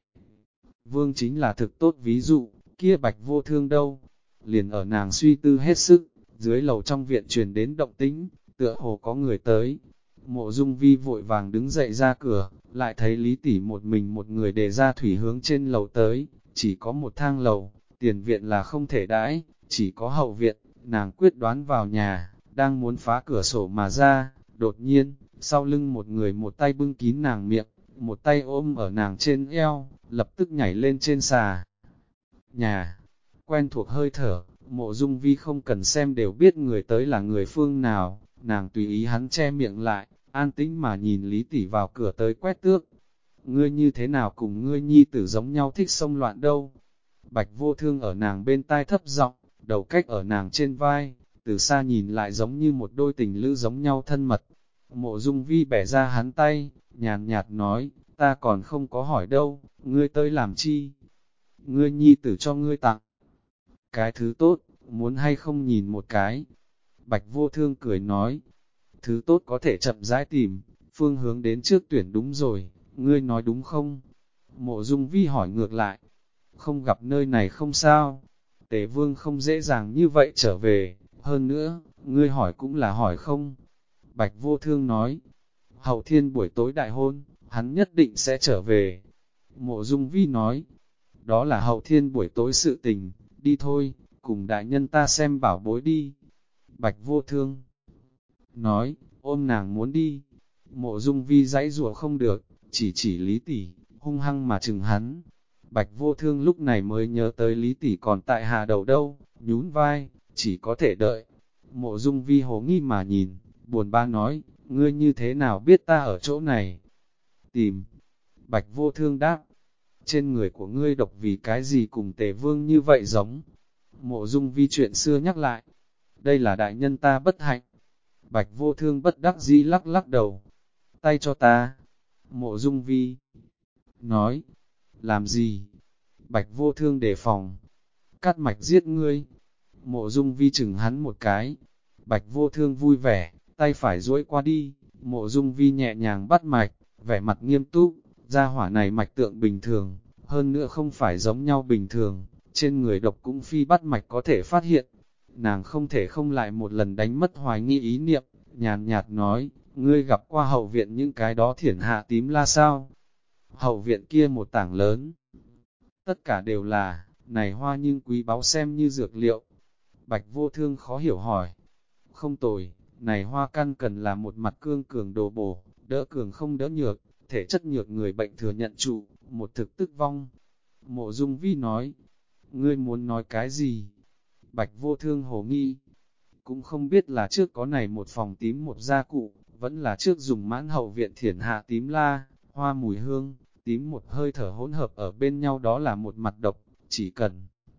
Vương chính là thực tốt ví dụ, kia Bạch Vô Thương đâu. Liền ở nàng suy tư hết sức, dưới lầu trong viện truyền đến động tĩnh, tựa hồ có người tới. Mộ Dung Vi vội vàng đứng dậy ra cửa, lại thấy Lý Tỷ một mình một người đề ra thủy hướng trên lầu tới, chỉ có một thang lầu, tiền viện là không thể đãi, chỉ có hậu viện, nàng quyết đoán vào nhà, đang muốn phá cửa sổ mà ra, đột nhiên, sau lưng một người một tay bưng kín nàng miệng, một tay ôm ở nàng trên eo, lập tức nhảy lên trên xà nhà. Quen thuộc hơi thở, Mộ Dung Vi không cần xem đều biết người tới là người phương nào, nàng tùy ý hắn che miệng lại, an tĩnh mà nhìn Lý Tỷ vào cửa tới quét tước. Ngươi như thế nào cùng ngươi nhi tử giống nhau thích xông loạn đâu? Bạch Vô Thương ở nàng bên tai thấp giọng, đầu cách ở nàng trên vai, từ xa nhìn lại giống như một đôi tình lữ giống nhau thân mật. Mộ Dung Vi bẻ ra hắn tay, nhàn nhạt nói, ta còn không có hỏi đâu, ngươi tới làm chi? Ngươi nhi tử cho ngươi tặng cái thứ tốt, muốn hay không nhìn một cái? Bạch Vô Thương cười nói, thứ tốt có thể chậm rãi tìm, phương hướng đến trước tuyển đúng rồi, ngươi nói đúng không? Mộ Dung Vi hỏi ngược lại, không gặp nơi này không sao, Tề Vương không dễ dàng như vậy trở về, hơn nữa, ngươi hỏi cũng là hỏi không? Bạch Vô Thương nói, hậu thiên buổi tối đại hôn, hắn nhất định sẽ trở về. Mộ Dung Vi nói, đó là hậu thiên buổi tối sự tình, đi thôi, cùng đại nhân ta xem bảo bối đi. Bạch Vô Thương nói, ôm nàng muốn đi. Mộ Dung Vi giãy giụa không được, chỉ Lý Tỷ, hung hăng mà chừng hắn. Bạch Vô Thương lúc này mới nhớ tới Lý Tỷ còn tại hạ đầu đâu, nhún vai, chỉ có thể đợi. Mộ Dung Vi hồ nghi mà nhìn, buồn bã nói, ngươi như thế nào biết ta ở chỗ này? Tìm. Bạch Vô Thương đáp, trên người của ngươi độc vì cái gì cùng Tề Vương như vậy giống? Mộ Dung Vi chuyện xưa nhắc lại, đây là đại nhân ta bất hạnh. Bạch Vô Thương bất đắc dĩ lắc lắc đầu, tay cho ta. Mộ Dung Vi nói, làm gì? Bạch Vô Thương đề phòng, cắt mạch giết ngươi. Mộ Dung Vi chừng hắn một cái, Bạch Vô Thương vui vẻ, tay phải duỗi qua đi, Mộ Dung Vi nhẹ nhàng bắt mạch, vẻ mặt nghiêm túc, gia hỏa này mạch tượng bình thường, hơn nữa không phải giống nhau bình thường, trên người độc cũng phi bắt mạch có thể phát hiện. Nàng không thể không lại một lần đánh mất hoài nghi ý niệm, nhàn nhạt nói, ngươi gặp qua hậu viện những cái đó thiển hạ tím la sao? Hậu viện kia một tảng lớn, tất cả đều là, này hoa nhưng quý báu xem như dược liệu. Bạch Vô Thương khó hiểu hỏi, không tồi, này hoa căn cần là một mặt cương cường đồ bổ, đỡ cường không đỡ nhược, thể chất nhược người bệnh thừa nhận trụ, một thực tức vong. Mộ Dung Vi nói, ngươi muốn nói cái gì? Bạch Vô Thương hồ nghi, cũng không biết là trước có này một phòng tím một gia cụ, vẫn là trước dùng mãn hậu viện thiển hạ tím la, hoa mùi hương, tím một hơi thở hỗn hợp ở bên nhau đó là một mặt độc, chỉ cần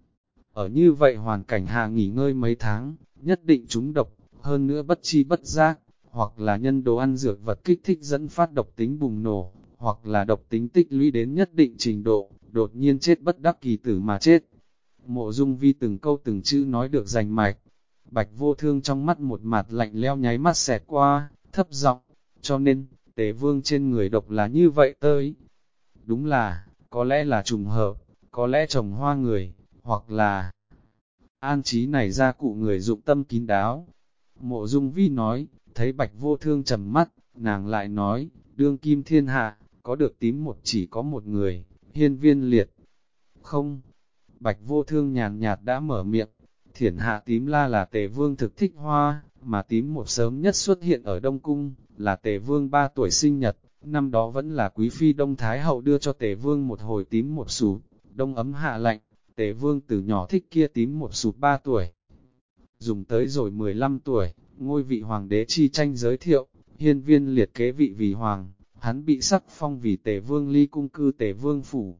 ở như vậy hoàn cảnh hạ nghỉ ngơi mấy tháng, nhất định trúng độc, hơn nữa bất chi bất giác, hoặc là nhân đồ ăn dược vật kích thích dẫn phát độc tính bùng nổ, hoặc là độc tính tích lũy đến nhất định trình độ, đột nhiên chết bất đắc kỳ tử mà chết. Mộ Dung Vi từng câu từng chữ nói được rành mạch. Bạch Vô Thương trong mắt một mặt lạnh leo nháy mắt xẹt qua, thấp giọng, cho nên, Tề Vương trên người độc là như vậy tới. Đúng là, có lẽ là trùng hợp, có lẽ trồng hoa người, hoặc là an trí này ra cụ người dụng tâm kín đáo. Mộ Dung Vi nói, thấy Bạch Vô Thương trầm mắt, nàng lại nói, đương kim thiên hạ, có được tím một chỉ có một người, Hiên Viên Liệt. Không, Bạch Vô Thương nhàn nhạt đã mở miệng, Thiển hạ tím la là Tề Vương thực thích hoa, mà tím một sớm nhất xuất hiện ở Đông Cung, là Tề Vương 3 tuổi sinh nhật, năm đó vẫn là Quý Phi Đông Thái Hậu đưa cho Tề Vương một hồi tím một sụp, đông ấm hạ lạnh, Tề Vương từ nhỏ thích kia tím một sụp 3 tuổi. Dùng tới rồi 15 tuổi, ngôi vị hoàng đế chi tranh giới thiệu, Hiên Viên Liệt kế vị vì hoàng, hắn bị sắc phong vì Tề Vương ly cung cư Tề Vương phủ.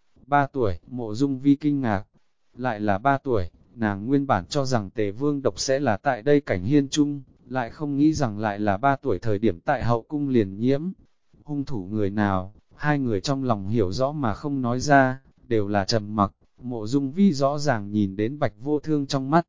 3 tuổi, Mộ Dung Vi kinh ngạc, lại là 3 tuổi, nàng nguyên bản cho rằng Tề Vương độc sẽ là tại đây cảnh hiên trung, lại không nghĩ rằng lại là 3 tuổi thời điểm tại hậu cung liền nhiễm. Hung thủ người nào, hai người trong lòng hiểu rõ mà không nói ra, đều là trầm mặc. Mộ Dung Vi rõ ràng nhìn đến Bạch Vô Thương trong mắt.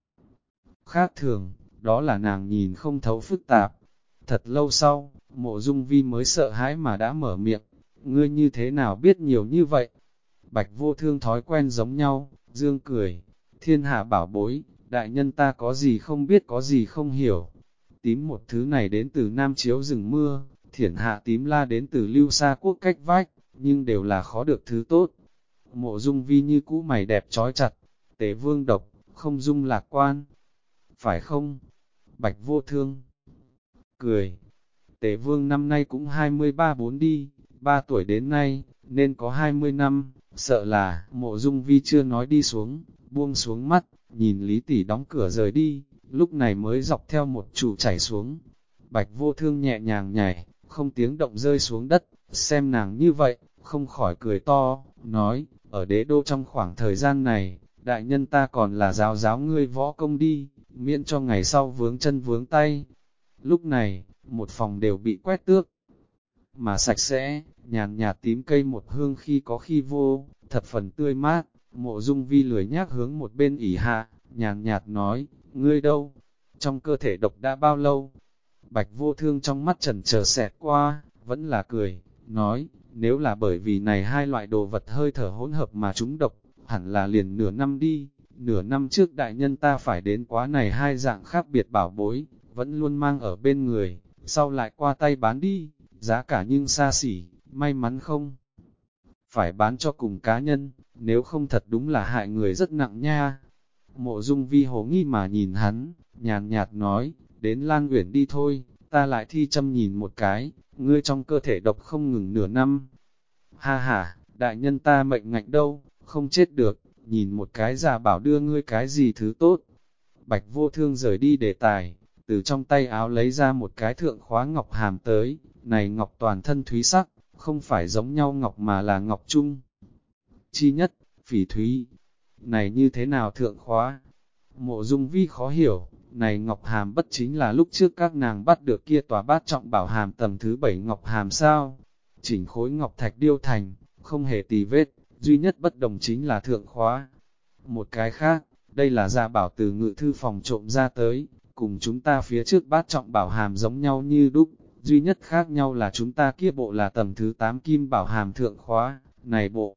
Khác thường, đó là nàng nhìn không thấu phức tạp. Thật lâu sau, Mộ Dung Vi mới sợ hãi mà đã mở miệng, ngươi như thế nào biết nhiều như vậy? Bạch Vô Thương thói quen giống nhau, dương cười, thiên hạ bảo bối, đại nhân ta có gì không biết có gì không hiểu. Tím một thứ này đến từ Nam Chiếu rừng mưa, Thiển hạ tím la đến từ Lưu Sa quốc cách vách, nhưng đều là khó được thứ tốt. Mộ Dung Vi như cũ mày đẹp trói chặt, Tề Vương độc, không dung lạc quan. Phải không? Bạch Vô Thương cười, Tề Vương năm nay cũng 23-4 đi, 3 tuổi đến nay, nên có 20 năm, sợ là, Mộ Dung Vi chưa nói đi xuống, buông xuống mắt, nhìn Lý Tỷ đóng cửa rời đi, lúc này mới dọc theo một trụ chảy xuống. Bạch Vô Thương nhẹ nhàng nhảy, không tiếng động rơi xuống đất, xem nàng như vậy, không khỏi cười to, nói, ở đế đô trong khoảng thời gian này, đại nhân ta còn là giáo giáo ngươi võ công đi, miễn cho ngày sau vướng chân vướng tay. Lúc này, một phòng đều bị quét tước, mà sạch sẽ, nhàn nhạt tím cây một hương khi có khi vô, thập phần tươi mát. Mộ Dung Vi lười nhác hướng một bên ỉ hạ, nhàn nhạt nói, ngươi đâu? Trong cơ thể độc đã bao lâu? Bạch Vô Thương trong mắt trần chờ xẹt qua, vẫn là cười, nói, nếu là bởi vì này hai loại đồ vật hơi thở hỗn hợp mà chúng độc, hẳn là liền nửa năm đi, nửa năm trước đại nhân ta phải đến quá này hai dạng khác biệt bảo bối, vẫn luôn mang ở bên người, sau lại qua tay bán đi, giá cả nhưng xa xỉ, may mắn không phải bán cho cùng cá nhân, nếu không thật đúng là hại người rất nặng nha. Mộ Dung Vi hồ nghi mà nhìn hắn, nhàn nhạt nói, đến Lan Uyển đi thôi, ta lại thi châm nhìn một cái, ngươi trong cơ thể độc không ngừng nửa năm. Ha ha, đại nhân ta mệnh ngạnh đâu, không chết được, nhìn một cái giả bảo đưa ngươi cái gì thứ tốt. Bạch Vô Thương rời đi đề tài, từ trong tay áo lấy ra một cái thượng khóa ngọc hàm tới, này ngọc toàn thân thúy sắc, không phải giống nhau ngọc mà là ngọc trung. Chi nhất, phỉ thúy, này như thế nào thượng khóa? Mộ Dung Vi khó hiểu, này ngọc hàm bất chính là lúc trước các nàng bắt được kia tòa bát trọng bảo hàm tầng thứ 7 ngọc hàm sao? Chỉnh khối ngọc thạch điêu thành, không hề tì vết, duy nhất bất đồng chính là thượng khóa. Một cái khác, đây là gia bảo từ ngự thư phòng trộm ra tới, cùng chúng ta phía trước bát trọng bảo hàm giống nhau như đúc, duy nhất khác nhau là chúng ta kia bộ là tầng thứ 8 kim bảo hàm thượng khóa, này bộ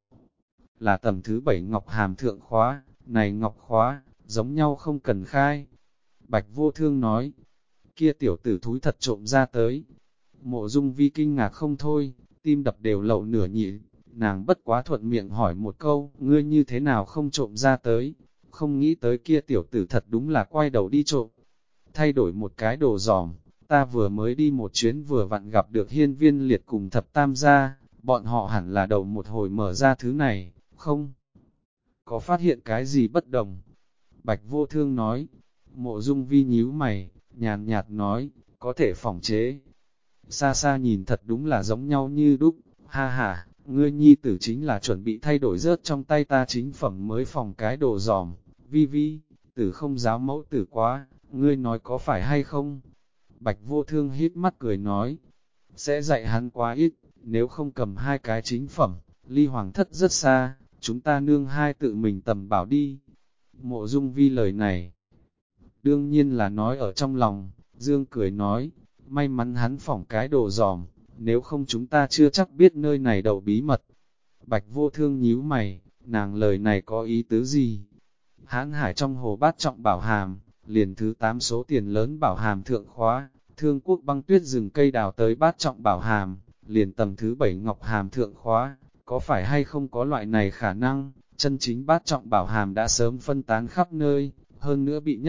là tầng thứ 7 ngọc hàm thượng khóa, này ngọc khóa, giống nhau không cần khai. Bạch Vô Thương nói, kia tiểu tử thúi thật trộm ra tới. Mộ Dung Vi kinh ngạc không thôi, tim đập đều lậu nửa nhị, nàng bất quá thuận miệng hỏi một câu, ngươi như thế nào không trộm ra tới, không nghĩ tới kia tiểu tử thật đúng là quay đầu đi trộm. Thay đổi một cái đồ giỏm, ta vừa mới đi một chuyến vừa vặn gặp được Hiên Viên Liệt cùng thập tam gia, bọn họ hẳn là đầu một hồi mở ra thứ này, không? Có phát hiện cái gì bất đồng? Bạch Vô Thương nói, Mộ Dung Vi nhíu mày, nhàn nhạt nói, có thể phỏng chế. Xa xa nhìn thật đúng là giống nhau như đúc, ha ha, ngươi nhi tử chính là chuẩn bị thay đổi rớt trong tay ta chính phẩm mới phòng cái đồ giỏm. Vi Vi, tử không giáo mẫu tử quá, ngươi nói có phải hay không? Bạch Vô Thương hít mắt cười nói, sẽ dạy hắn quá ít, nếu không cầm hai cái chính phẩm, ly hoàng thất rất xa, chúng ta nương hai tự mình tầm bảo đi. Mộ Dung Vi lời này, đương nhiên là nói ở trong lòng, Dương cười nói, may mắn hắn phỏng cái đồ giỏm, nếu không chúng ta chưa chắc biết nơi này đầu bí mật. Bạch Vô Thương nhíu mày, nàng lời này có ý tứ gì? Hãn Hải trong hồ bát trọng bảo hàm, liền thứ 8 số tiền lớn bảo hàm thượng khóa, Thương Quốc băng tuyết rừng cây đào tới bát trọng bảo hàm, liền tầng thứ 7 ngọc hàm thượng khóa, có phải hay không có loại này khả năng, chân chính bát trọng bảo hàm đã sớm phân tán khắp nơi, hơn nữa bị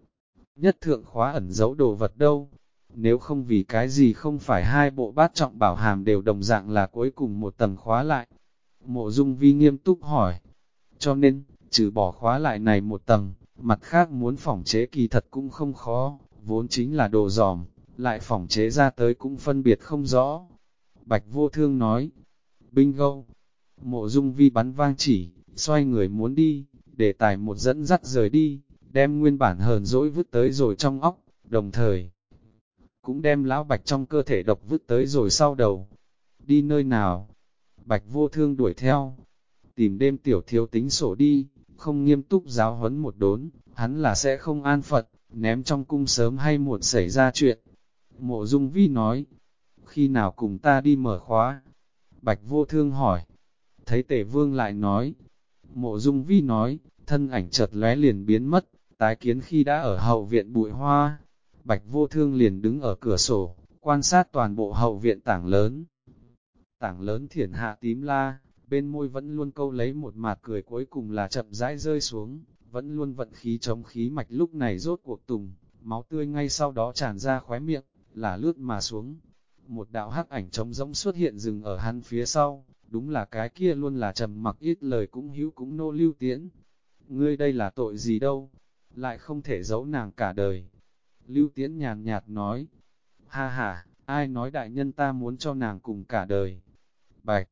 nhất thượng khóa ẩn giấu đồ vật đâu. Nếu không vì cái gì không phải hai bộ bát trọng bảo hàm đều đồng dạng là cuối cùng một tầng khóa lại. Mộ Dung Vi nghiêm túc hỏi, cho nên, trừ bỏ khóa lại này một tầng, mặt khác muốn phỏng chế kỳ thật cũng không khó, vốn chính là đồ giòm, lại phỏng chế ra tới cũng phân biệt không rõ. Bạch Vô Thương nói, bingo, Mộ Dung Vi bắn vang chỉ, xoay người muốn đi, đề tài một dẫn dắt rời đi, đem nguyên bản hờn dỗi vứt tới rồi trong óc, đồng thời cũng đem lão Bạch trong cơ thể độc vứt tới rồi sau đầu. Đi nơi nào? Bạch Vô Thương đuổi theo, tìm đêm tiểu thiếu tính sổ đi, không nghiêm túc giáo huấn một đốn, hắn là sẽ không an phận, ném trong cung sớm hay muộn xảy ra chuyện. Mộ Dung Vi nói, khi nào cùng ta đi mở khóa? Bạch Vô Thương hỏi, thấy Tề Vương lại nói, Mộ Dung Vi nói, thân ảnh chợt lóe liền biến mất, tái kiến khi đã ở hậu viện bụi hoa. Bạch Vô Thương liền đứng ở cửa sổ, quan sát toàn bộ hậu viện tảng lớn. Tảng lớn thiển hạ tím la, bên môi vẫn luôn câu lấy một mạt cười, cuối cùng là chậm rãi rơi xuống, vẫn luôn vận khí chống khí mạch lúc này rốt cuộc tùng, máu tươi ngay sau đó tràn ra khóe miệng, là lướt mà xuống. Một đạo hắc ảnh trống rỗng xuất hiện dừng ở hắn phía sau, đúng là cái kia luôn là trầm mặc ít lời cũng hữu cũng nô Lưu Tiễn. Ngươi đây là tội gì đâu, lại không thể giấu nàng cả đời. Lưu Tiễn nhàn nhạt nói, ha ha, ai nói đại nhân ta muốn cho nàng cùng cả đời. Bạch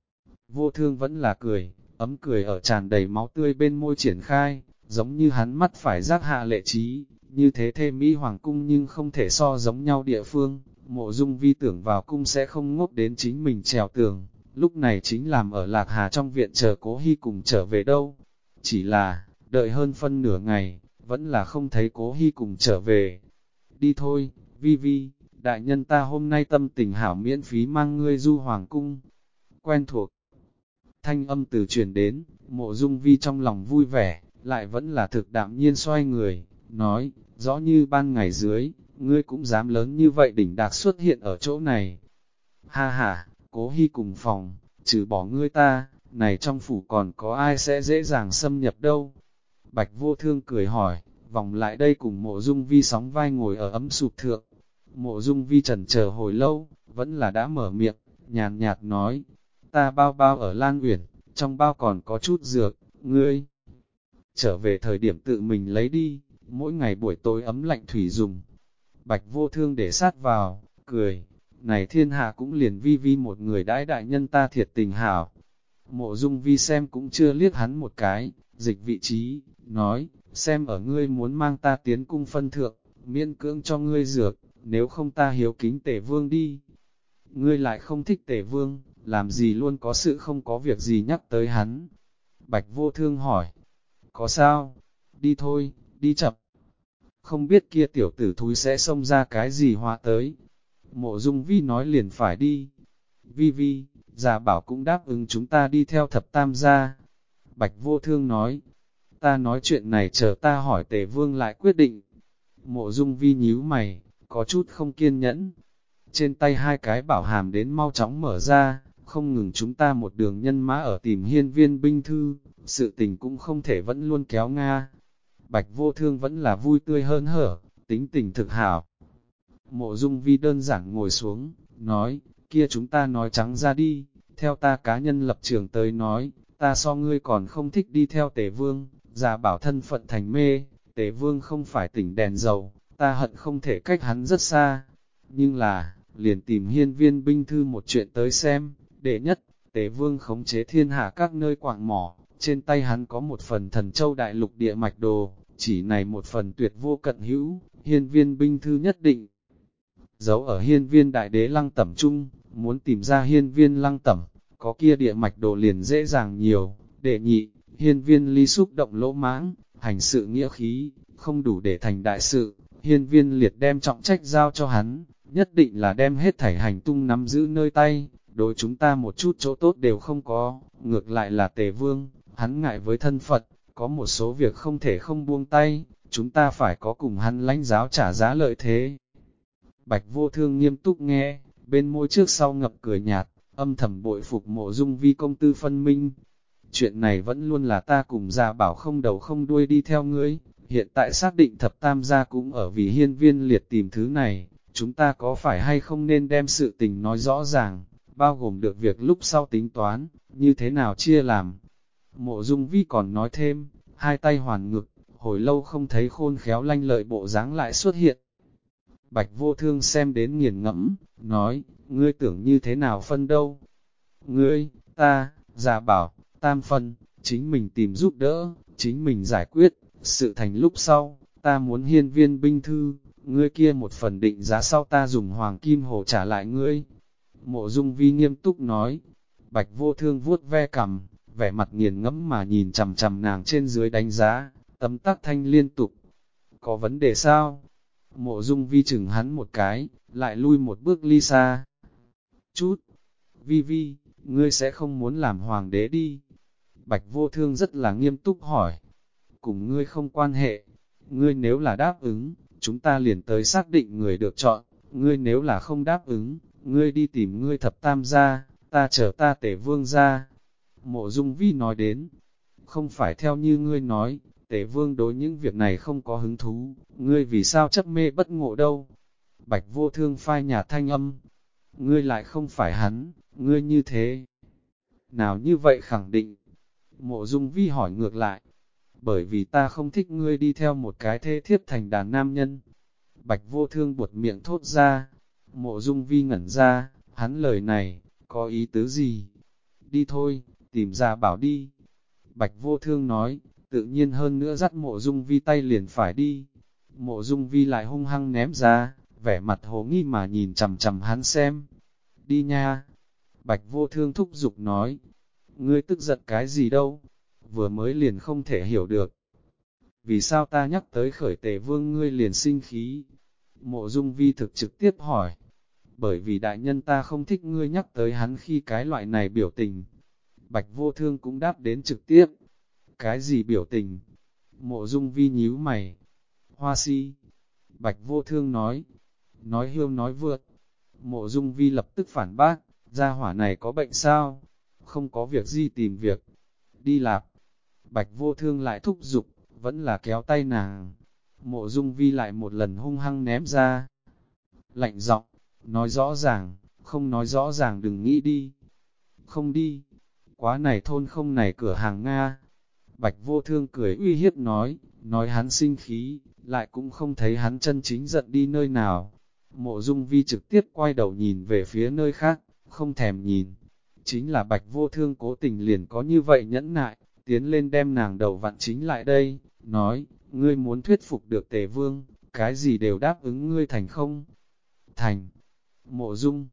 Vô Thương vẫn là cười, ấm cười ở tràn đầy máu tươi bên môi triển khai, giống như hắn mắt phải giác hạ lệ trí, như thế thê Mỹ Hoàng cung nhưng không thể so giống nhau địa phương. Mộ Dung Vi tưởng vào cung sẽ không ngốc đến chính mình trèo tường, lúc này chính làm ở Lạc Hà trong viện chờ Cố Hy cùng trở về đâu. Chỉ là, đợi hơn phân nửa ngày, vẫn là không thấy Cố Hy cùng trở về. Đi thôi, Vi Vi, đại nhân ta hôm nay tâm tình hảo miễn phí mang ngươi du hoàng cung. Quen thuộc, thanh âm từ truyền đến, Mộ Dung Vi trong lòng vui vẻ, lại vẫn là thực đạm nhiên xoay người, nói, rõ như ban ngày dưới, ngươi cũng dám lớn như vậy đỉnh đạc xuất hiện ở chỗ này. Ha ha, Cố Hy cùng phòng, trừ bỏ ngươi ta, này trong phủ còn có ai sẽ dễ dàng xâm nhập đâu. Bạch Vô Thương cười hỏi, vòng lại đây cùng Mộ Dung Vi sóng vai ngồi ở ấm sụp thượng. Mộ Dung Vi chần chờ hồi lâu, vẫn là đã mở miệng, nhàn nhạt nói, ta bao ở Lan Uyển, trong bao còn có chút dược, ngươi trở về thời điểm tự mình lấy đi, mỗi ngày buổi tối ấm lạnh thủy dùng. Bạch Vô Thương để sát vào, cười, này thiên hạ cũng liền Vi Vi một người đãi đại nhân ta thiệt tình hảo. Mộ Dung Vi xem cũng chưa liếc hắn một cái, dịch vị trí, nói, xem ở ngươi muốn mang ta tiến cung phân thượng, miễn cưỡng cho ngươi dược, nếu không ta hiếu kính Tề Vương đi. Ngươi lại không thích Tề Vương, làm gì luôn có sự không có việc gì nhắc tới hắn. Bạch Vô Thương hỏi, có sao? Đi thôi, đi chậm. Không biết kia tiểu tử thúi sẽ xông ra cái gì họa tới. Mộ Dung Vi nói liền phải đi. Vi Vi, già bảo cũng đáp ứng chúng ta đi theo thập tam gia. Bạch Vô Thương nói, ta nói chuyện này chờ ta hỏi Tề Vương lại quyết định. Mộ Dung Vi nhíu mày, có chút không kiên nhẫn. Trên tay hai cái bảo hàm đến mau chóng mở ra, không ngừng chúng ta một đường nhân mã ở tìm hiên viên binh thư, sự tình cũng không thể vẫn luôn kéo Nga. Bạch Vô Thương vẫn là vui tươi hơn hở, tính tình thực hảo. Mộ Dung Vi đơn giản ngồi xuống, nói, kia chúng ta nói trắng ra đi, theo ta cá nhân lập trường tới nói, ta so ngươi còn không thích đi theo Tề Vương, già bảo thân phận thành mê, Tề Vương không phải tỉnh đèn dầu, ta hận không thể cách hắn rất xa. Nhưng là, liền tìm hiên viên binh thư một chuyện tới xem, đệ nhất, Tề Vương khống chế thiên hạ các nơi quạng mỏ, trên tay hắn có một phần thần châu đại lục địa mạch đồ, chỉ này một phần tuyệt vô cận hữu, hiên viên binh thư nhất định. Giấu ở hiên viên đại đế lăng tẩm trung, muốn tìm ra hiên viên lăng tẩm, có kia địa mạch đồ liền dễ dàng nhiều. Đệ nhị, hiên viên ly xúc động lỗ mãng, hành sự nghĩa khí, không đủ để thành đại sự, hiên viên liệt đem trọng trách giao cho hắn, nhất định là đem hết thảy hành tung nắm giữ nơi tay, đối chúng ta một chút chỗ tốt đều không có, ngược lại là Tề Vương, hắn ngại với thân Phật, có một số việc không thể không buông tay, chúng ta phải có cùng hắn lãnh giáo trả giá lợi thế. Bạch Vô Thương nghiêm túc nghe, bên môi trước sau ngập cười nhạt, âm thầm bội phục Mộ Dung Vi công tư phân minh. Chuyện này vẫn luôn là ta cùng Gia Bảo không đầu không đuôi đi theo ngươi, hiện tại xác định thập tam gia cũng ở vì hiên viên liệt tìm thứ này, chúng ta có phải hay không nên đem sự tình nói rõ ràng, bao gồm được việc lúc sau tính toán, như thế nào chia làm. Mộ Dung Vi còn nói thêm, hai tay hoàn ngực, hồi lâu không thấy khôn khéo lanh lợi bộ dáng lại xuất hiện. Bạch Vô Thương xem đến nghiền ngẫm, nói, ngươi tưởng như thế nào phân đâu? Ngươi, ta, Gia Bảo, tam phân, chính mình tìm giúp đỡ, chính mình giải quyết, sự thành lúc sau, ta muốn hiên viên binh thư, ngươi kia một phần định giá sau ta dùng hoàng kim hồ trả lại ngươi. Mộ Dung Vi nghiêm túc nói, Bạch Vô Thương vuốt ve cằm, vẻ mặt nghiền ngẫm mà nhìn chằm chằm nàng trên dưới đánh giá, tấm tắc thanh liên tục. Có vấn đề sao? Mộ Dung Vi chừng hắn một cái, lại lui một bước ly xa. Chút, Vi Vi, ngươi sẽ không muốn làm hoàng đế đi. Bạch Vô Thương rất là nghiêm túc hỏi. Cùng ngươi không quan hệ, ngươi nếu là đáp ứng, chúng ta liền tới xác định người được chọn, ngươi nếu là không đáp ứng, ngươi đi tìm ngươi thập tam gia, ta chờ ta Tề Vương ra. Mộ Dung Vi nói đến, không phải theo như ngươi nói, Tề Vương đối những việc này không có hứng thú, ngươi vì sao chấp mê bất ngộ đâu. Bạch Vô Thương phai nhạt thanh âm, ngươi lại không phải hắn, ngươi như thế. Nào như vậy khẳng định. Mộ Dung Vi hỏi ngược lại, bởi vì ta không thích ngươi đi theo một cái thê thiếp thành đàn nam nhân. Bạch Vô Thương buột miệng thốt ra, Mộ Dung Vi ngẩn ra, hắn lời này, có ý tứ gì? Đi thôi, tìm Gia Bảo đi. Bạch Vô Thương nói, tự nhiên hơn nữa dắt Mộ Dung Vi tay liền phải đi. Mộ Dung Vi lại hung hăng ném ra, vẻ mặt hồ nghi mà nhìn chằm chằm hắn xem. Đi nha! Bạch Vô Thương thúc giục nói, ngươi tức giận cái gì đâu, vừa mới liền không thể hiểu được. Vì sao ta nhắc tới khởi Tề Vương ngươi liền sinh khí? Mộ Dung Vi thực trực tiếp hỏi, bởi vì đại nhân ta không thích ngươi nhắc tới hắn khi cái loại này biểu tình. Bạch Vô Thương cũng đáp đến trực tiếp. Cái gì biểu tình? Mộ Dung Vi nhíu mày. Hoa si. Bạch Vô Thương nói hiêu nói vượt. Mộ Dung Vi lập tức phản bác, gia hỏa này có bệnh sao? Không có việc gì tìm việc. Đi lạp. Bạch Vô Thương lại thúc giục, vẫn là kéo tay nàng. Mộ Dung Vi lại một lần hung hăng ném ra. Lạnh giọng, nói rõ ràng, không nói rõ ràng đừng nghĩ đi. Không đi. Quá này thôn không này cửa hàng Nga. Bạch Vô Thương cười uy hiếp nói hắn sinh khí, lại cũng không thấy hắn chân chính giận đi nơi nào. Mộ Dung Vi trực tiếp quay đầu nhìn về phía nơi khác, không thèm nhìn. Chính là Bạch Vô Thương cố tình liền có như vậy nhẫn nại, tiến lên đem nàng đầu vặn chính lại đây, nói, ngươi muốn thuyết phục được Tề Vương, cái gì đều đáp ứng ngươi thành không? Thành. Mộ Dung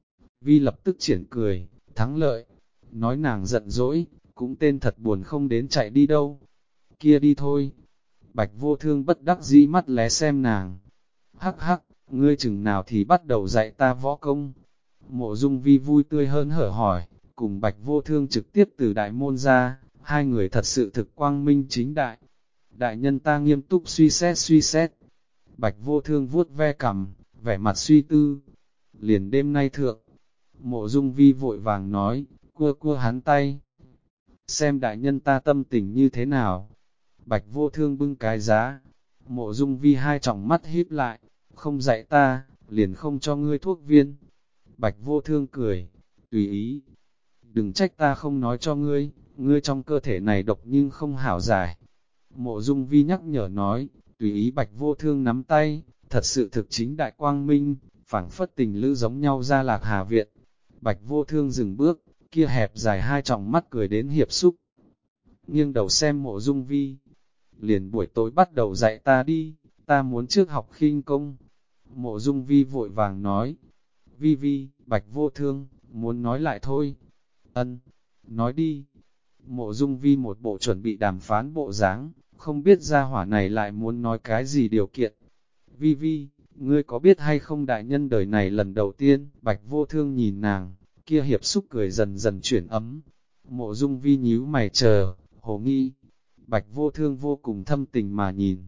Vi lập tức triển cười, thắng lợi, nói nàng giận dỗi, cũng tên thật buồn không đến chạy đi đâu. Kia đi thôi. Bạch Vô Thương bất đắc dĩ mắt lé xem nàng. Hắc hắc, ngươi chừng nào thì bắt đầu dạy ta võ công. Mộ Dung Vi vui tươi hơn hở hỏi, cùng Bạch Vô Thương trực tiếp từ đại môn ra, hai người thật sự thực quang minh chính đại. Đại nhân ta nghiêm túc suy xét. Bạch Vô Thương vuốt ve cằm, vẻ mặt suy tư. Liền đêm nay thượng, Mộ Dung Vi vội vàng nói, cua hắn tay. Xem đại nhân ta tâm tình như thế nào. Bạch Vô Thương bưng cái giá. Mộ Dung Vi hai tròng mắt híp lại, không dạy ta, liền không cho ngươi thuốc viên. Bạch Vô Thương cười, tùy ý. Đừng trách ta không nói cho ngươi, ngươi trong cơ thể này độc nhưng không hảo giải. Mộ Dung Vi nhắc nhở nói, tùy ý Bạch Vô Thương nắm tay, thật sự thực chính đại quang minh, phảng phất tình lữ giống nhau ra Lạc Hà Viện. Bạch Vô Thương dừng bước, kia hẹp dài hai tròng mắt cười đến hiệp xúc. Nghiêng đầu xem Mộ Dung Vi, liền buổi tối bắt đầu dạy ta đi, ta muốn trước học khinh công. Mộ Dung Vi vội vàng nói, Vi, Bạch Vô Thương, muốn nói lại thôi. Ân, nói đi. Mộ Dung Vi một bộ chuẩn bị đàm phán bộ dáng, không biết gia hỏa này lại muốn nói cái gì điều kiện. Vi, ngươi có biết hay không đại nhân đời này lần đầu tiên, Bạch Vô Thương nhìn nàng, kia hiệp xúc cười dần dần chuyển ấm. Mộ Dung Vi nhíu mày chờ, hồ nghi. Bạch Vô Thương vô cùng thâm tình mà nhìn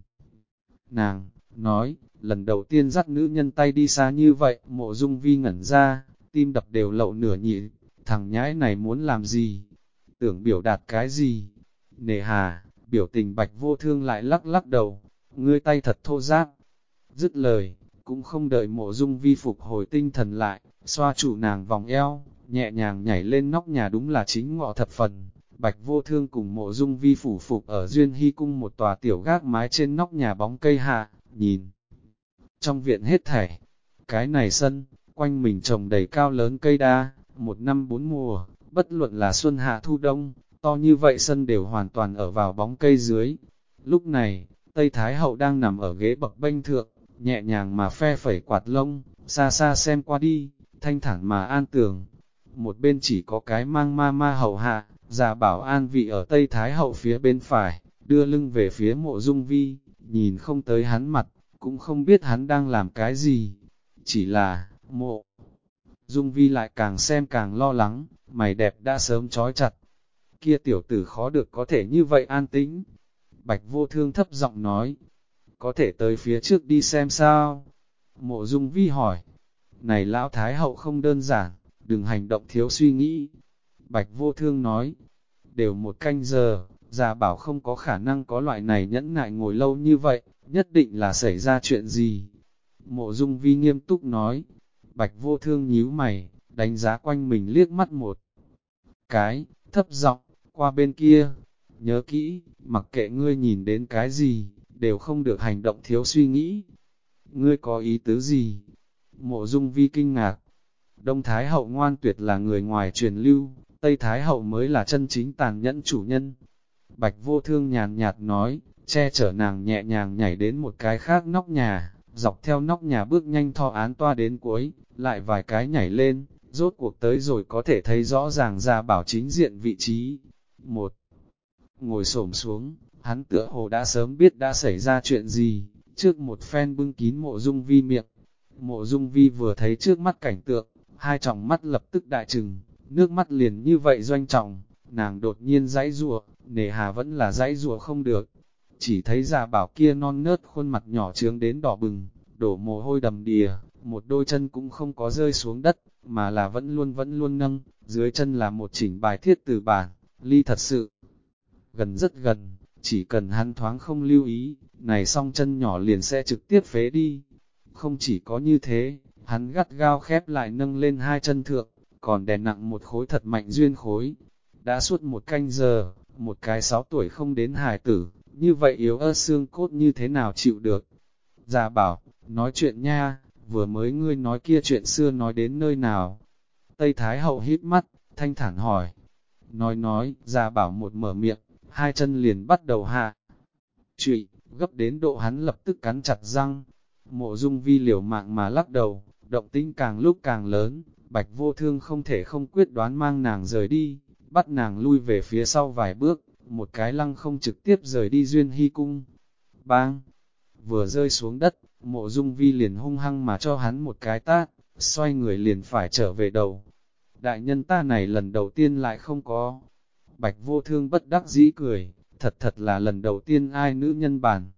nàng, nói, lần đầu tiên dắt nữ nhân tay đi xa như vậy, Mộ Dung Vi ngẩn ra, tim đập đều lậu nửa nhịp, thằng nhãi này muốn làm gì? Tưởng biểu đạt cái gì? Nề hà, biểu tình Bạch Vô Thương lại lắc lắc đầu, ngươi tay thật thô ráp. Dứt lời, cũng không đợi Mộ Dung Vi phục hồi tinh thần lại, xoa trụ nàng vòng eo, nhẹ nhàng nhảy lên nóc nhà, đúng là chính ngọ thập phần. Bạch Vô Thương cùng Mộ Dung Vi phủ phục ở Duyên Hy Cung một tòa tiểu gác mái trên nóc nhà bóng cây hạ, nhìn trong viện hết thảy. Cái này sân, quanh mình trồng đầy cao lớn cây đa, một năm bốn mùa, bất luận là xuân hạ thu đông, to như vậy sân đều hoàn toàn ở vào bóng cây dưới. Lúc này, Tây Thái Hậu đang nằm ở ghế bậc bênh thượng, nhẹ nhàng mà phe phẩy quạt lông, xa xa xem qua đi, thanh thản mà an tường. Một bên chỉ có cái mang ma hậu hạ, già bảo an vị ở Tây Thái Hậu phía bên phải, đưa lưng về phía Mộ Dung Vi, nhìn không tới hắn mặt, cũng không biết hắn đang làm cái gì. Chỉ là, Mộ Dung Vi lại càng xem càng lo lắng, mày đẹp đã sớm trói chặt. Kia tiểu tử khó được có thể như vậy an tĩnh. Bạch Vô Thương thấp giọng nói, có thể tới phía trước đi xem sao? Mộ Dung Vi hỏi, này lão Thái Hậu không đơn giản, đừng hành động thiếu suy nghĩ. Bạch Vô Thương nói, đều một canh giờ, già bảo không có khả năng có loại này nhẫn nại ngồi lâu như vậy, nhất định là xảy ra chuyện gì. Mộ Dung Vi nghiêm túc nói, Bạch Vô Thương nhíu mày, đánh giá quanh mình liếc mắt một cái, thấp giọng, qua bên kia, nhớ kỹ, mặc kệ ngươi nhìn đến cái gì, đều không được hành động thiếu suy nghĩ. Ngươi có ý tứ gì? Mộ Dung Vi kinh ngạc. Đông Thái Hậu ngoan tuyệt là người ngoài truyền lưu, Tây Thái Hậu mới là chân chính tàn nhẫn chủ nhân. Bạch Vô Thương nhàn nhạt nói, che chở nàng nhẹ nhàng nhảy đến một cái khác nóc nhà, dọc theo nóc nhà bước nhanh thò án toa đến cuối, lại vài cái nhảy lên, rốt cuộc tới rồi có thể thấy rõ ràng ra bảo chính diện vị trí. Một, ngồi xổm xuống, hắn tựa hồ đã sớm biết đã xảy ra chuyện gì, trước một phen bưng kín Mộ Dung Vi miệng. Mộ Dung Vi vừa thấy trước mắt cảnh tượng, hai tròng mắt lập tức đại trừng, nước mắt liền như vậy doanh trọng, nàng đột nhiên giãy giụa, nề hà vẫn là giãy giụa không được. Chỉ thấy già bảo kia non nớt khuôn mặt nhỏ trướng đến đỏ bừng, đổ mồ hôi đầm đìa, một đôi chân cũng không có rơi xuống đất, mà là vẫn luôn nâng, dưới chân là một chỉnh bài thiết từ bản, ly thật sự gần rất gần, chỉ cần hắn thoáng không lưu ý, này song chân nhỏ liền sẽ trực tiếp phế đi. Không chỉ có như thế, hắn gắt gao khép lại nâng lên hai chân thượng, còn đè nặng một khối thật mạnh duyên khối. Đã suốt một canh giờ, một cái 6 tuổi không đến hài tử, như vậy yếu ớt xương cốt như thế nào chịu được. Già bảo, nói chuyện nha, vừa mới ngươi nói kia chuyện xưa nói đến nơi nào. Tây Thái Hậu hít mắt, thanh thản hỏi. Nói, già bảo một mở miệng, hai chân liền bắt đầu hạ. Trụy, gấp đến độ hắn lập tức cắn chặt răng. Mộ Dung Vi liều mạng mà lắc đầu, động tĩnh càng lúc càng lớn, Bạch Vô Thương không thể không quyết đoán mang nàng rời đi, bắt nàng lui về phía sau vài bước, một cái lăng không trực tiếp rời đi Duyên Hy Cung. Bang! Vừa rơi xuống đất, Mộ Dung Vi liền hung hăng mà cho hắn một cái tát, xoay người liền phải trở về đầu. Đại nhân ta này lần đầu tiên lại không có. Bạch Vô Thương bất đắc dĩ cười, thật là lần đầu tiên ai nữ nhân bàn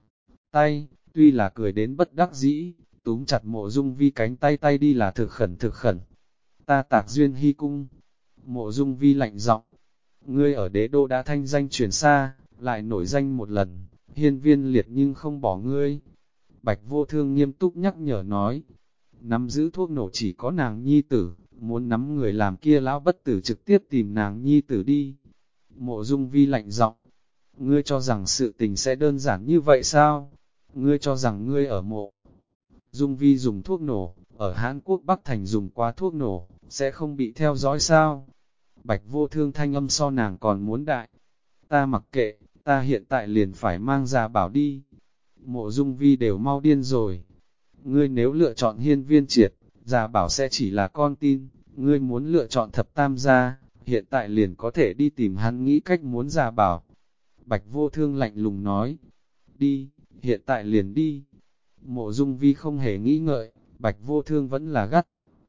tay, tuy là cười đến bất đắc dĩ, túm chặt Mộ Dung Vi cánh tay đi là thực khẩn. Ta tạc Duyên Hy Cung. Mộ Dung Vi lạnh giọng, ngươi ở đế đô đã thanh danh truyền xa, lại nổi danh một lần, hiên viên liệt nhưng không bỏ ngươi. Bạch Vô Thương nghiêm túc nhắc nhở nói, nắm giữ thuốc nổ chỉ có nàng nhi tử, muốn nắm người làm kia lão bất tử trực tiếp tìm nàng nhi tử đi. Mộ Dung Vi lạnh giọng, ngươi cho rằng sự tình sẽ đơn giản như vậy sao? Ngươi cho rằng ngươi ở Mộ Dung Vi dùng thuốc nổ, ở Hán Quốc Bắc Thành dùng qua thuốc nổ, sẽ không bị theo dõi sao? Bạch Vô Thương thanh âm so nàng còn muốn đại. Ta mặc kệ, ta hiện tại liền phải mang ra bảo đi. Mộ Dung Vi đều mau điên rồi. Ngươi nếu lựa chọn hiên viên triệt, già bảo sẽ chỉ là con tin. Ngươi muốn lựa chọn thập tam gia, hiện tại liền có thể đi tìm hắn nghĩ cách muốn già bảo. Bạch Vô Thương lạnh lùng nói, đi, hiện tại liền đi. Mộ Dung Vi không hề nghĩ ngợi, Bạch Vô Thương vẫn là gắt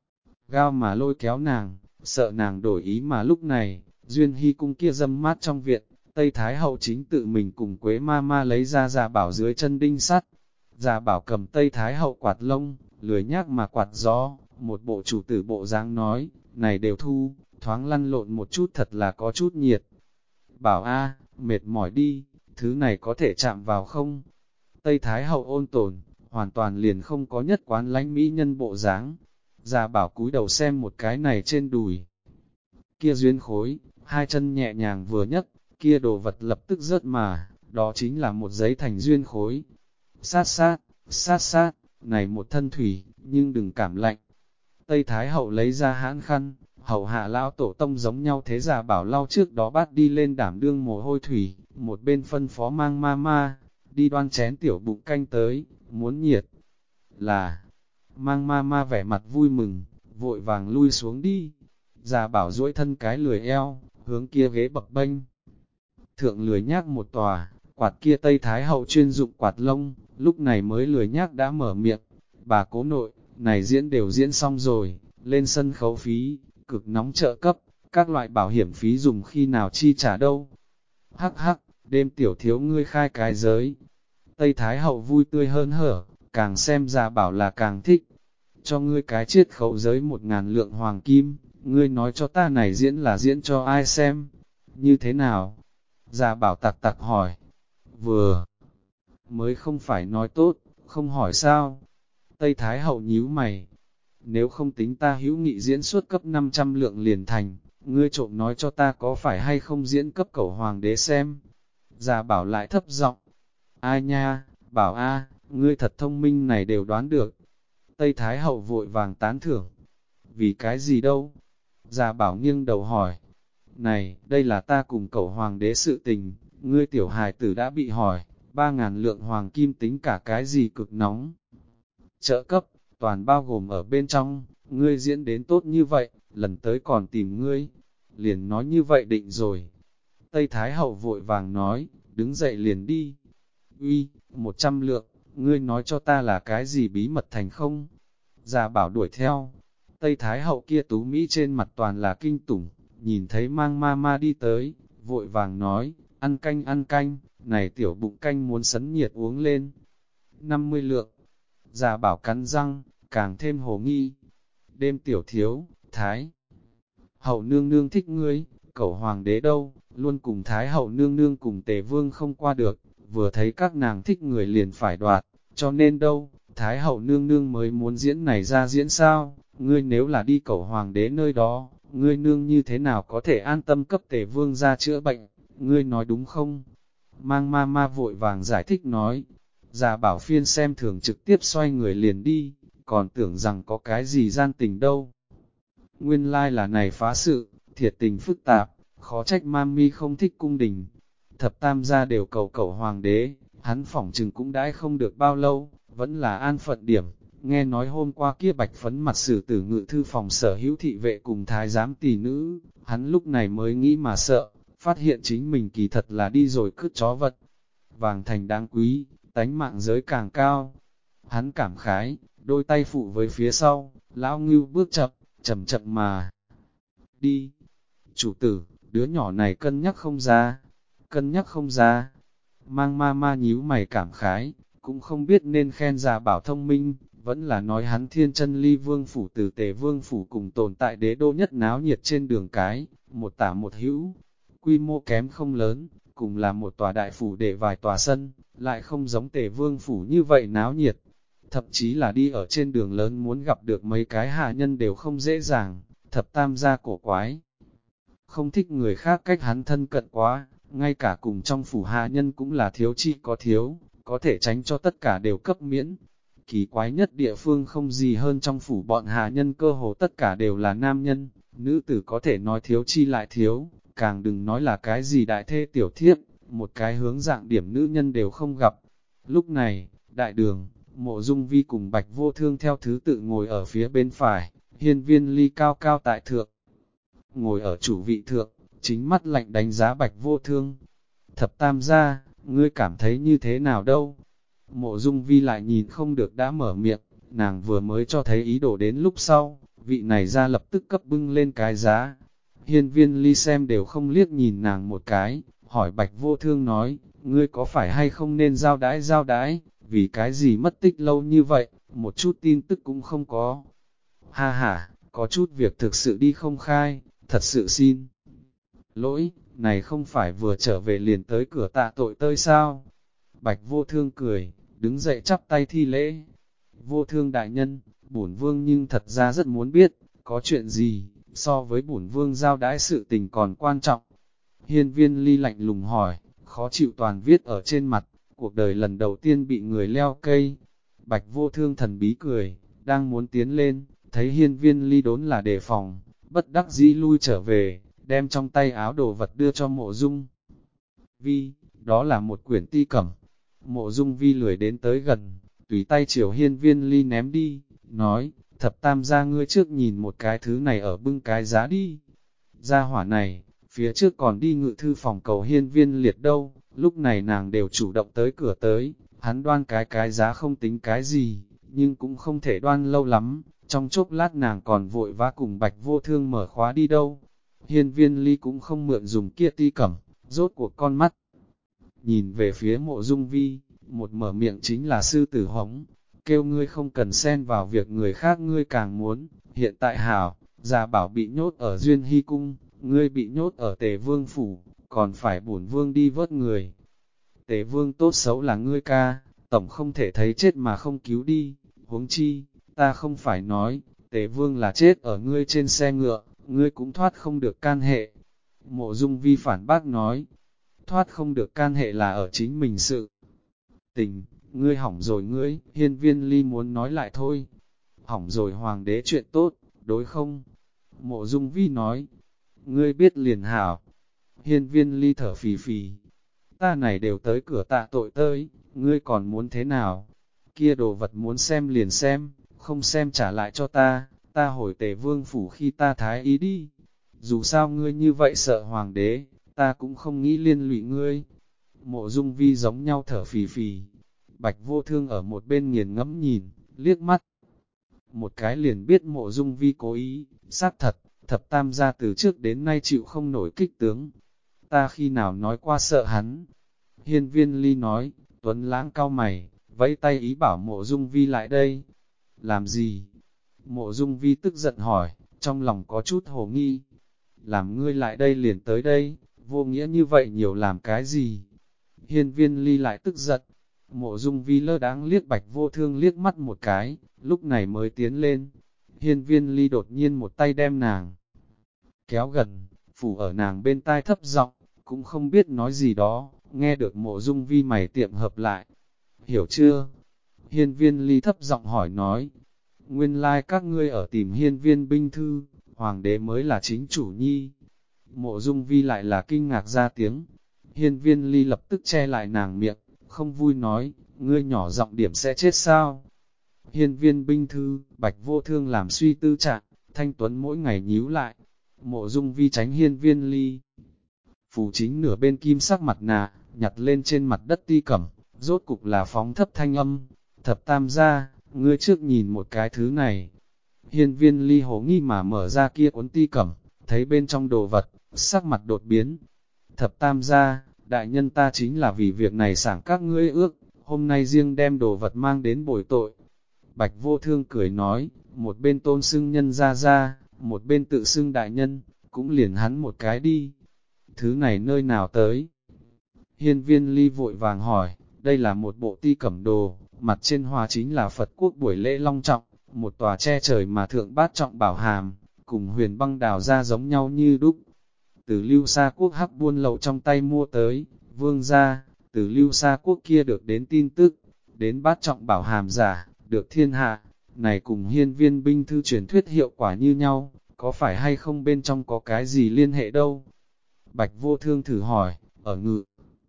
gao mà lôi kéo nàng, sợ nàng đổi ý mà lúc này, Duyên Hy Cung kia dâm mát trong viện, Tây Thái Hậu chính tự mình cùng Quế ma ma lấy ra Gia Bảo dưới chân đinh sắt. Gia Bảo cầm Tây Thái Hậu quạt lông, lười nhác mà quạt gió, một bộ chủ tử bộ dáng nói, này đều thu, thoáng lăn lộn một chút thật là có chút nhiệt. Bảo a, mệt mỏi đi, thứ này có thể chạm vào không? Tây Thái Hậu ôn tồn, hoàn toàn liền không có nhất quán lãnh mỹ nhân bộ dáng. Gia Bảo cúi đầu xem một cái này trên đùi. Kia duyên khối, hai chân nhẹ nhàng vừa nhấc, kia đồ vật lập tức rớt mà, đó chính là một giấy thành duyên khối. Sát sát, sát sát, này một thân thủy, nhưng đừng cảm lạnh. Tây Thái Hậu lấy ra hãn khăn, hậu hạ lão tổ tông giống nhau thế Gia Bảo lau trước đó bát đi lên đảm đương mồ hôi thủy, một bên phân phó mang ma ma, đi đoan chén tiểu bụng canh tới, muốn nhiệt. Là, mang ma ma vẻ mặt vui mừng, vội vàng lui xuống đi. Gia Bảo duỗi thân cái lười eo, hướng kia ghế bập bênh. Thượng lười nhác một tòa, quạt kia Tây Thái Hậu chuyên dụng quạt lông, lúc này mới lười nhác đã mở miệng. Bà cố nội, này diễn đều diễn xong rồi, lên sân khấu phí, cực nóng trợ cấp, các loại bảo hiểm phí dùng khi nào chi trả đâu. Hắc hắc, đêm tiểu thiếu ngươi khai cái giới. Tây Thái Hậu vui tươi hơn hở, càng xem Gia Bảo là càng thích. Cho ngươi cái chiết khấu giới 1.000 lượng hoàng kim, ngươi nói cho ta này diễn là diễn cho ai xem? Như thế nào? Gia Bảo tặc tặc hỏi. Vừa mới không phải nói tốt, không hỏi sao? Tây Thái Hậu nhíu mày. Nếu không tính ta hữu nghị diễn suốt cấp 500 lượng liền thành, ngươi trộm nói cho ta có phải hay không diễn cấp cẩu hoàng đế xem? Gia Bảo lại thấp giọng. Ai nha, Bảo a, ngươi thật thông minh này đều đoán được. Tây Thái Hậu vội vàng tán thưởng. Vì cái gì đâu? Gia Bảo nghiêng đầu hỏi. Này, đây là ta cùng cẩu hoàng đế sự tình, ngươi tiểu hài tử đã bị hỏi, 3.000 lượng hoàng kim tính cả cái gì cực nóng. Trợ cấp, toàn bao gồm ở bên trong, ngươi diễn đến tốt như vậy, lần tới còn tìm ngươi. Liền nói như vậy định rồi. Tây Thái Hậu vội vàng nói, đứng dậy liền đi. Uy, 100 lượng, ngươi nói cho ta là cái gì bí mật thành không? Gia Bảo đuổi theo. Tây Thái Hậu kia tú Mỹ trên mặt toàn là kinh tủng, nhìn thấy mang ma ma đi tới, vội vàng nói, ăn canh, này tiểu bụng canh muốn sấn nhiệt uống lên. 50 lượng. Gia Bảo cắn răng, càng thêm hồ nghi. Đêm tiểu thiếu, Thái Hậu nương nương thích ngươi, cẩu hoàng đế đâu, luôn cùng Thái Hậu nương nương cùng Tề Vương không qua được, vừa thấy các nàng thích người liền phải đoạt, cho nên đâu, Thái Hậu nương nương mới muốn diễn này ra diễn sao, ngươi nếu là đi cẩu hoàng đế nơi đó, ngươi nương như thế nào có thể an tâm cấp Tề Vương ra chữa bệnh, ngươi nói đúng không? Mang ma ma vội vàng giải thích nói, Gia Bảo phiên xem thường trực tiếp xoay người liền đi, còn tưởng rằng có cái gì gian tình đâu. Nguyên lai là này phá sự, thiệt tình phức tạp, khó trách Mami không thích cung đình. Thập tam gia đều cầu cẩu hoàng đế, hắn phỏng chừng cũng đãi không được bao lâu, vẫn là an phận điểm. Nghe nói hôm qua kia bạch phấn mặt sử tử ngự thư phòng sở hữu thị vệ cùng thái giám tỷ nữ, hắn lúc này mới nghĩ mà sợ, phát hiện chính mình kỳ thật là đi rồi cướp chó vật. Vàng thành đáng quý, tánh mạng giới càng cao. Hắn cảm khái, đôi tay phụ với phía sau, lão ngưu bước chậm mà đi. Chủ tử, đứa nhỏ này cân nhắc không ra. Mang ma ma nhíu mày cảm khái, cũng không biết nên khen Gia Bảo thông minh, vẫn là nói hắn thiên chân ly vương phủ từ Tề vương phủ cùng tồn tại đế đô nhất náo nhiệt trên đường cái, một tả một hữu, quy mô kém không lớn, cùng là một tòa đại phủ để vài tòa sân, lại không giống Tề vương phủ như vậy náo nhiệt. Thậm chí là đi ở trên đường lớn muốn gặp được mấy cái hạ nhân đều không dễ dàng, thập tam gia cổ quái. Không thích người khác cách hắn thân cận quá, ngay cả cùng trong phủ hạ nhân cũng là thiếu chi có thiếu, có thể tránh cho tất cả đều cấp miễn. Kỳ quái nhất địa phương không gì hơn trong phủ bọn hạ nhân cơ hồ tất cả đều là nam nhân, nữ tử có thể nói thiếu chi lại thiếu, càng đừng nói là cái gì đại thê tiểu thiếp, một cái hướng dạng điểm nữ nhân đều không gặp. Lúc này, đại đường, Mộ Dung Vi cùng Bạch Vô Thương theo thứ tự ngồi ở phía bên phải, Hiên Viên Ly cao cao tại thượng. Ngồi ở chủ vị thượng, chính mắt lạnh đánh giá Bạch Vô Thương. Thập tam gia, ngươi cảm thấy như thế nào đâu? Mộ Dung Vi lại nhìn không được đã mở miệng, nàng vừa mới cho thấy ý đồ đến lúc sau, vị này ra lập tức cấp bưng lên cái giá. Hiên Viên Ly xem đều không liếc nhìn nàng một cái, hỏi Bạch Vô Thương nói, ngươi có phải hay không nên giao đãi, vì cái gì mất tích lâu như vậy, một chút tin tức cũng không có. Ha ha, có chút việc thực sự đi không khai, thật sự xin lỗi, này không phải vừa trở về liền tới cửa tạ tội tơi sao? Bạch Vô Thương cười, đứng dậy chắp tay thi lễ. Vô Thương đại nhân, bổn vương nhưng thật ra rất muốn biết, có chuyện gì, so với bổn vương giao đãi sự tình còn quan trọng. Hiên Viên Ly lạnh lùng hỏi, khó chịu toàn viết ở trên mặt, cuộc đời lần đầu tiên bị người leo cây. Bạch Vô Thương thần bí cười, đang muốn tiến lên, thấy Hiên Viên Ly đốn là đề phòng, bất đắc dĩ lui trở về, đem trong tay áo đồ vật đưa cho Mộ Dung Vi, đó là một quyển ti cẩm. Mộ Dung Vi lười đến tới gần, tùy tay chiều Hiên Viên Ly ném đi, nói, thập tam gia ngươi trước nhìn một cái thứ này ở bưng cái giá đi. Gia hỏa này, phía trước còn đi ngự thư phòng cầu Hiên Viên Liệt đâu, lúc này nàng đều chủ động tới cửa tới, hắn đoan cái giá không tính cái gì, nhưng cũng không thể đoan lâu lắm, trong chốc lát nàng còn vội vã cùng Bạch Vô Thương mở khóa đi đâu. Hiên Viên Ly cũng không mượn dùng kia ti cẩm, rốt cuộc con mắt. Nhìn về phía Mộ Dung Vi, một mở miệng chính là sư tử hống, kêu ngươi không cần xen vào việc người khác ngươi càng muốn, hiện tại hảo, già bảo bị nhốt ở Duyên Hy Cung, ngươi bị nhốt ở Tề Vương Phủ, còn phải bổn vương đi vớt người. Tề Vương tốt xấu là ngươi ca, tổng không thể thấy chết mà không cứu đi, huống chi, ta không phải nói, Tề Vương là chết ở ngươi trên xe ngựa, ngươi cũng thoát không được can hệ. Mộ Dung Vi phản bác nói, thoát không được can hệ là ở chính mình sự tình, ngươi hỏng rồi ngươi, Hiên Viên Ly muốn nói lại thôi. Hỏng rồi hoàng đế chuyện tốt, đối không? Mộ Dung Vi nói, ngươi biết liền hảo. Hiên Viên Ly thở phì phì, ta này đều tới cửa tạ tội tới, ngươi còn muốn thế nào? Kia đồ vật muốn xem liền xem, không xem trả lại cho ta hồi Tề Vương Phủ khi ta thái ý đi. Dù sao ngươi như vậy sợ hoàng đế, ta cũng không nghĩ liên lụy ngươi. Mộ Dung Vi giống nhau thở phì phì. Bạch Vô Thương ở một bên nghiền ngẫm nhìn, liếc mắt. Một cái liền biết Mộ Dung Vi cố ý, xác thật, thập tam gia từ trước đến nay chịu không nổi kích tướng. Ta khi nào nói qua sợ hắn? Hiên Viên Ly nói, Tuấn Lãng cao mày, vẫy tay ý bảo Mộ Dung Vi lại đây. Làm gì? Mộ Dung Vi tức giận hỏi, trong lòng có chút hồ nghi. Làm ngươi lại đây liền tới đây, vô nghĩa như vậy nhiều làm cái gì? Hiên Viên Ly lại tức giận. Mộ Dung Vi lơ đáng liếc Bạch Vô Thương liếc mắt một cái, lúc này mới tiến lên. Hiên Viên Ly đột nhiên một tay đem nàng kéo gần, phủ ở nàng bên tai thấp giọng, cũng không biết nói gì đó, nghe được Mộ Dung Vi mày tiệm hợp lại. Hiểu chưa? Hiên Viên Ly thấp giọng hỏi nói, nguyên lai các ngươi ở tìm Hiên Viên binh thư, hoàng đế mới là chính chủ nhi. Mộ Dung Vi lại là kinh ngạc ra tiếng. Hiên Viên Ly lập tức che lại nàng miệng, không vui nói, ngươi nhỏ giọng điểm sẽ chết sao? Hiên Viên binh thư, Bạch Vô Thương làm suy tư trạng, Thanh Tuấn mỗi ngày nhíu lại. Mộ Dung Vi tránh Hiên Viên Ly. Phủ chính nửa bên kim sắc mặt nạ, nhặt lên trên mặt đất ti cẩm, rốt cục là phóng thấp thanh âm. Thập tam gia, ngươi trước nhìn một cái thứ này. Hiên Viên Ly hổ nghi mà mở ra kia cuốn ti cẩm, thấy bên trong đồ vật, sắc mặt đột biến. Thập tam gia, đại nhân ta chính là vì việc này sảng các ngươi ước, hôm nay riêng đem đồ vật mang đến bồi tội. Bạch Vô Thương cười nói, một bên tôn xưng nhân ra, một bên tự xưng đại nhân, cũng liền hắn một cái đi. Thứ này nơi nào tới? Hiên Viên Ly vội vàng hỏi, đây là một bộ ti cẩm đồ, mặt trên hoa chính là Phật quốc buổi lễ long trọng, một tòa che trời mà thượng bát trọng bảo hàm, cùng huyền băng đào ra giống nhau như đúc. Từ Lưu Sa Quốc hắc buôn lậu trong tay mua tới, vương gia, từ Lưu Sa Quốc kia được đến tin tức, đến bát trọng bảo hàm giả, được thiên hạ, này cùng Hiên Viên binh thư truyền thuyết hiệu quả như nhau, có phải hay không bên trong có cái gì liên hệ đâu? Bạch Vô Thương thử hỏi, ở ngự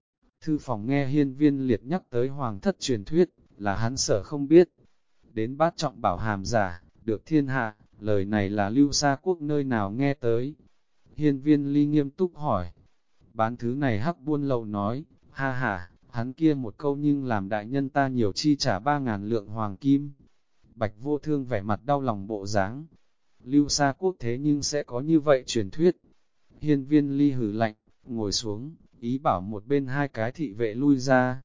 thư phòng nghe Hiên Viên liệt nhắc tới hoàng thất truyền thuyết, là hắn sợ không biết. Đến bát trọng bảo hàm giả, được thiên hạ, lời này là Lưu Sa Quốc nơi nào nghe tới? Hiên Viên Ly nghiêm túc hỏi. Bán thứ này hắc buôn lậu nói, ha ha, hắn kia một câu nhưng làm đại nhân ta nhiều chi trả 3.000 lượng hoàng kim. Bạch Vô Thương vẻ mặt đau lòng bộ dáng. Lưu Sa Quốc thế nhưng sẽ có như vậy truyền thuyết. Hiên Viên Ly hử lạnh, ngồi xuống, ý bảo một bên hai cái thị vệ lui ra.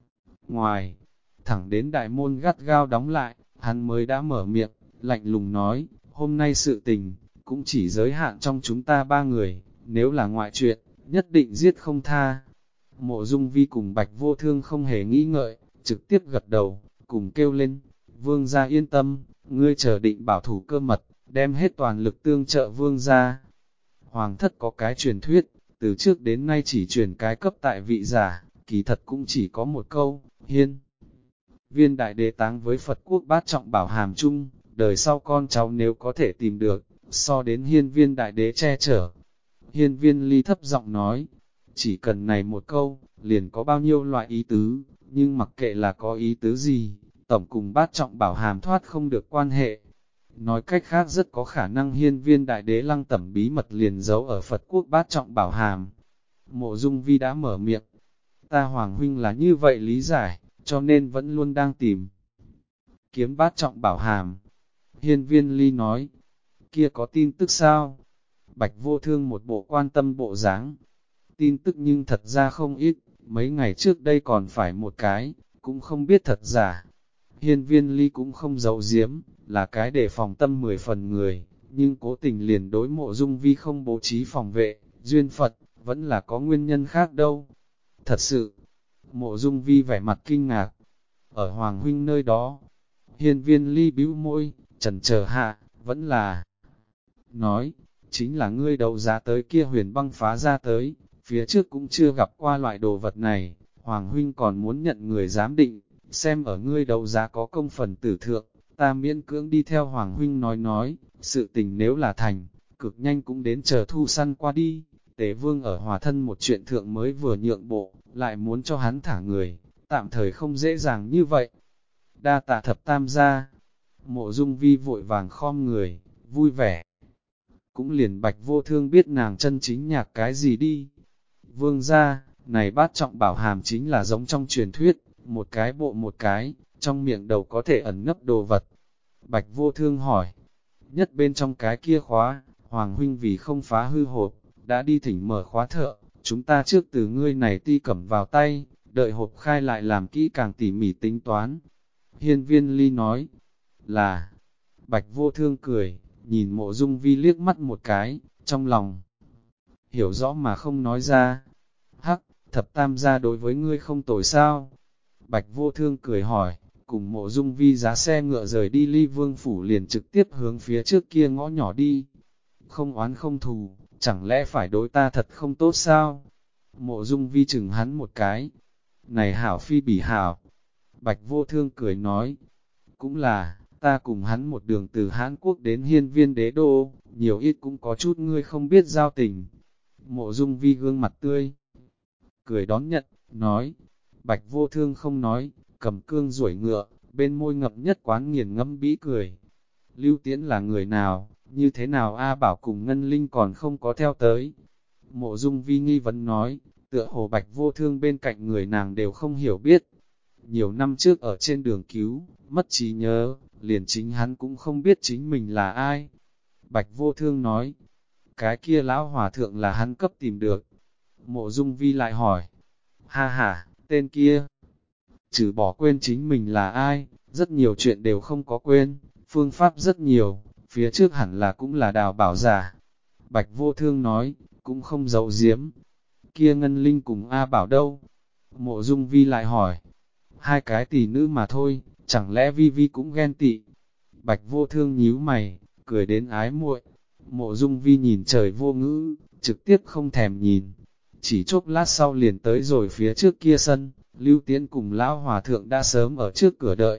Ngoài, thẳng đến đại môn gắt gao đóng lại, hắn mới đã mở miệng, lạnh lùng nói, hôm nay sự tình, cũng chỉ giới hạn trong chúng ta ba người, nếu là ngoại chuyện, nhất định giết không tha. Mộ Dung Vi cùng Bạch Vô Thương không hề nghĩ ngợi, trực tiếp gật đầu, cùng kêu lên, vương gia yên tâm, ngươi chờ định bảo thủ cơ mật, đem hết toàn lực tương trợ vương gia. Hoàng thất có cái truyền thuyết, từ trước đến nay chỉ truyền cái cấp tại vị giả, kỳ thật cũng chỉ có một câu, hiên. Viên đại đế táng với Phật quốc bát trọng bảo hàm chung, đời sau con cháu nếu có thể tìm được, so đến hiên viên đại đế che chở. Hiên viên ly thấp giọng nói, chỉ cần này một câu, liền có bao nhiêu loại ý tứ, nhưng mặc kệ là có ý tứ gì, tổng cùng bát trọng bảo hàm thoát không được quan hệ. Nói cách khác rất có khả năng hiên viên đại đế lăng tẩm bí mật liền giấu ở Phật quốc bát trọng bảo hàm. Mộ Dung Vi đã mở miệng, ta Hoàng huynh là như vậy lý giải, cho nên vẫn luôn đang tìm kiếm bát trọng bảo hàm. Hiên viên ly nói, kia có tin tức sao? Bạch Vô Thương một bộ quan tâm bộ dáng. Tin tức nhưng thật ra không ít, mấy ngày trước đây còn phải một cái, cũng không biết thật giả. Hiên viên ly cũng không giấu giếm, là cái để phòng tâm 10 phần người, nhưng cố tình liền đối Mộ Dung Vi không bố trí phòng vệ, duyên Phật, vẫn là có nguyên nhân khác đâu. Thật sự, Mộ Dung Vi vẻ mặt kinh ngạc, ở Hoàng huynh nơi đó. Hiên viên ly bĩu môi, chần chờ hạ, vẫn là nói, chính là ngươi đấu giá tới kia huyền băng phá ra tới, phía trước cũng chưa gặp qua loại đồ vật này, Hoàng huynh còn muốn nhận người giám định, xem ở ngươi đấu giá có công phần tử thượng, ta miễn cưỡng đi theo Hoàng huynh nói, sự tình nếu là thành, cực nhanh cũng đến chờ thu săn qua đi. Tế vương ở hòa thân một chuyện thượng mới vừa nhượng bộ, lại muốn cho hắn thả người, tạm thời không dễ dàng như vậy. Đa tạ thập tam gia, Mộ Dung Vi vội vàng khom người, vui vẻ. Cũng liền Bạch Vô Thương biết nàng chân chính nhạc cái gì đi. Vương gia, này bát trọng bảo hàm chính là giống trong truyền thuyết, một cái bộ một cái, trong miệng đầu có thể ẩn nấp đồ vật. Bạch Vô Thương hỏi, nhất bên trong cái kia khóa, Hoàng huynh vì không phá hư hộp, đã đi thỉnh mở khóa thợ, chúng ta trước từ ngươi này ti cẩm vào tay, đợi hộp khai lại làm kỹ càng tỉ mỉ tính toán. Hiên viên ly nói, là, Bạch Vô Thương cười, nhìn Mộ Dung Vi liếc mắt một cái, trong lòng, hiểu rõ mà không nói ra. Hắc, thập tam gia đối với ngươi không tồi sao? Bạch Vô Thương cười hỏi, cùng Mộ Dung Vi giá xe ngựa rời đi Ly Vương Phủ liền trực tiếp hướng phía trước kia ngõ nhỏ đi. Không oán không thù, chẳng lẽ phải đối ta thật không tốt sao? Mộ Dung Vi chừng hắn một cái. Này hảo phi bỉ hảo. Bạch Vô Thương cười nói, cũng là, ta cùng hắn một đường từ Hán Quốc đến Hiên Viên Đế Đô, nhiều ít cũng có chút ngươi không biết giao tình. Mộ Dung Vi gương mặt tươi, cười đón nhận, nói, Bạch Vô Thương không nói, cầm cương duỗi ngựa, bên môi ngập nhất quán nghiền ngẫm bĩ cười. Lưu Tiễn là người nào, như thế nào A Bảo cùng Ngân Linh còn không có theo tới. Mộ Dung Vi nghi vấn nói, tựa hồ Bạch Vô Thương bên cạnh người nàng đều không hiểu biết. Nhiều năm trước ở trên đường cứu, mất trí nhớ, liền chính hắn cũng không biết chính mình là ai. Bạch Vô Thương nói, cái kia lão hòa thượng là hắn cấp tìm được. Mộ Dung Vi lại hỏi, ha ha, tên kia, trừ bỏ quên chính mình là ai, rất nhiều chuyện đều không có quên, phương pháp rất nhiều, phía trước hẳn là cũng là đào bảo giả. Bạch Vô Thương nói, cũng không giấu giếm, kia Ngân Linh cùng A Bảo đâu? Mộ Dung Vi lại hỏi, hai cái tỷ nữ mà thôi, chẳng lẽ Vi Vi cũng ghen tị? Bạch Vô Thương nhíu mày, cười đến ái muội. Mộ Dung Vi nhìn trời vô ngữ, trực tiếp không thèm nhìn. Chỉ chốc lát sau liền tới rồi phía trước kia sân, Lưu Tiễn cùng Lão Hòa Thượng đã sớm ở trước cửa đợi.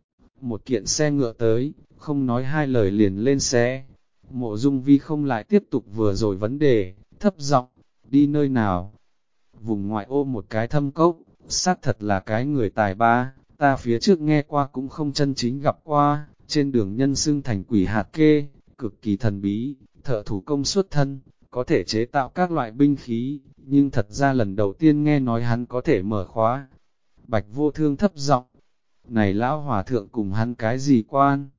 Một kiện xe ngựa tới, không nói hai lời liền lên xe. Mộ Dung Vi không lại tiếp tục vừa rồi vấn đề, thấp giọng, đi nơi nào? Vùng ngoại ô một cái thâm cốc, xác thật là cái người tài ba, ta phía trước nghe qua cũng không chân chính gặp qua, trên đường nhân xưng thành quỷ hạt kê, cực kỳ thần bí, thợ thủ công xuất thân, có thể chế tạo các loại binh khí, nhưng thật ra lần đầu tiên nghe nói hắn có thể mở khóa. Bạch Vô Thương thấp giọng, này lão hòa thượng cùng hắn cái gì quan?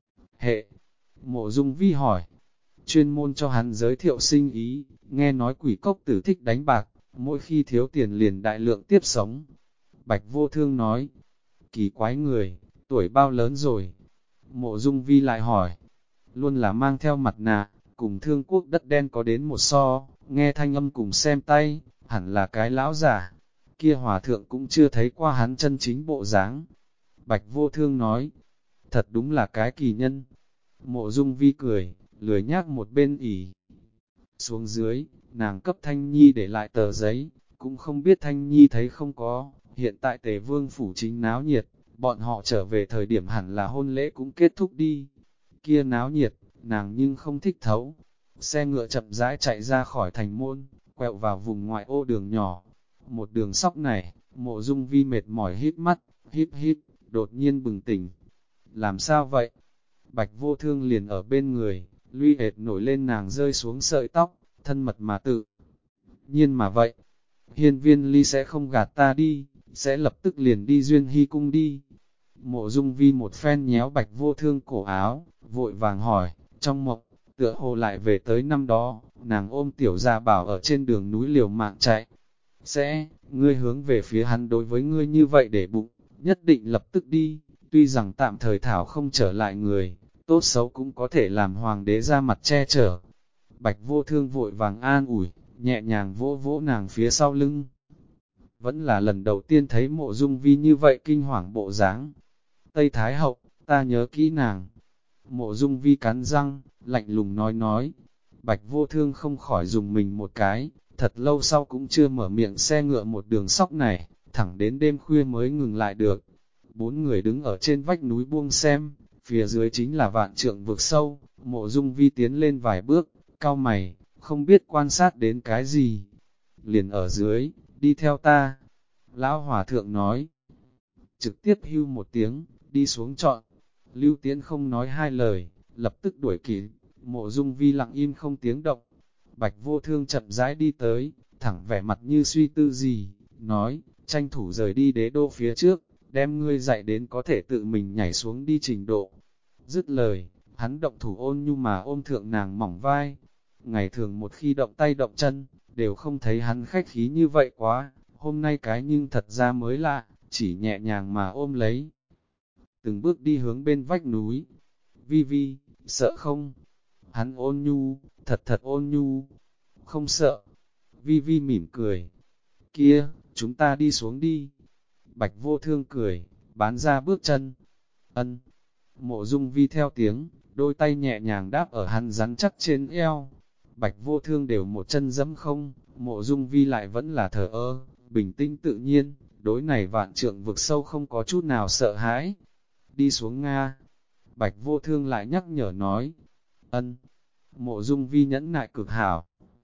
Hệ, Mộ Dung Vi hỏi, chuyên môn cho hắn giới thiệu sinh ý, nghe nói quỷ cốc tử thích đánh bạc, mỗi khi thiếu tiền liền đại lượng tiếp sống. Bạch Vô Thương nói, kỳ quái người, tuổi bao lớn rồi? Mộ Dung Vi lại hỏi, luôn là mang theo mặt nạ, cùng Thương Quốc đất đen có đến một so, nghe thanh âm cùng xem tay, hẳn là cái lão giả. Kia hòa thượng cũng chưa thấy qua hắn chân chính bộ dáng. Bạch Vô Thương nói, thật đúng là cái kỳ nhân. Mộ Dung Vi cười, lười nhác một bên ỉ. Xuống dưới, nàng cấp Thanh Nhi để lại tờ giấy, cũng không biết Thanh Nhi thấy không có. Hiện tại Tề Vương phủ chính náo nhiệt, bọn họ trở về thời điểm hẳn là hôn lễ cũng kết thúc đi. Kia náo nhiệt, nàng nhưng không thích thấu. Xe ngựa chậm rãi chạy ra khỏi thành môn, quẹo vào vùng ngoại ô đường nhỏ. Một đường sóc này, Mộ Dung Vi mệt mỏi híp mắt, híp, đột nhiên bừng tỉnh. Làm sao vậy? Bạch Vô Thương liền ở bên người, luy ệt nổi lên nàng rơi xuống sợi tóc, thân mật mà tự nhiên mà vậy. Hiên Viên Ly sẽ không gạt ta đi, sẽ lập tức liền đi Duyên Hy cung đi. Mộ Dung Vi một phen nhéo Bạch Vô Thương cổ áo, vội vàng hỏi, trong mộng, tựa hồ lại về tới năm đó, nàng ôm tiểu gia bảo ở trên đường núi liều mạng chạy. Ngươi hướng về phía hắn đối với ngươi như vậy để bụng, nhất định lập tức đi, tuy rằng tạm thời thảo không trở lại người, tốt xấu cũng có thể làm hoàng đế ra mặt che chở. Bạch Vô Thương vội vàng an ủi, nhẹ nhàng vỗ vỗ nàng phía sau lưng. Vẫn là lần đầu tiên thấy Mộ Dung Vi như vậy kinh hoàng bộ dáng. Tây Thái Hậu, ta nhớ kỹ nàng. Mộ Dung Vi cắn răng, lạnh lùng nói. Bạch Vô Thương không khỏi dùng mình một cái, thật lâu sau cũng chưa mở miệng. Xe ngựa một đường sóc này, thẳng đến đêm khuya mới ngừng lại được. 4 người đứng ở trên vách núi buông xem, phía dưới chính là vạn trượng vực sâu. Mộ Dung Vi tiến lên vài bước, cau mày, không biết quan sát đến cái gì. Liền ở dưới, đi theo ta. Lão Hòa Thượng nói, trực tiếp hưu một tiếng, đi xuống chọn. Lưu Tiễn không nói hai lời, lập tức đuổi kịp. Mộ Dung Vi lặng im không tiếng động. Bạch Vô Thương chậm rãi đi tới, thẳng vẻ mặt như suy tư gì, nói, tranh thủ rời đi đế đô phía trước, đem ngươi dạy đến có thể tự mình nhảy xuống đi trình độ. Dứt lời, hắn động thủ ôn nhu mà ôm thượng nàng mỏng vai. Ngày thường một khi động tay động chân, đều không thấy hắn khách khí như vậy quá, hôm nay cái nhưng thật ra mới lạ, chỉ nhẹ nhàng mà ôm lấy. Từng bước đi hướng bên vách núi. Vi Vi, sợ không? Hắn ôn nhu, thật ôn nhu. Không sợ. Vi Vi mỉm cười. Kia, chúng ta đi xuống đi. Bạch Vô Thương cười, bán ra bước chân. Ân. Mộ Dung Vi theo tiếng, đôi tay nhẹ nhàng đáp ở hắn rắn chắc trên eo. Bạch Vô Thương đều một chân dẫm không, Mộ Dung Vi lại vẫn là thờ ơ, bình tĩnh tự nhiên, đối này vạn trượng vực sâu không có chút nào sợ hãi. Đi xuống Nga. Bạch Vô Thương lại nhắc nhở nói. Ân. Mộ Dung Vi nhẫn nại cực hảo.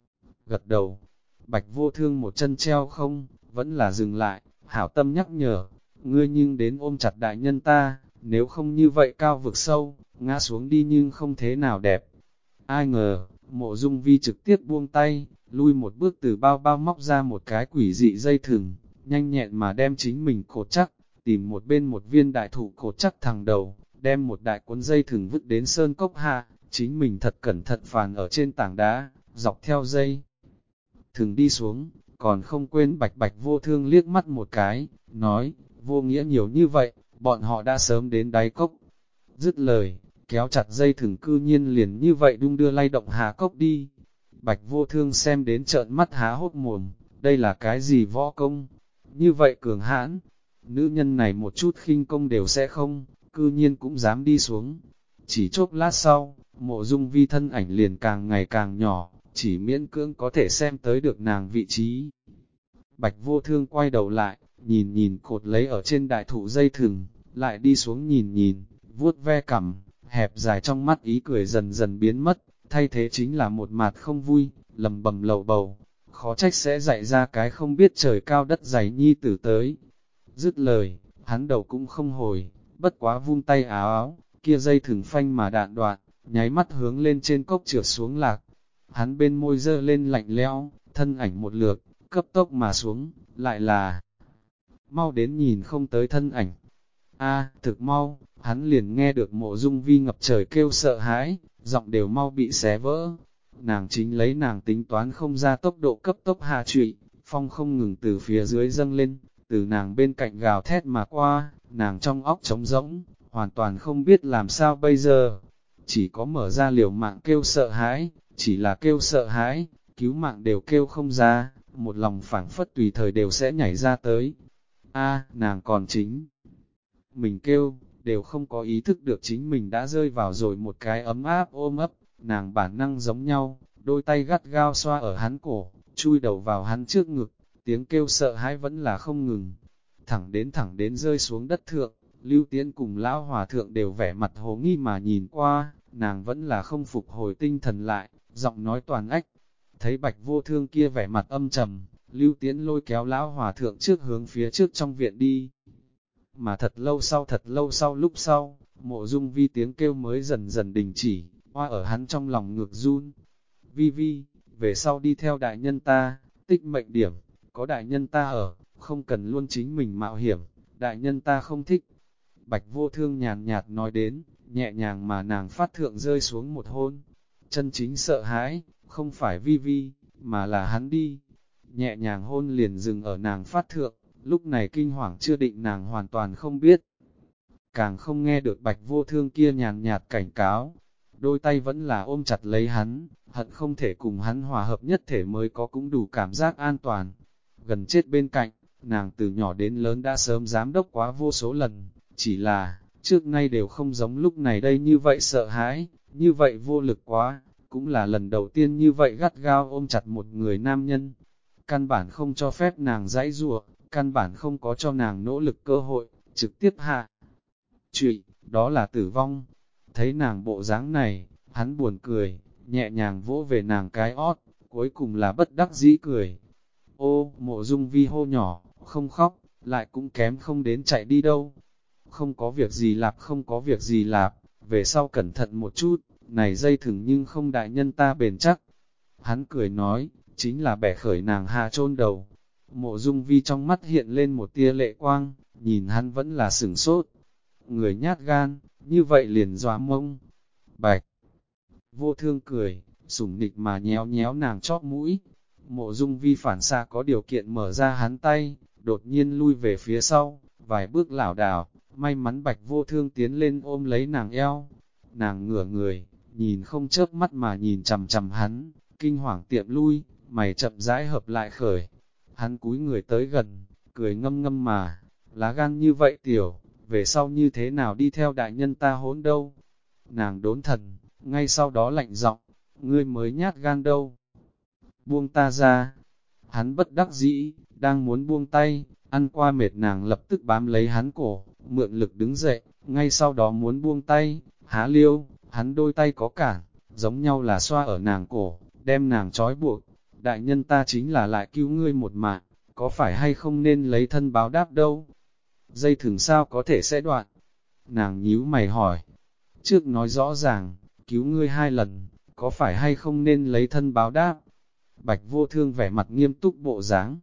Gật đầu. Bạch Vô Thương một chân treo không, vẫn là dừng lại, hảo tâm nhắc nhở. Ngươi nhưng đến ôm chặt đại nhân ta, nếu không như vậy cao vực sâu, ngã xuống đi nhưng không thế nào đẹp. Ai ngờ, Mộ Dung Vi trực tiếp buông tay, lui một bước từ bao bao móc ra một cái quỷ dị dây thừng, nhanh nhẹn mà đem chính mình cột chắc, tìm một bên một viên đại thụ cột chắc thẳng đầu, đem một đại cuốn dây thừng vứt đến sơn cốc hạ, chính mình thật cẩn thận phàn ở trên tảng đá, dọc theo dây thừng đi xuống, còn không quên Bạch Vô Thương liếc mắt một cái, nói, vô nghĩa nhiều như vậy, bọn họ đã sớm đến đáy cốc. Dứt lời, kéo chặt dây thừng cư nhiên liền như vậy đung đưa lay động hạ cốc đi. Bạch Vô Thương xem đến trợn mắt há hốt mồm, đây là cái gì võ công? Như vậy cường hãn, nữ nhân này một chút khinh công đều sẽ không, cư nhiên cũng dám đi xuống. Chỉ chốc lát sau, Mộ Dung Vi thân ảnh liền càng ngày càng nhỏ, chỉ miễn cưỡng có thể xem tới được nàng vị trí. Bạch Vô Thương quay đầu lại, nhìn cột lấy ở trên đại thụ dây thừng, lại đi xuống nhìn, vuốt ve cằm, hẹp dài trong mắt ý cười dần dần biến mất, thay thế chính là một mặt không vui, lầm bầm lầu bầu, khó trách sẽ dạy ra cái không biết trời cao đất dày nhi tử tới. Dứt lời, hắn đầu cũng không hồi, bất quá vung tay áo, kia dây thừng phanh mà đạn đoạn, nháy mắt hướng lên trên cốc trượt xuống lạc. Hắn bên môi dơ lên lạnh lẽo, thân ảnh một lượt, cấp tốc mà xuống, lại là mau đến nhìn không tới thân ảnh. Thực mau, hắn liền nghe được Mộ Dung Vi ngập trời kêu sợ hãi, giọng đều mau bị xé vỡ. Nàng chính lấy nàng tính toán không ra tốc độ cấp tốc hạ trụy, phong không ngừng từ phía dưới dâng lên, từ nàng bên cạnh gào thét mà qua, nàng trong óc trống rỗng, hoàn toàn không biết làm sao bây giờ. Chỉ có mở ra liều mạng kêu sợ hãi, chỉ là kêu sợ hãi, cứu mạng đều kêu không ra, một lòng phảng phất tùy thời đều sẽ nhảy ra tới. Nàng còn chính mình kêu, đều không có ý thức được chính mình đã rơi vào rồi một cái ấm áp ôm ấp, nàng bản năng giống nhau, đôi tay gắt gao xoa ở hắn cổ, chui đầu vào hắn trước ngực, tiếng kêu sợ hãi vẫn là không ngừng, thẳng đến rơi xuống đất thượng. Lưu Tiễn cùng lão hòa thượng đều vẻ mặt hồ nghi mà nhìn qua, nàng vẫn là không phục hồi tinh thần lại, giọng nói toàn ách. Thấy Bạch Vô Thương kia vẻ mặt âm trầm, Lưu Tiễn lôi kéo lão hòa thượng trước hướng phía trước trong viện đi. Mà thật lâu sau lúc sau, Mộ Dung Vi tiếng kêu mới dần dần đình chỉ, hoa ở hắn trong lòng ngược run. Vi Vi, về sau đi theo đại nhân ta, tích mệnh điểm, có đại nhân ta ở, không cần luôn chính mình mạo hiểm, đại nhân ta không thích. Bạch Vô Thương nhàn nhạt nói đến, nhẹ nhàng mà nàng phát thượng rơi xuống một hôn. Chân chính sợ hãi, không phải Vi Vi, mà là hắn đi. Nhẹ nhàng hôn liền dừng ở nàng phát thượng, lúc này kinh hoàng chưa định nàng hoàn toàn không biết. Càng không nghe được Bạch Vô Thương kia nhàn nhạt cảnh cáo, đôi tay vẫn là ôm chặt lấy hắn, hận không thể cùng hắn hòa hợp nhất thể mới có cũng đủ cảm giác an toàn. Gần chết bên cạnh, nàng từ nhỏ đến lớn đã sớm giám đốc quá vô số lần, chỉ là, trước nay đều không giống lúc này đây như vậy sợ hãi, như vậy vô lực quá, cũng là lần đầu tiên như vậy gắt gao ôm chặt một người nam nhân. Căn bản không cho phép nàng giãy giụa, căn bản không có cho nàng nỗ lực cơ hội, trực tiếp hạ. Trụy, đó là tử vong. Thấy nàng bộ dáng này, hắn buồn cười, nhẹ nhàng vỗ về nàng cái ót, cuối cùng là bất đắc dĩ cười. Ô, Mộ Dung Vi hô nhỏ, không khóc, lại cũng kém không đến chạy đi đâu. Không có việc gì lạp, không có việc gì lạp, về sau cẩn thận một chút, này dây thừng nhưng không đại nhân ta bền chắc. Hắn cười nói, chính là bẻ khởi nàng hạ chôn đầu. Mộ Dung Vi trong mắt hiện lên một tia lệ quang, nhìn hắn vẫn là sửng sốt. Người nhát gan, như vậy liền dọa mông. Bạch Vô Thương cười, sủng nịch mà nhéo nhéo nàng chóp mũi. Mộ Dung Vi phản xạ có điều kiện mở ra hắn tay, đột nhiên lui về phía sau, vài bước lảo đảo, may mắn Bạch Vô Thương tiến lên ôm lấy nàng eo. Nàng ngửa người, nhìn không chớp mắt mà nhìn chằm chằm hắn, kinh hoàng tiệm lui, mày chậm rãi hợp lại khởi. Hắn cúi người tới gần, cười ngâm ngâm mà, lá gan như vậy tiểu, về sau như thế nào đi theo đại nhân ta hỗn đâu. Nàng đốn thần, ngay sau đó lạnh giọng, ngươi mới nhát gan đâu. Buông ta ra. Hắn bất đắc dĩ, đang muốn buông tay, ăn qua mệt nàng lập tức bám lấy hắn cổ, mượn lực đứng dậy, ngay sau đó muốn buông tay, há liêu, hắn đôi tay có cản, giống nhau là xoa ở nàng cổ, đem nàng trói buộc. Đại nhân ta chính là lại cứu ngươi một mạng, có phải hay không nên lấy thân báo đáp đâu? Dây thừng sao có thể sẽ đoạn? Nàng nhíu mày hỏi. Trước nói rõ ràng, cứu ngươi 2 lần, có phải hay không nên lấy thân báo đáp? Bạch Vô Thương vẻ mặt nghiêm túc bộ dáng,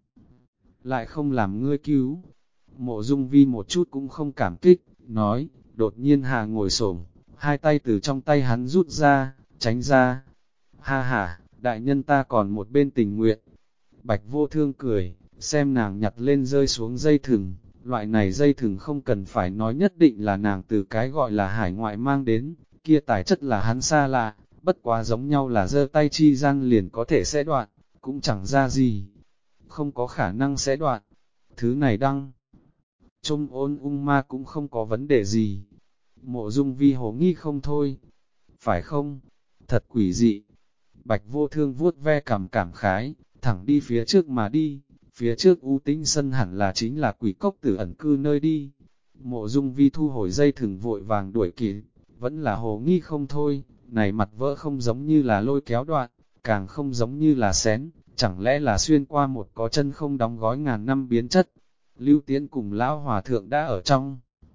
lại không làm ngươi cứu. Mộ Dung Vi một chút cũng không cảm kích, nói, đột nhiên hạ ngồi xổm, 2 tay từ trong tay hắn rút ra, tránh ra. Ha ha, đại nhân ta còn một bên tình nguyện. Bạch Vô Thương cười, xem nàng nhặt lên rơi xuống dây thừng, loại này dây thừng không cần phải nói nhất định là nàng từ cái gọi là hải ngoại mang đến, kia tài chất là hắn xa lạ, bất quá giống nhau là giơ tay chi gian liền có thể sẽ đoạn, cũng chẳng ra gì, không có khả năng sẽ đoạn. Thứ này đăng, trông ôn ma cũng không có vấn đề gì. Mộ Dung Vi hồ nghi không thôi, phải không? Thật quỷ dị. Bạch Vô Thương vuốt ve cảm khái, thẳng đi phía trước mà đi, phía trước u tĩnh sân hẳn là chính là quỷ cốc tử ẩn cư nơi đi. Mộ Dung Vi thu hồi dây thừng vội vàng đuổi kịp, vẫn là hồ nghi không thôi, này mặt vỡ không giống như là lôi kéo đoạn, càng không giống như là xén, chẳng lẽ là xuyên qua một có chân không đóng gói ngàn năm biến chất. Lưu Tiễn cùng lão hòa thượng đã ở trong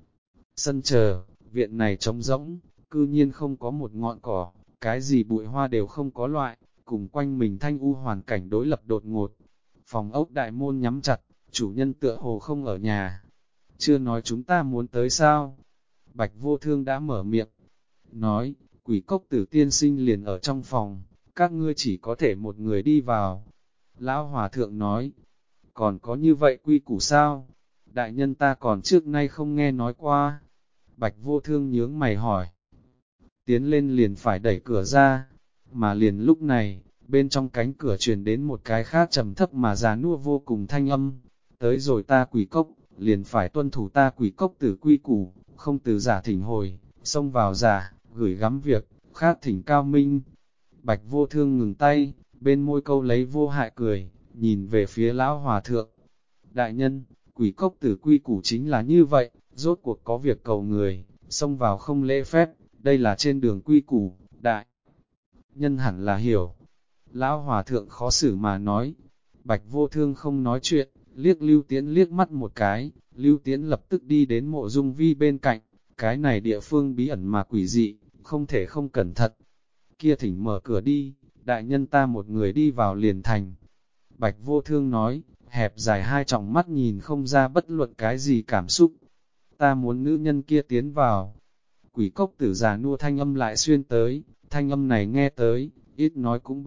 sân chờ, viện này trống rỗng, cư nhiên không có một ngọn cỏ, cái gì bụi hoa đều không có loại, cùng quanh mình thanh u hoàn cảnh đối lập đột ngột. Phòng ốc đại môn nhắm chặt, chủ nhân tựa hồ không ở nhà. Chưa nói chúng ta muốn tới sao? Bạch Vô Thương đã mở miệng, nói, quỷ cốc tử tiên sinh liền ở trong phòng, các ngươi chỉ có thể một người đi vào. Lão hòa thượng nói, còn có như vậy quy củ sao? Đại nhân ta còn trước nay không nghe nói qua. Bạch Vô Thương nhướng mày hỏi. Tiến lên liền phải đẩy cửa ra, mà liền lúc này, bên trong cánh cửa truyền đến một cái khác trầm thấp mà già nua vô cùng thanh âm. Tới rồi ta quỷ cốc, liền phải tuân thủ ta quỷ cốc tử quy củ, không từ giả thỉnh hồi, xông vào giả, gửi gắm việc, khác thỉnh cao minh. Bạch Vô Thương ngừng tay, bên môi câu lấy vô hại cười, nhìn về phía lão hòa thượng. Đại nhân, quỷ cốc tử quy củ chính là như vậy, rốt cuộc có việc cầu người, xông vào không lễ phép, đây là trên đường quy củ, đại nhân hẳn là hiểu. Lão hòa thượng khó xử mà nói. Bạch Vô Thương không nói chuyện, liếc Lưu Tiễn liếc mắt một cái, Lưu Tiễn lập tức đi đến Mộ Dung Vi bên cạnh, cái này địa phương bí ẩn mà quỷ dị, không thể không cẩn thận. Kia thỉnh mở cửa đi, đại nhân ta một người đi vào liền thành. Bạch Vô Thương nói, hẹp dài hai tròng mắt nhìn không ra bất luận cái gì cảm xúc. Ta muốn nữ nhân kia tiến vào. Quỷ cốc tử già nua thanh âm lại xuyên tới, thanh âm này nghe tới, ít nói cũng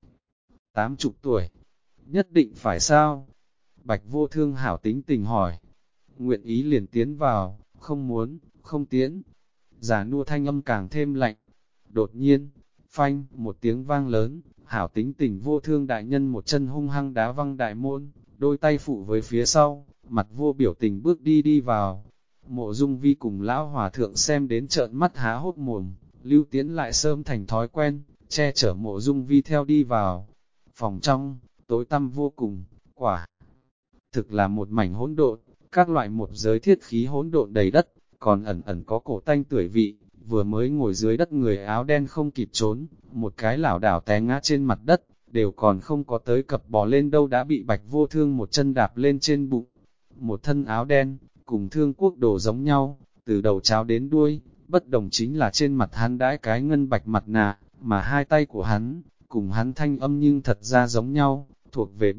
7-80 tuổi. Nhất định phải sao? Bạch Vô Thương hảo tính tình hỏi. Nguyện ý liền tiến vào, không muốn, không tiến. Già nua thanh âm càng thêm lạnh. Đột nhiên, phanh, một tiếng vang lớn, hảo tính tình Vô Thương đại nhân một chân hung hăng đá văng đại môn, đôi tay phụ với phía sau, mặt vô biểu tình bước đi vào. Mộ Dung Vi cùng lão hòa thượng xem đến trợn mắt há hốt mồm, Lưu Tiễn lại sớm thành thói quen, che chở Mộ Dung Vi theo đi vào. Phòng trong, tối tăm vô cùng, quả thực là một mảnh hỗn độn, các loại một giới thiết khí hỗn độn đầy đất, còn ẩn ẩn có cổ tanh tuổi vị, vừa mới ngồi dưới đất người áo đen không kịp trốn, một cái lảo đảo té ngã trên mặt đất, đều còn không có tới cập bò lên đâu đã bị Bạch Vô Thương một chân đạp lên trên bụng. Một thân áo đen, cùng Thương Quốc đồ giống nhau, từ đầu cháo đến đuôi, bất đồng chính là trên mặt hắn đãi cái ngân bạch mặt nạ, mà hai tay của hắn, cùng hắn thanh âm nhưng thật ra giống nhau, thuộc về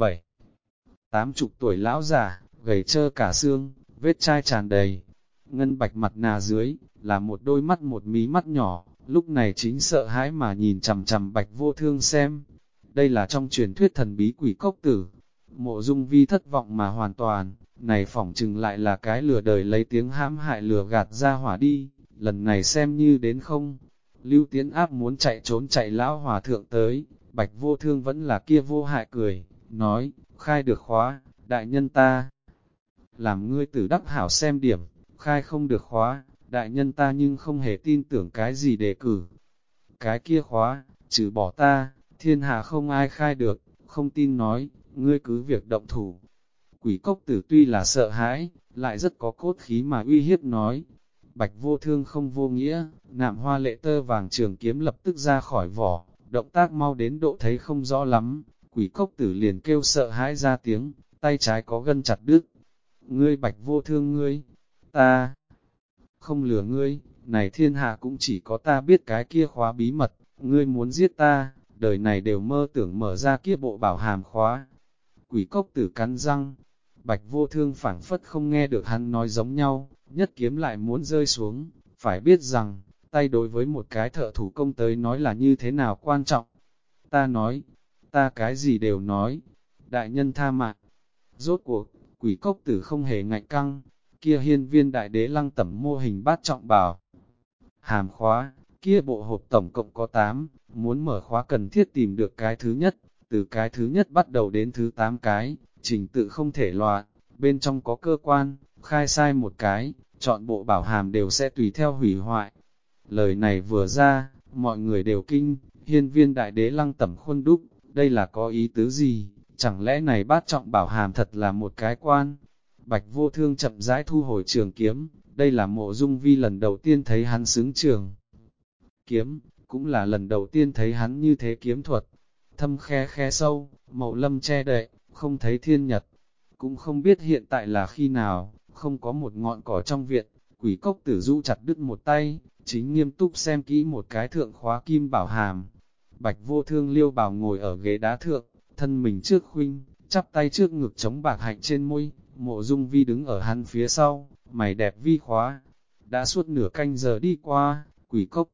7-80 tuổi lão già, gầy trơ cả xương, vết chai tràn đầy. Ngân bạch mặt nạ dưới, là một đôi mắt một mí mắt nhỏ, lúc này chính sợ hãi mà nhìn chằm chằm Bạch Vô Thương xem. Đây là trong truyền thuyết thần bí quỷ cốc tử. Mộ Dung Vi thất vọng mà hoàn toàn, này phỏng chừng lại là cái lừa đời lấy tiếng hãm hại lừa gạt ra hỏa đi, lần này xem như đến không. Lưu Tiến áp muốn chạy trốn chạy lão hòa thượng tới, Bạch Vô Thương vẫn là kia vô hại cười, nói, khai được khóa, đại nhân ta. Làm ngươi tử đắc hảo xem điểm, khai không được khóa, đại nhân ta nhưng không hề tin tưởng cái gì đề cử. Cái kia khóa, trừ bỏ ta, thiên hạ không ai khai được, không tin nói, ngươi cứ việc động thủ. Quỷ cốc tử tuy là sợ hãi, lại rất có cốt khí mà uy hiếp nói. Bạch Vô Thương không vô nghĩa, nạm hoa lệ tơ vàng trường kiếm lập tức ra khỏi vỏ, động tác mau đến độ thấy không rõ lắm. Quỷ cốc tử liền kêu sợ hãi ra tiếng, tay trái có gân chặt đứt. Ngươi Bạch Vô Thương ngươi, ta không lừa ngươi, này thiên hạ cũng chỉ có ta biết cái kia khóa bí mật, ngươi muốn giết ta, đời này đều mơ tưởng mở ra kia bộ bảo hàm khóa. Quỷ cốc tử cắn răng, Bạch Vô Thương phảng phất không nghe được hắn nói giống nhau, nhất kiếm lại muốn rơi xuống, phải biết rằng, tay đối với một cái thợ thủ công tới nói là như thế nào quan trọng. Ta nói, ta cái gì đều nói, đại nhân tha mạng. Rốt cuộc, quỷ cốc tử không hề ngạnh căng, kia hiên viên đại đế lăng tẩm mô hình bát trọng bảo. Hàm khóa, kia bộ hộp tổng cộng có 8, muốn mở khóa cần thiết tìm được cái thứ nhất, từ cái thứ nhất bắt đầu đến thứ 8 cái, trình tự không thể loạn, bên trong có cơ quan, khai sai một cái, chọn bộ bảo hàm đều sẽ tùy theo hủy hoại. Lời này vừa ra, mọi người đều kinh, hiên viên đại đế lăng tẩm khuôn đúc, đây là có ý tứ gì, chẳng lẽ này bát trọng bảo hàm thật là một cái quan. Bạch Vô Thương chậm rãi thu hồi trường kiếm, đây là Mộ Dung Vi lần đầu tiên thấy hắn xứng trường kiếm, cũng là lần đầu tiên thấy hắn như thế kiếm thuật. Thâm khe khe sâu, mậu lâm che đậy, không thấy thiên nhật, cũng không biết hiện tại là khi nào, không có một ngọn cỏ trong viện, quỷ cốc tử du chặt đứt một tay, chính nghiêm túc xem kỹ một cái thượng khóa kim bảo hàm. Bạch Vô Thương liêu bảo ngồi ở ghế đá thượng, thân mình trước khuynh, chắp tay trước ngực chống bạc hạnh trên môi, Mộ Dung Vi đứng ở hắn phía sau, mày đẹp vi khóa. Đã suốt nửa canh giờ đi qua, quỷ cốc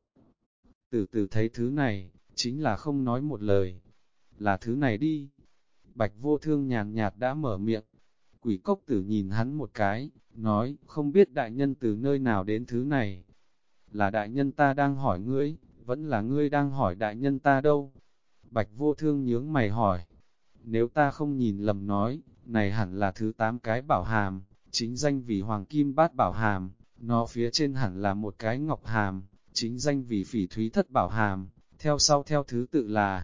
từ từ thấy thứ này, chính là không nói một lời. Là thứ này đi. Bạch Vô Thương nhàn nhạt đã mở miệng, Quỷ cốc tử nhìn hắn một cái, nói, không biết đại nhân từ nơi nào đến thứ này. Là đại nhân ta đang hỏi ngươi, vẫn là ngươi đang hỏi đại nhân ta đâu. Bạch Vô Thương nhướng mày hỏi, nếu ta không nhìn lầm nói, này hẳn là thứ 8 cái bảo hàm, chính danh vì Hoàng Kim Bát Bảo Hàm, nó phía trên hẳn là một cái ngọc hàm, chính danh vì Phỉ Thúy Thất Bảo Hàm, theo sau theo thứ tự là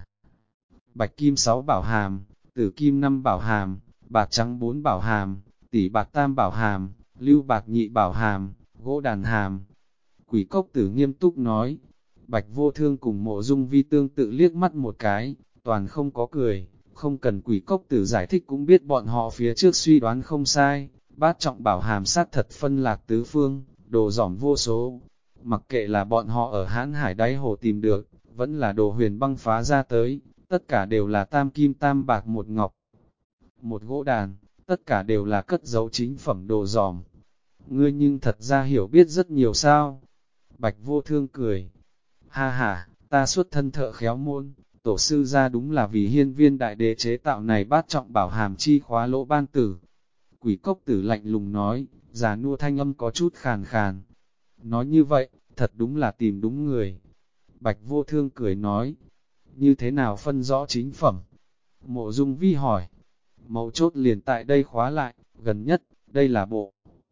Bạch Kim 6 Bảo Hàm, Tử Kim 5 Bảo Hàm, Bạc Trắng 4 Bảo Hàm, Tỷ Bạc Tam Bảo Hàm, Lưu Bạc Nhị Bảo Hàm, Gỗ Đàn Hàm. Quỷ cốc tử nghiêm túc nói, Bạch Vô Thương cùng Mộ Dung Vi tương tự liếc mắt một cái, toàn không có cười, không cần quỷ cốc tử giải thích cũng biết bọn họ phía trước suy đoán không sai, bát trọng bảo hàm sát thật phân lạc tứ phương, đồ giỏm vô số. Mặc kệ là bọn họ ở Hán Hải đáy hồ tìm được, vẫn là đồ huyền băng phá ra tới, tất cả đều là tam kim tam bạc một ngọc, một gỗ đàn, tất cả đều là cất giấu chính phẩm đồ giỏm. Ngươi nhưng thật ra hiểu biết rất nhiều sao? Bạch Vô Thương cười, ha ha, ta xuất thân thợ khéo môn, tổ sư ra đúng là vì hiên viên đại đế chế tạo này bát trọng bảo hàm chi khóa lỗ ban tử. Quỷ cốc tử lạnh lùng nói, già nua thanh âm có chút khàn khàn. Nói như vậy, thật đúng là tìm đúng người. Bạch Vô Thương cười nói, như thế nào phân rõ chính phẩm? Mộ Dung Vi hỏi, mấu chốt liền tại đây khóa lại, gần nhất, đây là bộ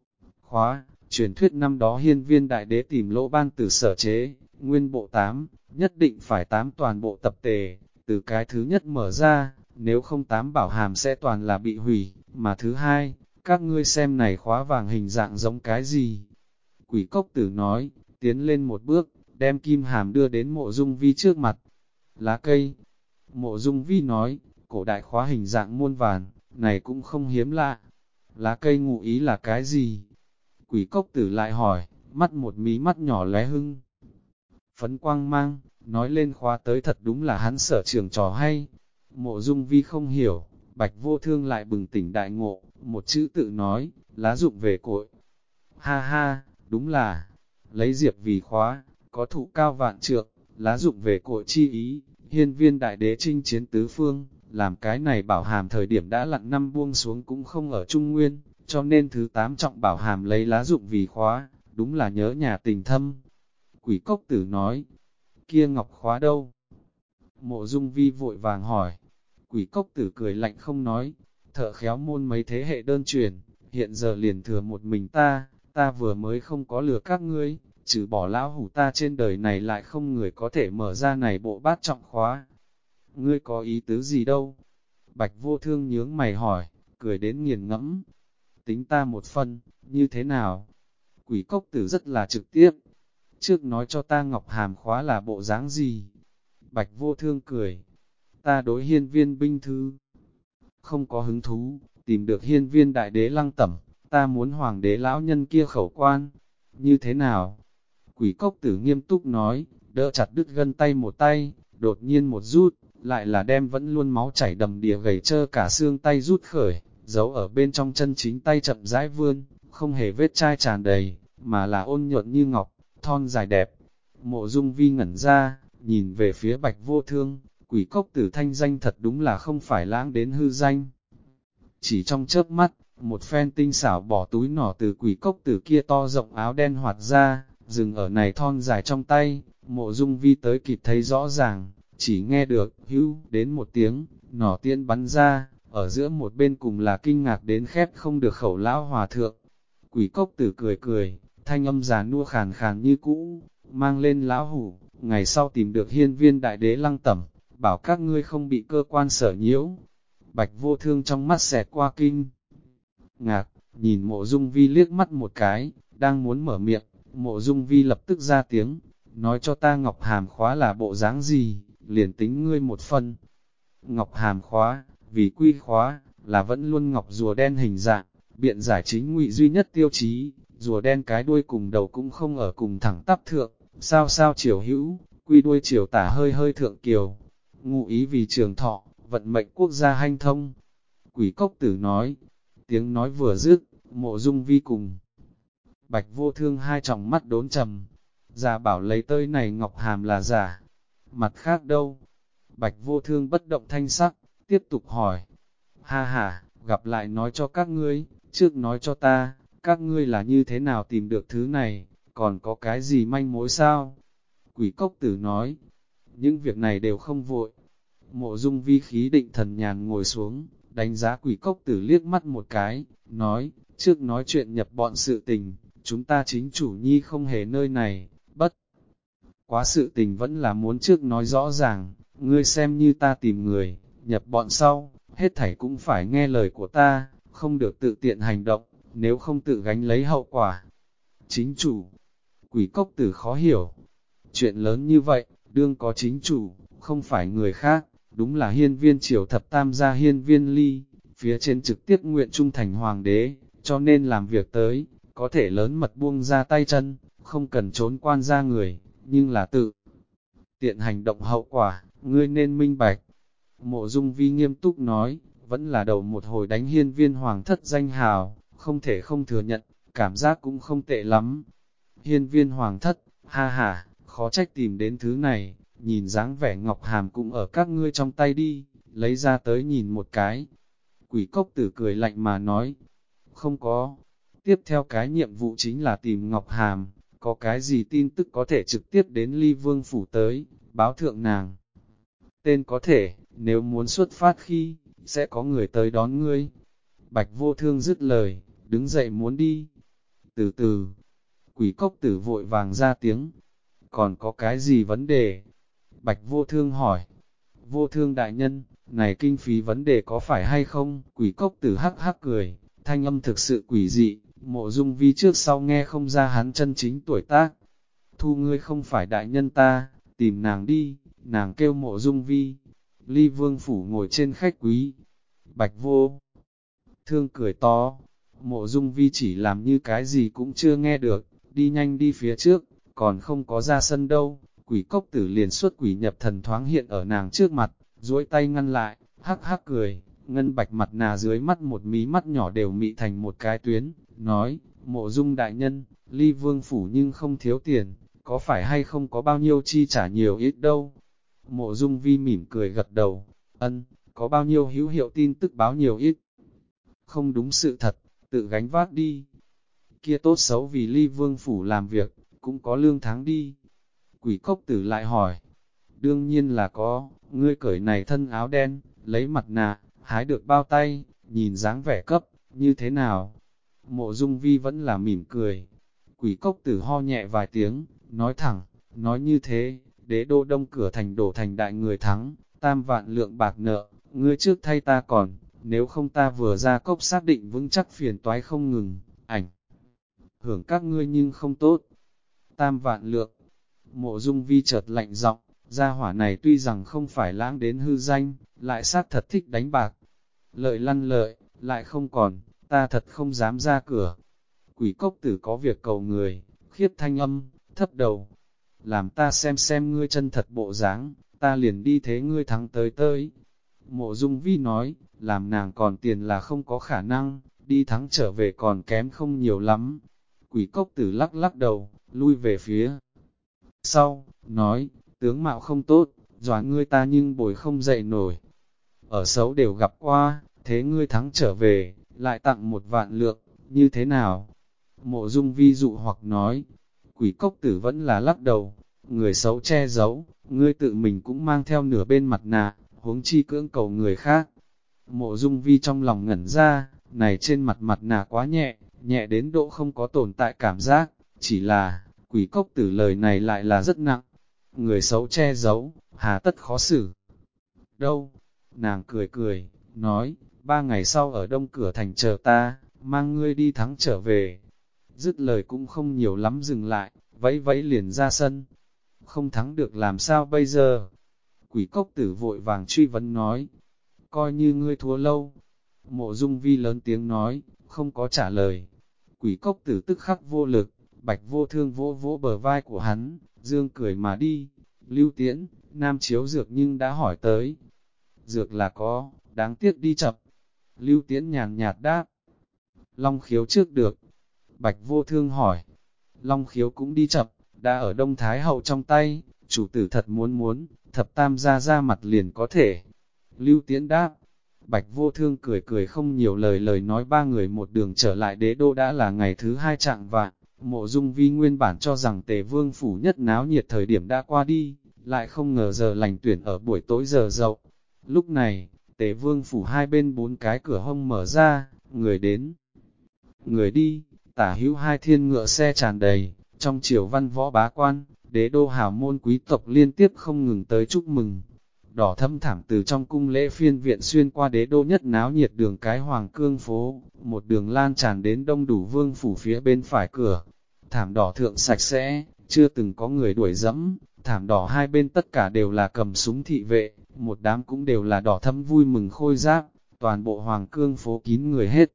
khóa, truyền thuyết năm đó hiên viên đại đế tìm lỗ ban tử sở chế, nguyên bộ 8, nhất định phải 8 toàn bộ tập tề, từ cái thứ nhất mở ra, nếu không 8 bảo hàm sẽ toàn là bị hủy, mà thứ hai, các ngươi xem này khóa vàng hình dạng giống cái gì? Quỷ cốc tử nói, tiến lên một bước, đem kim hàm đưa đến Mộ Dung Vi trước mặt. Lá cây. Mộ Dung Vi nói, cổ đại khóa hình dạng muôn vàn, này cũng không hiếm lạ. Lá cây ngụ ý là cái gì? Quỷ cốc tử lại hỏi, mắt một mí mắt nhỏ lóe hưng. Phấn quang mang, nói lên khóa tới thật đúng là hắn sở trường trò hay. Mộ Dung Vi không hiểu, Bạch Vô Thương lại bừng tỉnh đại ngộ, một chữ tự nói, lá dụng về cội. Ha ha, đúng là, lấy diệp vì khóa, có thụ cao vạn trượng, lá dụng về cội chi ý, hiên viên đại đế chinh chiến tứ phương, làm cái này bảo hàm thời điểm đã lặn năm buông xuống cũng không ở Trung Nguyên, cho nên thứ 8 trọng bảo hàm lấy lá dụng vì khóa, đúng là nhớ nhà tình thâm. Quỷ cốc tử nói, kia ngọc khóa đâu? Mộ Dung Vi vội vàng hỏi, quỷ cốc tử cười lạnh không nói, thợ khéo môn mấy thế hệ đơn truyền, hiện giờ liền thừa một mình ta vừa mới không có lừa các ngươi, trừ bỏ lão hủ ta trên đời này lại không người có thể mở ra này bộ bát trọng khóa. Ngươi có ý tứ gì đâu? Bạch Vô Thương nhướng mày hỏi, cười đến nghiền ngẫm. Tính ta một phân, như thế nào? Quỷ cốc tử rất là trực tiếp. Trước nói cho ta ngọc hàm khóa là bộ dáng gì? Bạch Vô Thương cười. Ta đối hiên viên binh thư. Không có hứng thú, tìm được hiên viên đại đế lăng tẩm, ta muốn hoàng đế lão nhân kia khẩu quan. Như thế nào? Quỷ cốc tử nghiêm túc nói, đỡ chặt đứt gân tay một tay, đột nhiên một rút, lại là đem vẫn luôn máu chảy đầm đìa gầy trơ cả xương tay rút khởi, giấu ở bên trong chân chính tay chậm rãi vươn, không hề vết chai tràn đầy, mà là ôn nhuận như ngọc, thon dài đẹp. Mộ Dung Vi ngẩn ra, nhìn về phía Bạch Vô Thương, quỷ cốc tử thanh danh thật đúng là không phải lãng đến hư danh. Chỉ trong chớp mắt, một phen tinh xảo bỏ túi nỏ từ quỷ cốc tử kia to rộng áo đen hoạt ra, dừng ở này thon dài trong tay, Mộ Dung Vi tới kịp thấy rõ ràng, chỉ nghe được, hữu, đến một tiếng, nỏ tiễn bắn ra, ở giữa một bên cùng là kinh ngạc đến khép không được khẩu lão hòa thượng. Quỷ cốc tử cười cười, thanh âm già nua khàn khàn như cũ, mang lên lão hủ, ngày sau tìm được hiên viên đại đế lăng tẩm, bảo các ngươi không bị cơ quan sở nhiễu. Bạch Vô Thương trong mắt xẹt qua kinh ngạc, nhìn Mộ Dung Vi liếc mắt một cái, đang muốn mở miệng, Mộ Dung Vi lập tức ra tiếng, nói cho ta ngọc hàm khóa là bộ dáng gì, liền tính ngươi một phân. Ngọc hàm khóa, vì quy khóa, là vẫn luôn ngọc rùa đen hình dạng, biện giải chính ngụy duy nhất tiêu chí, rùa đen cái đuôi cùng đầu cũng không ở cùng thẳng tắp thượng, sao sao chiều hữu, quy đuôi chiều tả hơi hơi thượng kiều, ngụ ý vì trường thọ, vận mệnh quốc gia hanh thông. Quỷ cốc tử nói, tiếng nói vừa dứt, Mộ Dung Vi cùng Bạch Vô Thương hai tròng mắt đốn trầm, già bảo lấy tơi này ngọc hàm là giả, mặt khác đâu? Bạch Vô Thương bất động thanh sắc, tiếp tục hỏi, ha ha, gặp lại nói cho các ngươi, trước nói cho ta, các ngươi là như thế nào tìm được thứ này, còn có cái gì manh mối sao? Quỷ cốc tử nói, những việc này đều không vội. Mộ Dung Vi khí định thần nhàn ngồi xuống, đánh giá quỷ cốc tử liếc mắt một cái, nói, trước nói chuyện nhập bọn sự tình, chúng ta chính chủ nhi không hề nơi này, bất quá sự tình vẫn là muốn trước nói rõ ràng, ngươi xem như ta tìm người, nhập bọn sau, hết thảy cũng phải nghe lời của ta, không được tự tiện hành động, nếu không tự gánh lấy hậu quả. Chính chủ, quỷ cốc tử khó hiểu, chuyện lớn như vậy, đương có chính chủ, không phải người khác, đúng là hiên viên triều thập tam gia hiên viên ly, phía trên trực tiếp nguyện trung thành hoàng đế, cho nên làm việc tới, có thể lớn mật buông ra tay chân, không cần trốn quan ra người, nhưng là tự tiện hành động hậu quả, ngươi nên minh bạch. Mộ Dung Vi nghiêm túc nói, vẫn là đầu một hồi đánh hiên viên hoàng thất danh hào, không thể không thừa nhận, cảm giác cũng không tệ lắm. Hiên viên hoàng thất, ha ha, khó trách tìm đến thứ này, nhìn dáng vẻ ngọc hàm cũng ở các ngươi trong tay đi, lấy ra tới nhìn một cái. Quỷ cốc tử cười lạnh mà nói, không có. Tiếp theo cái nhiệm vụ chính là tìm ngọc hàm, có cái gì tin tức có thể trực tiếp đến Ly Vương phủ tới, báo thượng nàng. Tên có thể, nếu muốn xuất phát khi, sẽ có người tới đón ngươi. Bạch Vô Thương dứt lời, đứng dậy muốn đi. Từ từ, quỷ cốc tử vội vàng ra tiếng. Còn có cái gì vấn đề? Bạch Vô Thương hỏi. Vô Thương đại nhân, này kinh phí vấn đề có phải hay không? Quỷ cốc tử hắc hắc cười, thanh âm thực sự quỷ dị, Mộ Dung Vi trước sau nghe không ra hắn chân chính tuổi tác. Thu ngươi không phải đại nhân ta, tìm nàng đi, nàng kêu Mộ Dung Vi. Ly Vương phủ ngồi trên khách quý. Bạch Vô Thương cười to, Mộ Dung Vi chỉ làm như cái gì cũng chưa nghe được, đi nhanh đi phía trước, còn không có ra sân đâu. Quỷ cốc tử liền xuất quỷ nhập thần thoáng hiện ở nàng trước mặt, duỗi tay ngăn lại, hắc hắc cười, ngân bạch mặt nà dưới mắt một mí mắt nhỏ đều mị thành một cái tuyến, nói, Mộ Dung đại nhân, Ly Vương phủ nhưng không thiếu tiền, có phải hay không có bao nhiêu chi trả nhiều ít đâu. Mộ Dung Vi mỉm cười gật đầu, ân, có bao nhiêu hữu hiệu tin tức báo nhiều ít. Không đúng sự thật, tự gánh vác đi. Kia tốt xấu vì Ly Vương phủ làm việc, cũng có lương tháng đi. Quỷ cốc tử lại hỏi, đương nhiên là có, ngươi cởi này thân áo đen, lấy mặt nạ, hái được bao tay, nhìn dáng vẻ cấp, như thế nào? Mộ Dung Vi vẫn là mỉm cười. Quỷ cốc tử ho nhẹ vài tiếng, nói thẳng, nói như thế, đế đô đông cửa thành đổ thành đại người thắng, 3.000.000 lượng bạc nợ, ngươi trước thay ta còn, nếu không ta vừa ra cốc xác định vững chắc phiền toái không ngừng, ảnh hưởng các ngươi nhưng không tốt. 3.000.000 lượng, Mộ Dung Vi chợt lạnh giọng, gia hỏa này tuy rằng không phải lãng đến hư danh, lại xác thật thích đánh bạc. Lợi lăn lợi, lại không còn, ta thật không dám ra cửa. Quỷ cốc tử có việc cầu người, khiếp thanh âm, thấp đầu. Làm ta xem ngươi chân thật bộ dáng, ta liền đi thế ngươi thắng tới tới. Mộ Dung Vi nói, làm nàng còn tiền là không có khả năng, đi thắng trở về còn kém không nhiều lắm. Quỷ cốc tử lắc lắc đầu, lui về phía sau, nói, tướng mạo không tốt, dọa ngươi ta nhưng bồi không dậy nổi. Ở xấu đều gặp qua, thế ngươi thắng trở về, lại tặng 1.000.000 lượng, như thế nào? Mộ Dung Vi dụ hoặc nói, quỷ cốc tử vẫn là lắc đầu, người xấu che giấu, ngươi tự mình cũng mang theo nửa bên mặt nạ, huống chi cưỡng cầu người khác. Mộ Dung Vi trong lòng ngẩn ra, này trên mặt mặt nạ quá nhẹ, nhẹ đến độ không có tồn tại cảm giác, chỉ là, quỷ cốc tử lời này lại là rất nặng. Người xấu che giấu, hà tất khó xử. Đâu? Nàng cười cười, nói, 3 ngày sau ở đông cửa thành chờ ta, mang ngươi đi thắng trở về. Dứt lời cũng không nhiều lắm dừng lại, vẫy vẫy liền ra sân. Không thắng được làm sao bây giờ? Quỷ cốc tử vội vàng truy vấn nói, coi như ngươi thua lâu. Mộ Dung Vi lớn tiếng nói, không có trả lời. Quỷ cốc tử tức khắc vô lực, Bạch Vô Thương vỗ vỗ bờ vai của hắn, dương cười mà đi. Lưu Tiễn, Nam Chiếu Dược nhưng đã hỏi tới. Dược là có, đáng tiếc đi chậm. Lưu Tiễn nhàn nhạt đáp. Long Khiếu trước được. Bạch Vô Thương hỏi. Long Khiếu cũng đi chậm, đã ở Đông Thái Hậu trong tay, chủ tử thật muốn, thập tam ra mặt liền có thể. Lưu Tiễn đáp. Bạch Vô Thương cười cười không nhiều lời nói, ba người một đường trở lại đế đô đã là ngày thứ hai chạng vạng. Mộ Dung Vi nguyên bản cho rằng Tề Vương phủ nhất náo nhiệt thời điểm đã qua đi, lại không ngờ giờ lành tuyển ở buổi tối giờ dậu. Lúc này, Tề Vương phủ hai bên bốn cái cửa hông mở ra, người đến, người đi, tả hữu hai thiên ngựa xe tràn đầy, trong triều văn võ bá quan, đế đô hào môn quý tộc liên tiếp không ngừng tới chúc mừng. Đỏ thâm thảm từ trong cung lễ phiên viện xuyên qua đế đô nhất náo nhiệt đường cái Hoàng Cương phố, một đường lan tràn đến đông đủ vương phủ phía bên phải cửa. Thảm đỏ thượng sạch sẽ, chưa từng có người đuổi dẫm, thảm đỏ hai bên tất cả đều là cầm súng thị vệ, một đám cũng đều là đỏ thâm vui mừng khôi giáp, toàn bộ Hoàng Cương phố kín người hết.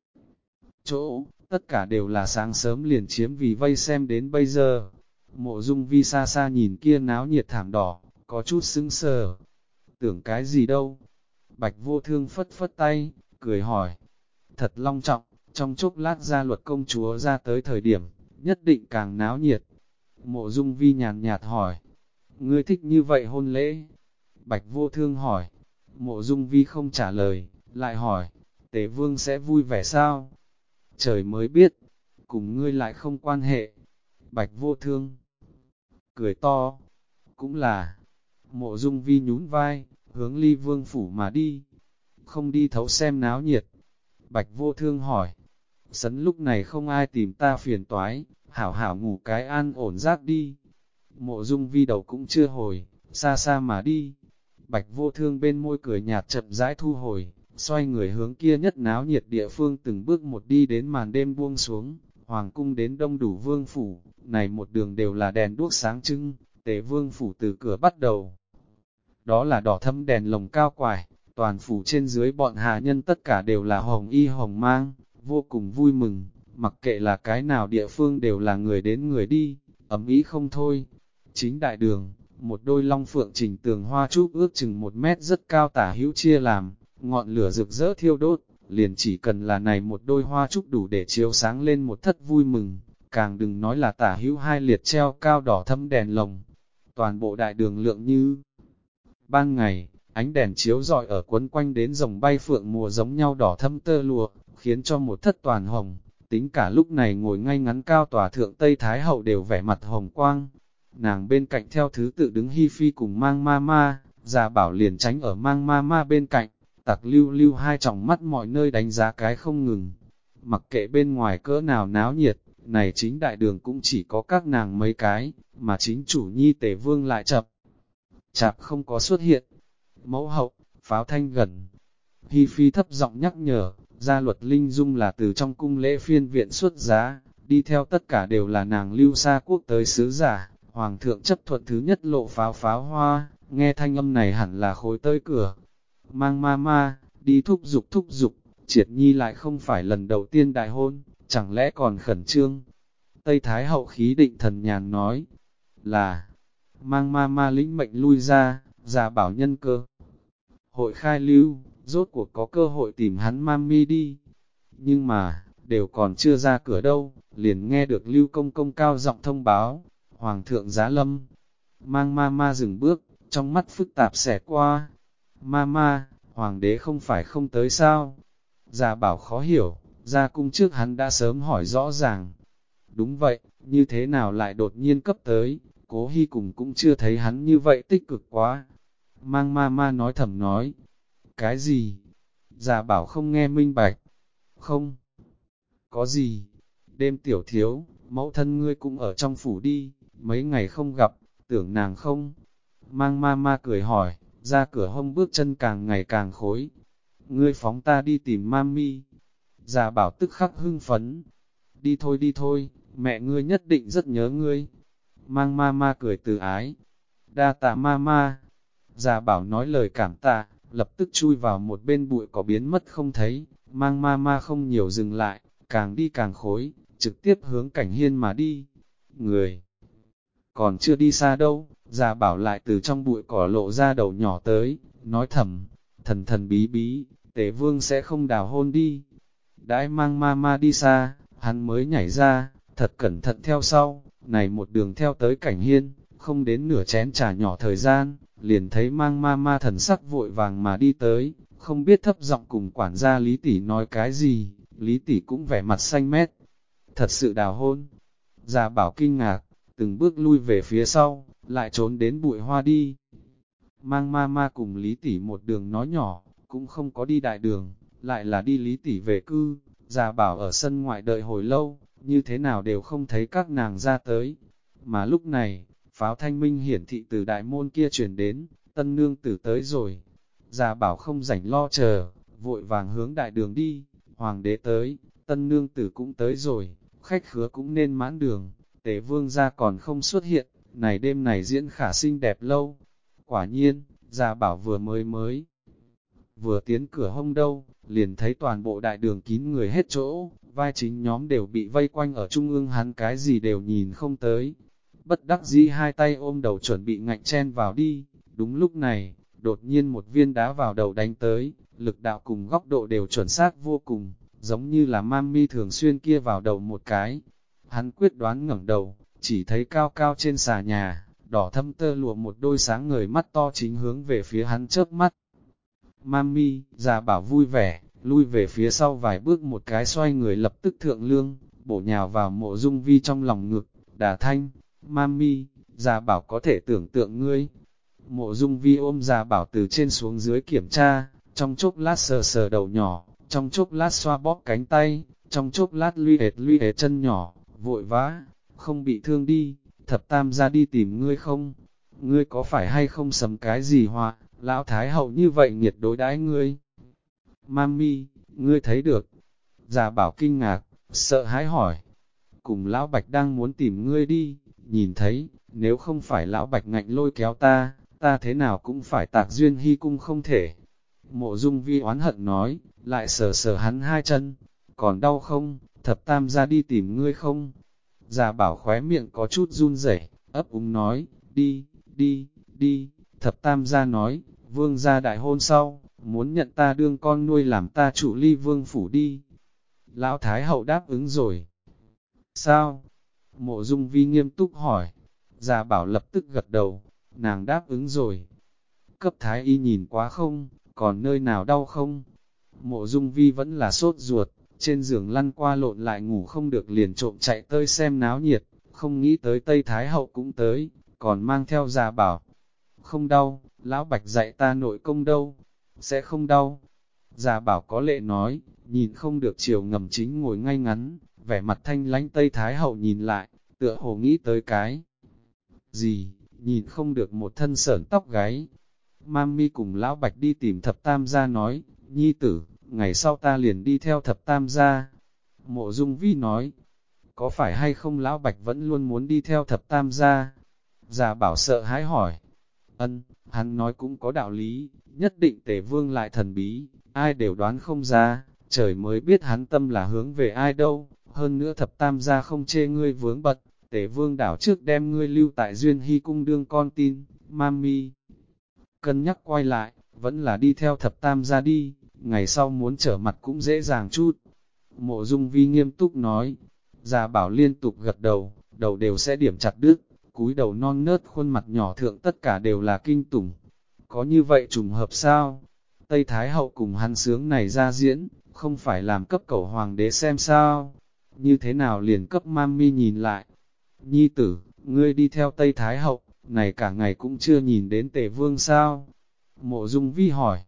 Chỗ, tất cả đều là sáng sớm liền chiếm vì vây xem đến bây giờ. Mộ Dung Vi xa xa nhìn kia náo nhiệt thảm đỏ, có chút sững sờ. Tưởng cái gì đâu? Bạch Vô Thương phất phất tay, cười hỏi. Thật long trọng, trong chốc lát gia luật công chúa ra tới thời điểm, nhất định càng náo nhiệt. Mộ Dung Vi nhàn nhạt hỏi. Ngươi thích như vậy hôn lễ? Bạch Vô Thương hỏi. Mộ Dung Vi không trả lời, lại hỏi. Tề Vương sẽ vui vẻ sao? Trời mới biết, cùng ngươi lại không quan hệ. Bạch Vô Thương cười to. Cũng là. Mộ Dung Vi nhún vai, hướng Ly Vương phủ mà đi. Không đi thấu xem náo nhiệt. Bạch Vô Thương hỏi. Sấn lúc này không ai tìm ta phiền toái, hảo hảo ngủ cái an ổn giấc đi. Mộ Dung Vi đầu cũng chưa hồi, xa xa mà đi. Bạch Vô Thương bên môi cười nhạt chậm rãi thu hồi, xoay người hướng kia nhất náo nhiệt địa phương từng bước một đi đến màn đêm buông xuống. Hoàng cung đến đông đủ vương phủ, này một đường đều là đèn đuốc sáng trưng, Tề Vương phủ từ cửa bắt đầu. Đó là đỏ thẫm đèn lồng cao quải, toàn phủ trên dưới bọn hạ nhân tất cả đều là hồng y hồng mang, vô cùng vui mừng, mặc kệ là cái nào địa phương đều là người đến người đi, ấm ý không thôi. Chính đại đường, một đôi long phượng chỉnh tường hoa trúc ước chừng 1 mét rất cao tả hữu chia làm, ngọn lửa rực rỡ thiêu đốt, liền chỉ cần là này một đôi hoa trúc đủ để chiếu sáng lên một thất vui mừng, càng đừng nói là tả hữu hai liệt treo cao đỏ thẫm đèn lồng. Toàn bộ đại đường lượng như ban ngày, ánh đèn chiếu rọi ở quấn quanh đến rồng bay phượng mùa giống nhau đỏ thẫm tơ lụa, khiến cho một thất toàn hồng, tính cả lúc này ngồi ngay ngắn cao tòa thượng Tây Thái Hậu đều vẻ mặt hồng quang. Nàng bên cạnh theo thứ tự đứng Hi Phi cùng Mang Ma Ma, Gia Bảo liền tránh ở Mang Ma Ma bên cạnh, Tặc Lưu Lưu hai tròng mắt mọi nơi đánh giá cái không ngừng. Mặc kệ bên ngoài cỡ nào náo nhiệt, này chính đại đường cũng chỉ có các nàng mấy cái, mà chính chủ nhi Tề Vương lại chạp không có xuất hiện. Mẫu hậu, pháo thanh gần. Hi Phi thấp giọng nhắc nhở, gia luật linh dung là từ trong cung lễ phiên viện xuất giá, đi theo tất cả đều là nàng lưu xa quốc tới sứ giả. Hoàng thượng chấp thuận thứ nhất lộ pháo hoa, nghe thanh âm này hẳn là khối tới cửa. Mang Ma Ma, đi thúc giục, Triệt Nhi lại không phải lần đầu tiên đại hôn, chẳng lẽ còn khẩn trương. Tây Thái hậu khí định thần nhàn nói, là, Mang Ma Ma lĩnh mệnh lui ra, Gia Bảo nhân cơ. Hội khai lưu, rốt cuộc có cơ hội tìm hắn mami đi. Nhưng mà, đều còn chưa ra cửa đâu, liền nghe được Lưu Công Công cao giọng thông báo, Hoàng thượng giá lâm. Mang Ma Ma dừng bước, trong mắt phức tạp xẻ qua. Ma Ma, Hoàng đế không phải không tới sao? Gia Bảo khó hiểu, ra cung trước hắn đã sớm hỏi rõ ràng. Đúng vậy, như thế nào lại đột nhiên cấp tới, Cố Hy cùng cũng chưa thấy hắn như vậy tích cực quá. Mang Ma Ma nói thầm nói. Cái gì? Gia Bảo không nghe minh bạch. Không. Có gì? Đêm tiểu thiếu, mẫu thân ngươi cũng ở trong phủ đi, mấy ngày không gặp, tưởng nàng không? Mang Ma Ma cười hỏi, ra cửa hông bước chân càng ngày càng khối. Ngươi phóng ta đi tìm mami. Gia Bảo tức khắc hưng phấn. Đi thôi, mẹ ngươi nhất định rất nhớ ngươi. Mang Ma Ma cười từ ái. Đa tạ Ma Ma. Gia Bảo nói lời cảm tạ, lập tức chui vào một bên bụi cỏ biến mất không thấy. Mang Ma Ma không nhiều dừng lại, càng đi càng khối, trực tiếp hướng Cảnh Hiên mà đi. Người còn chưa đi xa đâu, Gia Bảo lại từ trong bụi cỏ lộ ra đầu nhỏ tới, nói thầm, thần bí bí, Tề Vương sẽ không đào hôn đi. Đãi Mang Ma Ma đi xa, hắn mới nhảy ra, thật cẩn thận theo sau, này một đường theo tới Cảnh Hiên, không đến nửa chén trà nhỏ thời gian, liền thấy Mang Ma Ma thần sắc vội vàng mà đi tới, không biết thấp giọng cùng quản gia Lý tỷ nói cái gì, Lý tỷ cũng vẻ mặt xanh mét. Thật sự đào hôn. Gia Bảo kinh ngạc, từng bước lui về phía sau, lại trốn đến bụi hoa đi. Mang ma cùng Lý tỷ một đường nói nhỏ, cũng không có đi đại đường, lại là đi Lý tỷ về cư. Gia Bảo ở sân ngoại đợi hồi lâu, như thế nào đều không thấy các nàng ra tới. Mà lúc này, pháo thanh minh hiển thị từ đại môn kia truyền đến, tân nương tử tới rồi. Gia Bảo không rảnh lo chờ, vội vàng hướng đại đường đi, hoàng đế tới, tân nương tử cũng tới rồi, khách khứa cũng nên mãn đường, Tề vương gia còn không xuất hiện, này đêm này diễn khả xinh đẹp lâu. Quả nhiên, Gia Bảo vừa tiến cửa hông đâu, liền thấy toàn bộ đại đường kín người hết chỗ, vai chính nhóm đều bị vây quanh ở trung ương, hắn cái gì đều nhìn không tới. Bất đắc dĩ hai tay ôm đầu chuẩn bị ngạnh chen vào đi, đúng lúc này, đột nhiên một viên đá vào đầu đánh tới, lực đạo cùng góc độ đều chuẩn xác vô cùng, giống như là Mami thường xuyên kia vào đầu một cái. Hắn quyết đoán ngẩng đầu, chỉ thấy cao cao trên xà nhà, đỏ thâm tơ lụa một đôi sáng ngời mắt to chính hướng về phía hắn chớp mắt. Mami, Gia Bảo vui vẻ, lui về phía sau vài bước một cái xoay người lập tức thượng lương, bổ nhào vào Mộ Dung Vi trong lòng ngực, đà thanh. Mami, Gia Bảo có thể tưởng tượng ngươi. Mộ Dung Vi ôm Gia Bảo từ trên xuống dưới kiểm tra, trong chốc lát sờ sờ đầu nhỏ, trong chốc lát xoa bóp cánh tay, trong chốc lát luy hệt chân nhỏ, vội vã, không bị thương đi, thập tam ra đi tìm ngươi không? Ngươi có phải hay không sấm cái gì họa, lão thái hậu như vậy nghiệt đối đãi ngươi? Mami, ngươi thấy được? Gia Bảo kinh ngạc, sợ hãi hỏi. Cùng lão Bạch đang muốn tìm ngươi đi, nhìn thấy, nếu không phải lão Bạch ngạnh lôi kéo ta, ta thế nào cũng phải tạc duyên hy cung không thể. Mộ Dung Vi oán hận nói, lại sờ sờ hắn hai chân, còn đau không, thập tam ra đi tìm ngươi không? Gia Bảo khóe miệng có chút run rẩy, ấp úng nói, đi, thập tam gia nói, vương gia đại hôn sau, muốn nhận ta đương con nuôi làm ta chủ ly vương phủ đi. Lão Thái hậu đáp ứng rồi. Sao? Mộ Dung Vi nghiêm túc hỏi. Gia Bảo lập tức gật đầu, nàng đáp ứng rồi. Cấp Thái y nhìn quá không, còn nơi nào đau không? Mộ Dung Vi vẫn là sốt ruột, trên giường lăn qua lộn lại ngủ không được liền trộm chạy tới xem náo nhiệt, không nghĩ tới Tây Thái hậu cũng tới, còn mang theo Gia Bảo. Không đau, lão Bạch dạy ta nội công đâu, sẽ không đau. Gia Bảo có lệ nói, nhìn không được chiều ngầm chính ngồi ngay ngắn, vẻ mặt thanh lãnh Tây Thái hậu nhìn lại, tựa hồ nghĩ tới cái gì, nhìn không được một thân sởn tóc gáy. Mami cùng lão Bạch đi tìm thập tam gia nói, nhi tử, ngày sau ta liền đi theo thập tam gia. Mộ Dung Vi nói, có phải hay không lão Bạch vẫn luôn muốn đi theo thập tam gia? Gia Bảo sợ hãi hỏi, hắn nói cũng có đạo lý, nhất định Tề Vương lại thần bí, ai đều đoán không ra, trời mới biết hắn tâm là hướng về ai đâu, hơn nữa thập tam gia không chê ngươi vướng bật, Tề Vương đảo trước đem ngươi lưu tại Duyên Hy cung đương con tin. Mami cân nhắc quay lại, vẫn là đi theo thập tam gia đi, ngày sau muốn trở mặt cũng dễ dàng chút. Mộ Dung Vi nghiêm túc nói, Gia Bảo liên tục gật đầu, đầu đều sẽ điểm chặt đứt, cúi đầu non nớt khuôn mặt nhỏ thượng tất cả đều là kinh tủng. Có như vậy trùng hợp sao? Tây Thái hậu cùng hắn sướng này ra diễn, không phải làm cấp cẩu hoàng đế xem sao? Như thế nào liền cấp Mami nhìn lại? Nhi tử, ngươi đi theo Tây Thái hậu, này cả ngày cũng chưa nhìn đến Tề Vương sao? Mộ Dung Vi hỏi.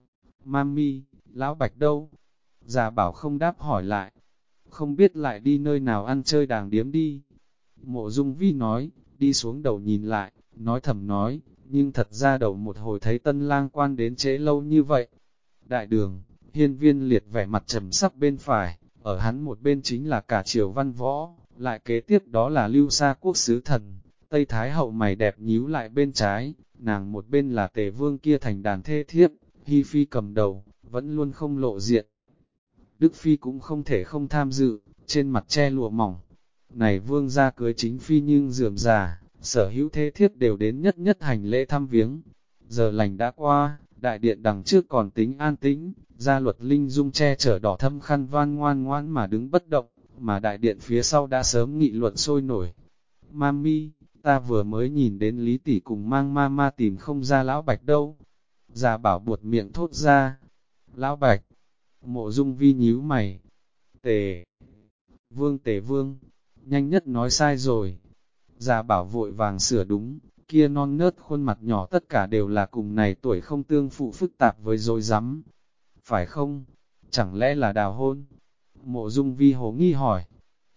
Mami, lão Bạch đâu? Gia Bảo không đáp hỏi lại. Không biết lại đi nơi nào ăn chơi đàng điếm đi. Mộ Dung Vi nói, đi xuống đầu nhìn lại, nói thầm nói, nhưng thật ra đầu một hồi thấy tân lang quan đến trễ lâu như vậy. Đại đường, Hiên Viên Liệt vẻ mặt trầm sắc bên phải, ở hắn một bên chính là cả triều văn võ, lại kế tiếp đó là Lưu Sa quốc sứ thần, Tây Thái hậu mày đẹp nhíu lại bên trái, nàng một bên là Tề Vương kia thành đàn thê thiếp, Hi Phi cầm đầu, vẫn luôn không lộ diện. Đức Phi cũng không thể không tham dự, trên mặt che lụa mỏng. Này Vương gia cưới chính Phi nhưng rườm rà, sở hữu thê thiếp đều đến nhất nhất hành lễ thăm viếng. Giờ lành đã qua, đại điện đằng trước còn tính an tĩnh, gia luật linh dung che chở đỏ thâm khăn van ngoan ngoãn mà đứng bất động, mà đại điện phía sau đã sớm nghị luận sôi nổi. Mami, ta vừa mới nhìn đến Lý tỷ cùng mang mama tìm không ra lão Bạch đâu. Gia Bảo buột miệng thốt ra, Lão Bạch, Mộ Dung Vi nhíu mày, Tề Vương, nhanh nhất nói sai rồi. Gia Bảo vội vàng sửa đúng, kia non nớt khuôn mặt nhỏ tất cả đều là cùng này tuổi không tương phụ phức tạp với rối rắm. Phải không? Chẳng lẽ là đào hôn? Mộ Dung Vi hồ nghi hỏi.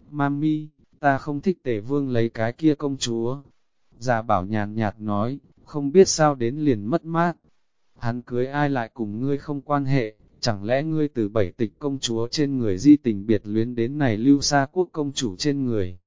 Mami, ta không thích Tề Vương lấy cái kia công chúa. Gia Bảo nhàn nhạt nói, không biết sao đến liền mất mát. Hắn cưới ai lại cùng ngươi không quan hệ, chẳng lẽ ngươi từ bảy tịch công chúa trên người di tình biệt luyến đến này Lưu Sa Quốc công chủ trên người?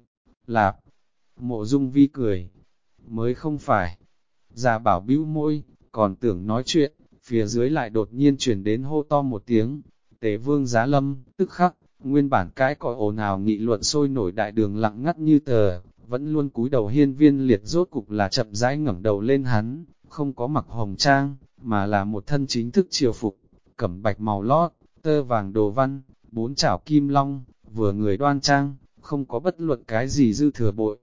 Lạp, Mộ Dung Vi cười, mới không phải. Gia Bảo bĩu môi, còn tưởng nói chuyện, phía dưới lại đột nhiên chuyển đến hô to một tiếng. Tề Vương giá lâm, tức khắc, nguyên bản cái còi ồn ào nghị luận sôi nổi đại đường lặng ngắt như tờ, vẫn luôn cúi đầu Hiên Viên Liệt rốt cục là chậm rãi ngẩng đầu lên hắn, không có mặc hồng trang, mà là một thân chính thức triều phục, cẩm bạch màu lót, tơ vàng đồ văn, bốn chảo kim long, vừa người đoan trang, không có bất luận cái gì dư thừa bội.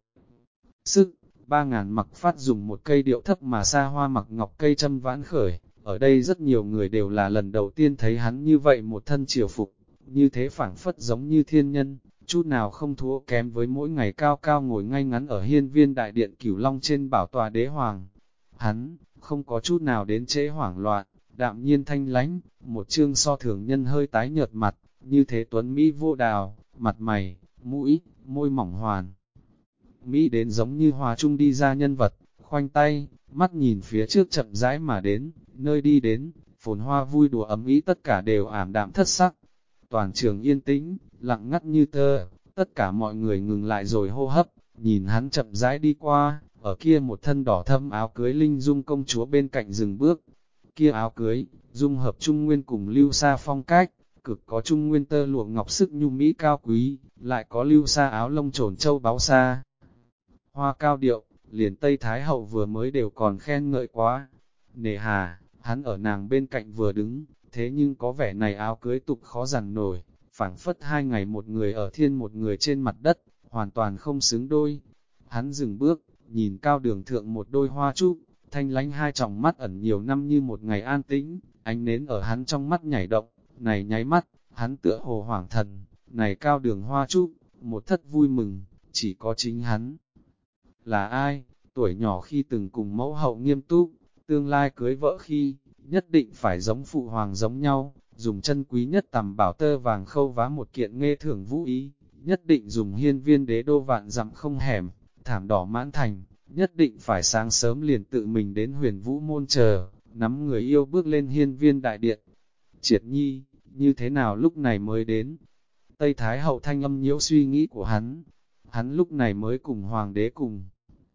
Sức, 3.000 mặc phát dùng một cây điệu thấp mà xa hoa mặc ngọc cây châm vãn khởi, ở đây rất nhiều người đều là lần đầu tiên thấy hắn như vậy một thân triều phục, như thế phảng phất giống như thiên nhân, chút nào không thua kém với mỗi ngày cao cao ngồi ngay ngắn ở hiên viên đại điện Cửu Long trên bảo tòa đế hoàng. Hắn, không có chút nào đến trễ hoảng loạn, đạm nhiên thanh lánh, một chương so thường nhân hơi tái nhợt mặt, như thế tuấn Mỹ vô đào, mặt mày, mũi, môi mỏng hoàn. Mỹ đến giống như hòa trung đi ra nhân vật, khoanh tay, mắt nhìn phía trước chậm rãi mà đến, nơi đi đến, phồn hoa vui đùa ấm ý tất cả đều ảm đạm thất sắc. Toàn trường yên tĩnh, lặng ngắt như tơ, tất cả mọi người ngừng lại rồi hô hấp, nhìn hắn chậm rãi đi qua, ở kia một thân đỏ thâm áo cưới linh dung công chúa bên cạnh dừng bước. Kia áo cưới, dung hợp Trung Nguyên cùng Lưu Sa phong cách, cực có Trung Nguyên tơ lụa ngọc sức nhu mỹ cao quý, lại có Lưu Sa áo lông trồn châu báu sa. Hoa cao điệu, liền Tây Thái Hậu vừa mới đều còn khen ngợi quá. Nề hà, hắn ở nàng bên cạnh vừa đứng, thế nhưng có vẻ này áo cưới tục khó dằn nổi, phảng phất hai ngày một người ở thiên một người trên mặt đất, hoàn toàn không xứng đôi. Hắn dừng bước, nhìn cao đường thượng một đôi hoa trúc, thanh lánh hai tròng mắt ẩn nhiều năm như một ngày an tĩnh, ánh nến ở hắn trong mắt nhảy động, này nháy mắt, hắn tựa hồ hoảng thần, này cao đường hoa trúc, một thất vui mừng, chỉ có chính hắn. Là ai? Tuổi nhỏ khi từng cùng mẫu hậu nghiêm túc, tương lai cưới vợ khi, nhất định phải giống phụ hoàng giống nhau, dùng chân quý nhất tầm bảo tơ vàng khâu vá một kiện nghê thưởng vũ ý, nhất định dùng hiên viên đế đô vạn dặm không hẻm, thảm đỏ mãn thành, nhất định phải sáng sớm liền tự mình đến huyền vũ môn chờ, nắm người yêu bước lên hiên viên đại điện. Triệt nhi, như thế nào lúc này mới đến? Tây Thái hậu thanh âm nhiễu suy nghĩ của hắn lúc này mới cùng hoàng đế cùng.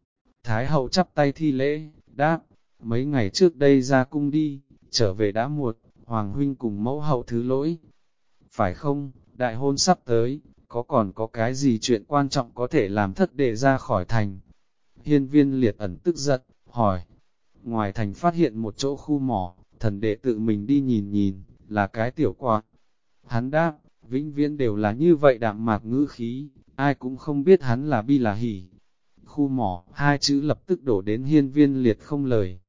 Thái hậu chắp tay thi lễ, đáp, mấy ngày trước đây ra cung đi, trở về đã muộn, hoàng huynh cùng mẫu hậu thứ lỗi. Phải không, đại hôn sắp tới, còn có cái gì chuyện quan trọng có thể làm thất đệ ra khỏi thành? Hiên viên liệt ẩn tức giận, hỏi. Ngoài thành phát hiện một chỗ khu mỏ, thần đệ tự mình đi nhìn nhìn, là cái tiểu quạt. Hắn đáp, vĩnh viễn đều là như vậy đạm mạc ngữ khí, ai cũng không biết hắn là bi là hỉ. Khu mỏ, hai chữ lập tức đổ đến hiên viên liệt không lời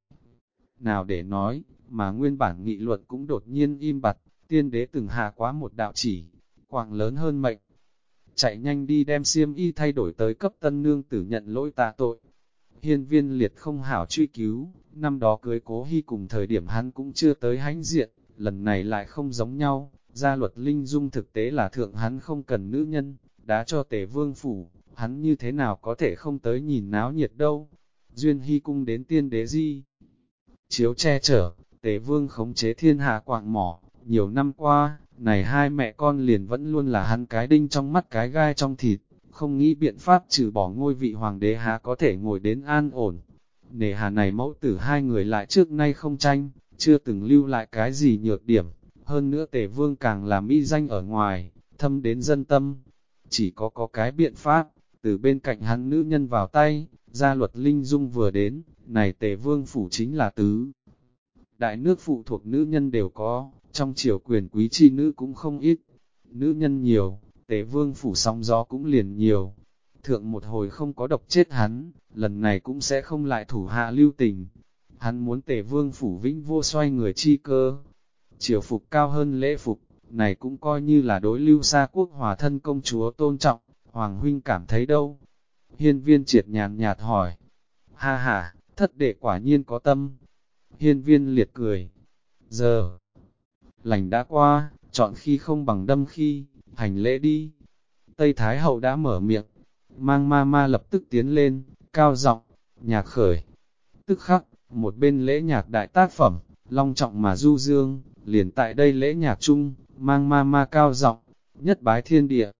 nào để nói, mà nguyên bản nghị luận cũng đột nhiên im bặt, tiên đế từng hạ quá một đạo chỉ, quạng lớn hơn mệnh. Chạy nhanh đi đem xiêm y thay đổi tới cấp tân nương tử nhận lỗi tạ tội. Hiên viên liệt không hảo truy cứu, năm đó cưới Cố Hy cùng thời điểm hắn cũng chưa tới hãnh diện, lần này lại không giống nhau, gia luật linh dung thực tế là thượng hắn không cần nữ nhân, đã cho Tề Vương phủ, hắn như thế nào có thể không tới nhìn náo nhiệt đâu. Duyên Hy cung đến tiên đế di. Chiếu che chở, Tề Vương khống chế thiên hạ quạng mỏ, nhiều năm qua, này hai mẹ con liền vẫn luôn là hắn cái đinh trong mắt cái gai trong thịt, không nghĩ biện pháp trừ bỏ ngôi vị hoàng đế há có thể ngồi đến an ổn. Nề hà này mẫu tử hai người lại trước nay không tranh, chưa từng lưu lại cái gì nhược điểm, hơn nữa Tề Vương càng là mỹ danh ở ngoài, thâm đến dân tâm. Chỉ có cái biện pháp, từ bên cạnh hắn nữ nhân vào tay, gia luật linh dung vừa đến, này Tề Vương phủ chính là tứ. Đại nước phụ thuộc nữ nhân đều có, trong triều quyền quý chi nữ cũng không ít. Nữ nhân nhiều, Tề Vương phủ sóng gió cũng liền nhiều. Thượng một hồi không có độc chết hắn, lần này cũng sẽ không lại thủ hạ lưu tình. Hắn muốn Tề Vương phủ vĩnh vô xoay người chi cơ. triều phục cao hơn lễ phục, này cũng coi như là đối Lưu Sa Quốc hòa thân công chúa tôn trọng, Hoàng huynh cảm thấy đâu? Hiên Viên Triệt nhàn nhạt hỏi. Ha ha, thất đệ quả nhiên có tâm. Hiên Viên Liệt cười. Giờ lành đã qua, chọn khi không bằng đâm khi, hành lễ đi. Tây Thái Hậu đã mở miệng, mang ma ma lập tức tiến lên, cao giọng, nhạc khởi. Tức khắc, một bên lễ nhạc đại tác phẩm, long trọng mà du dương, liền tại đây lễ nhạc chung, mang ma ma cao giọng, nhất bái thiên địa,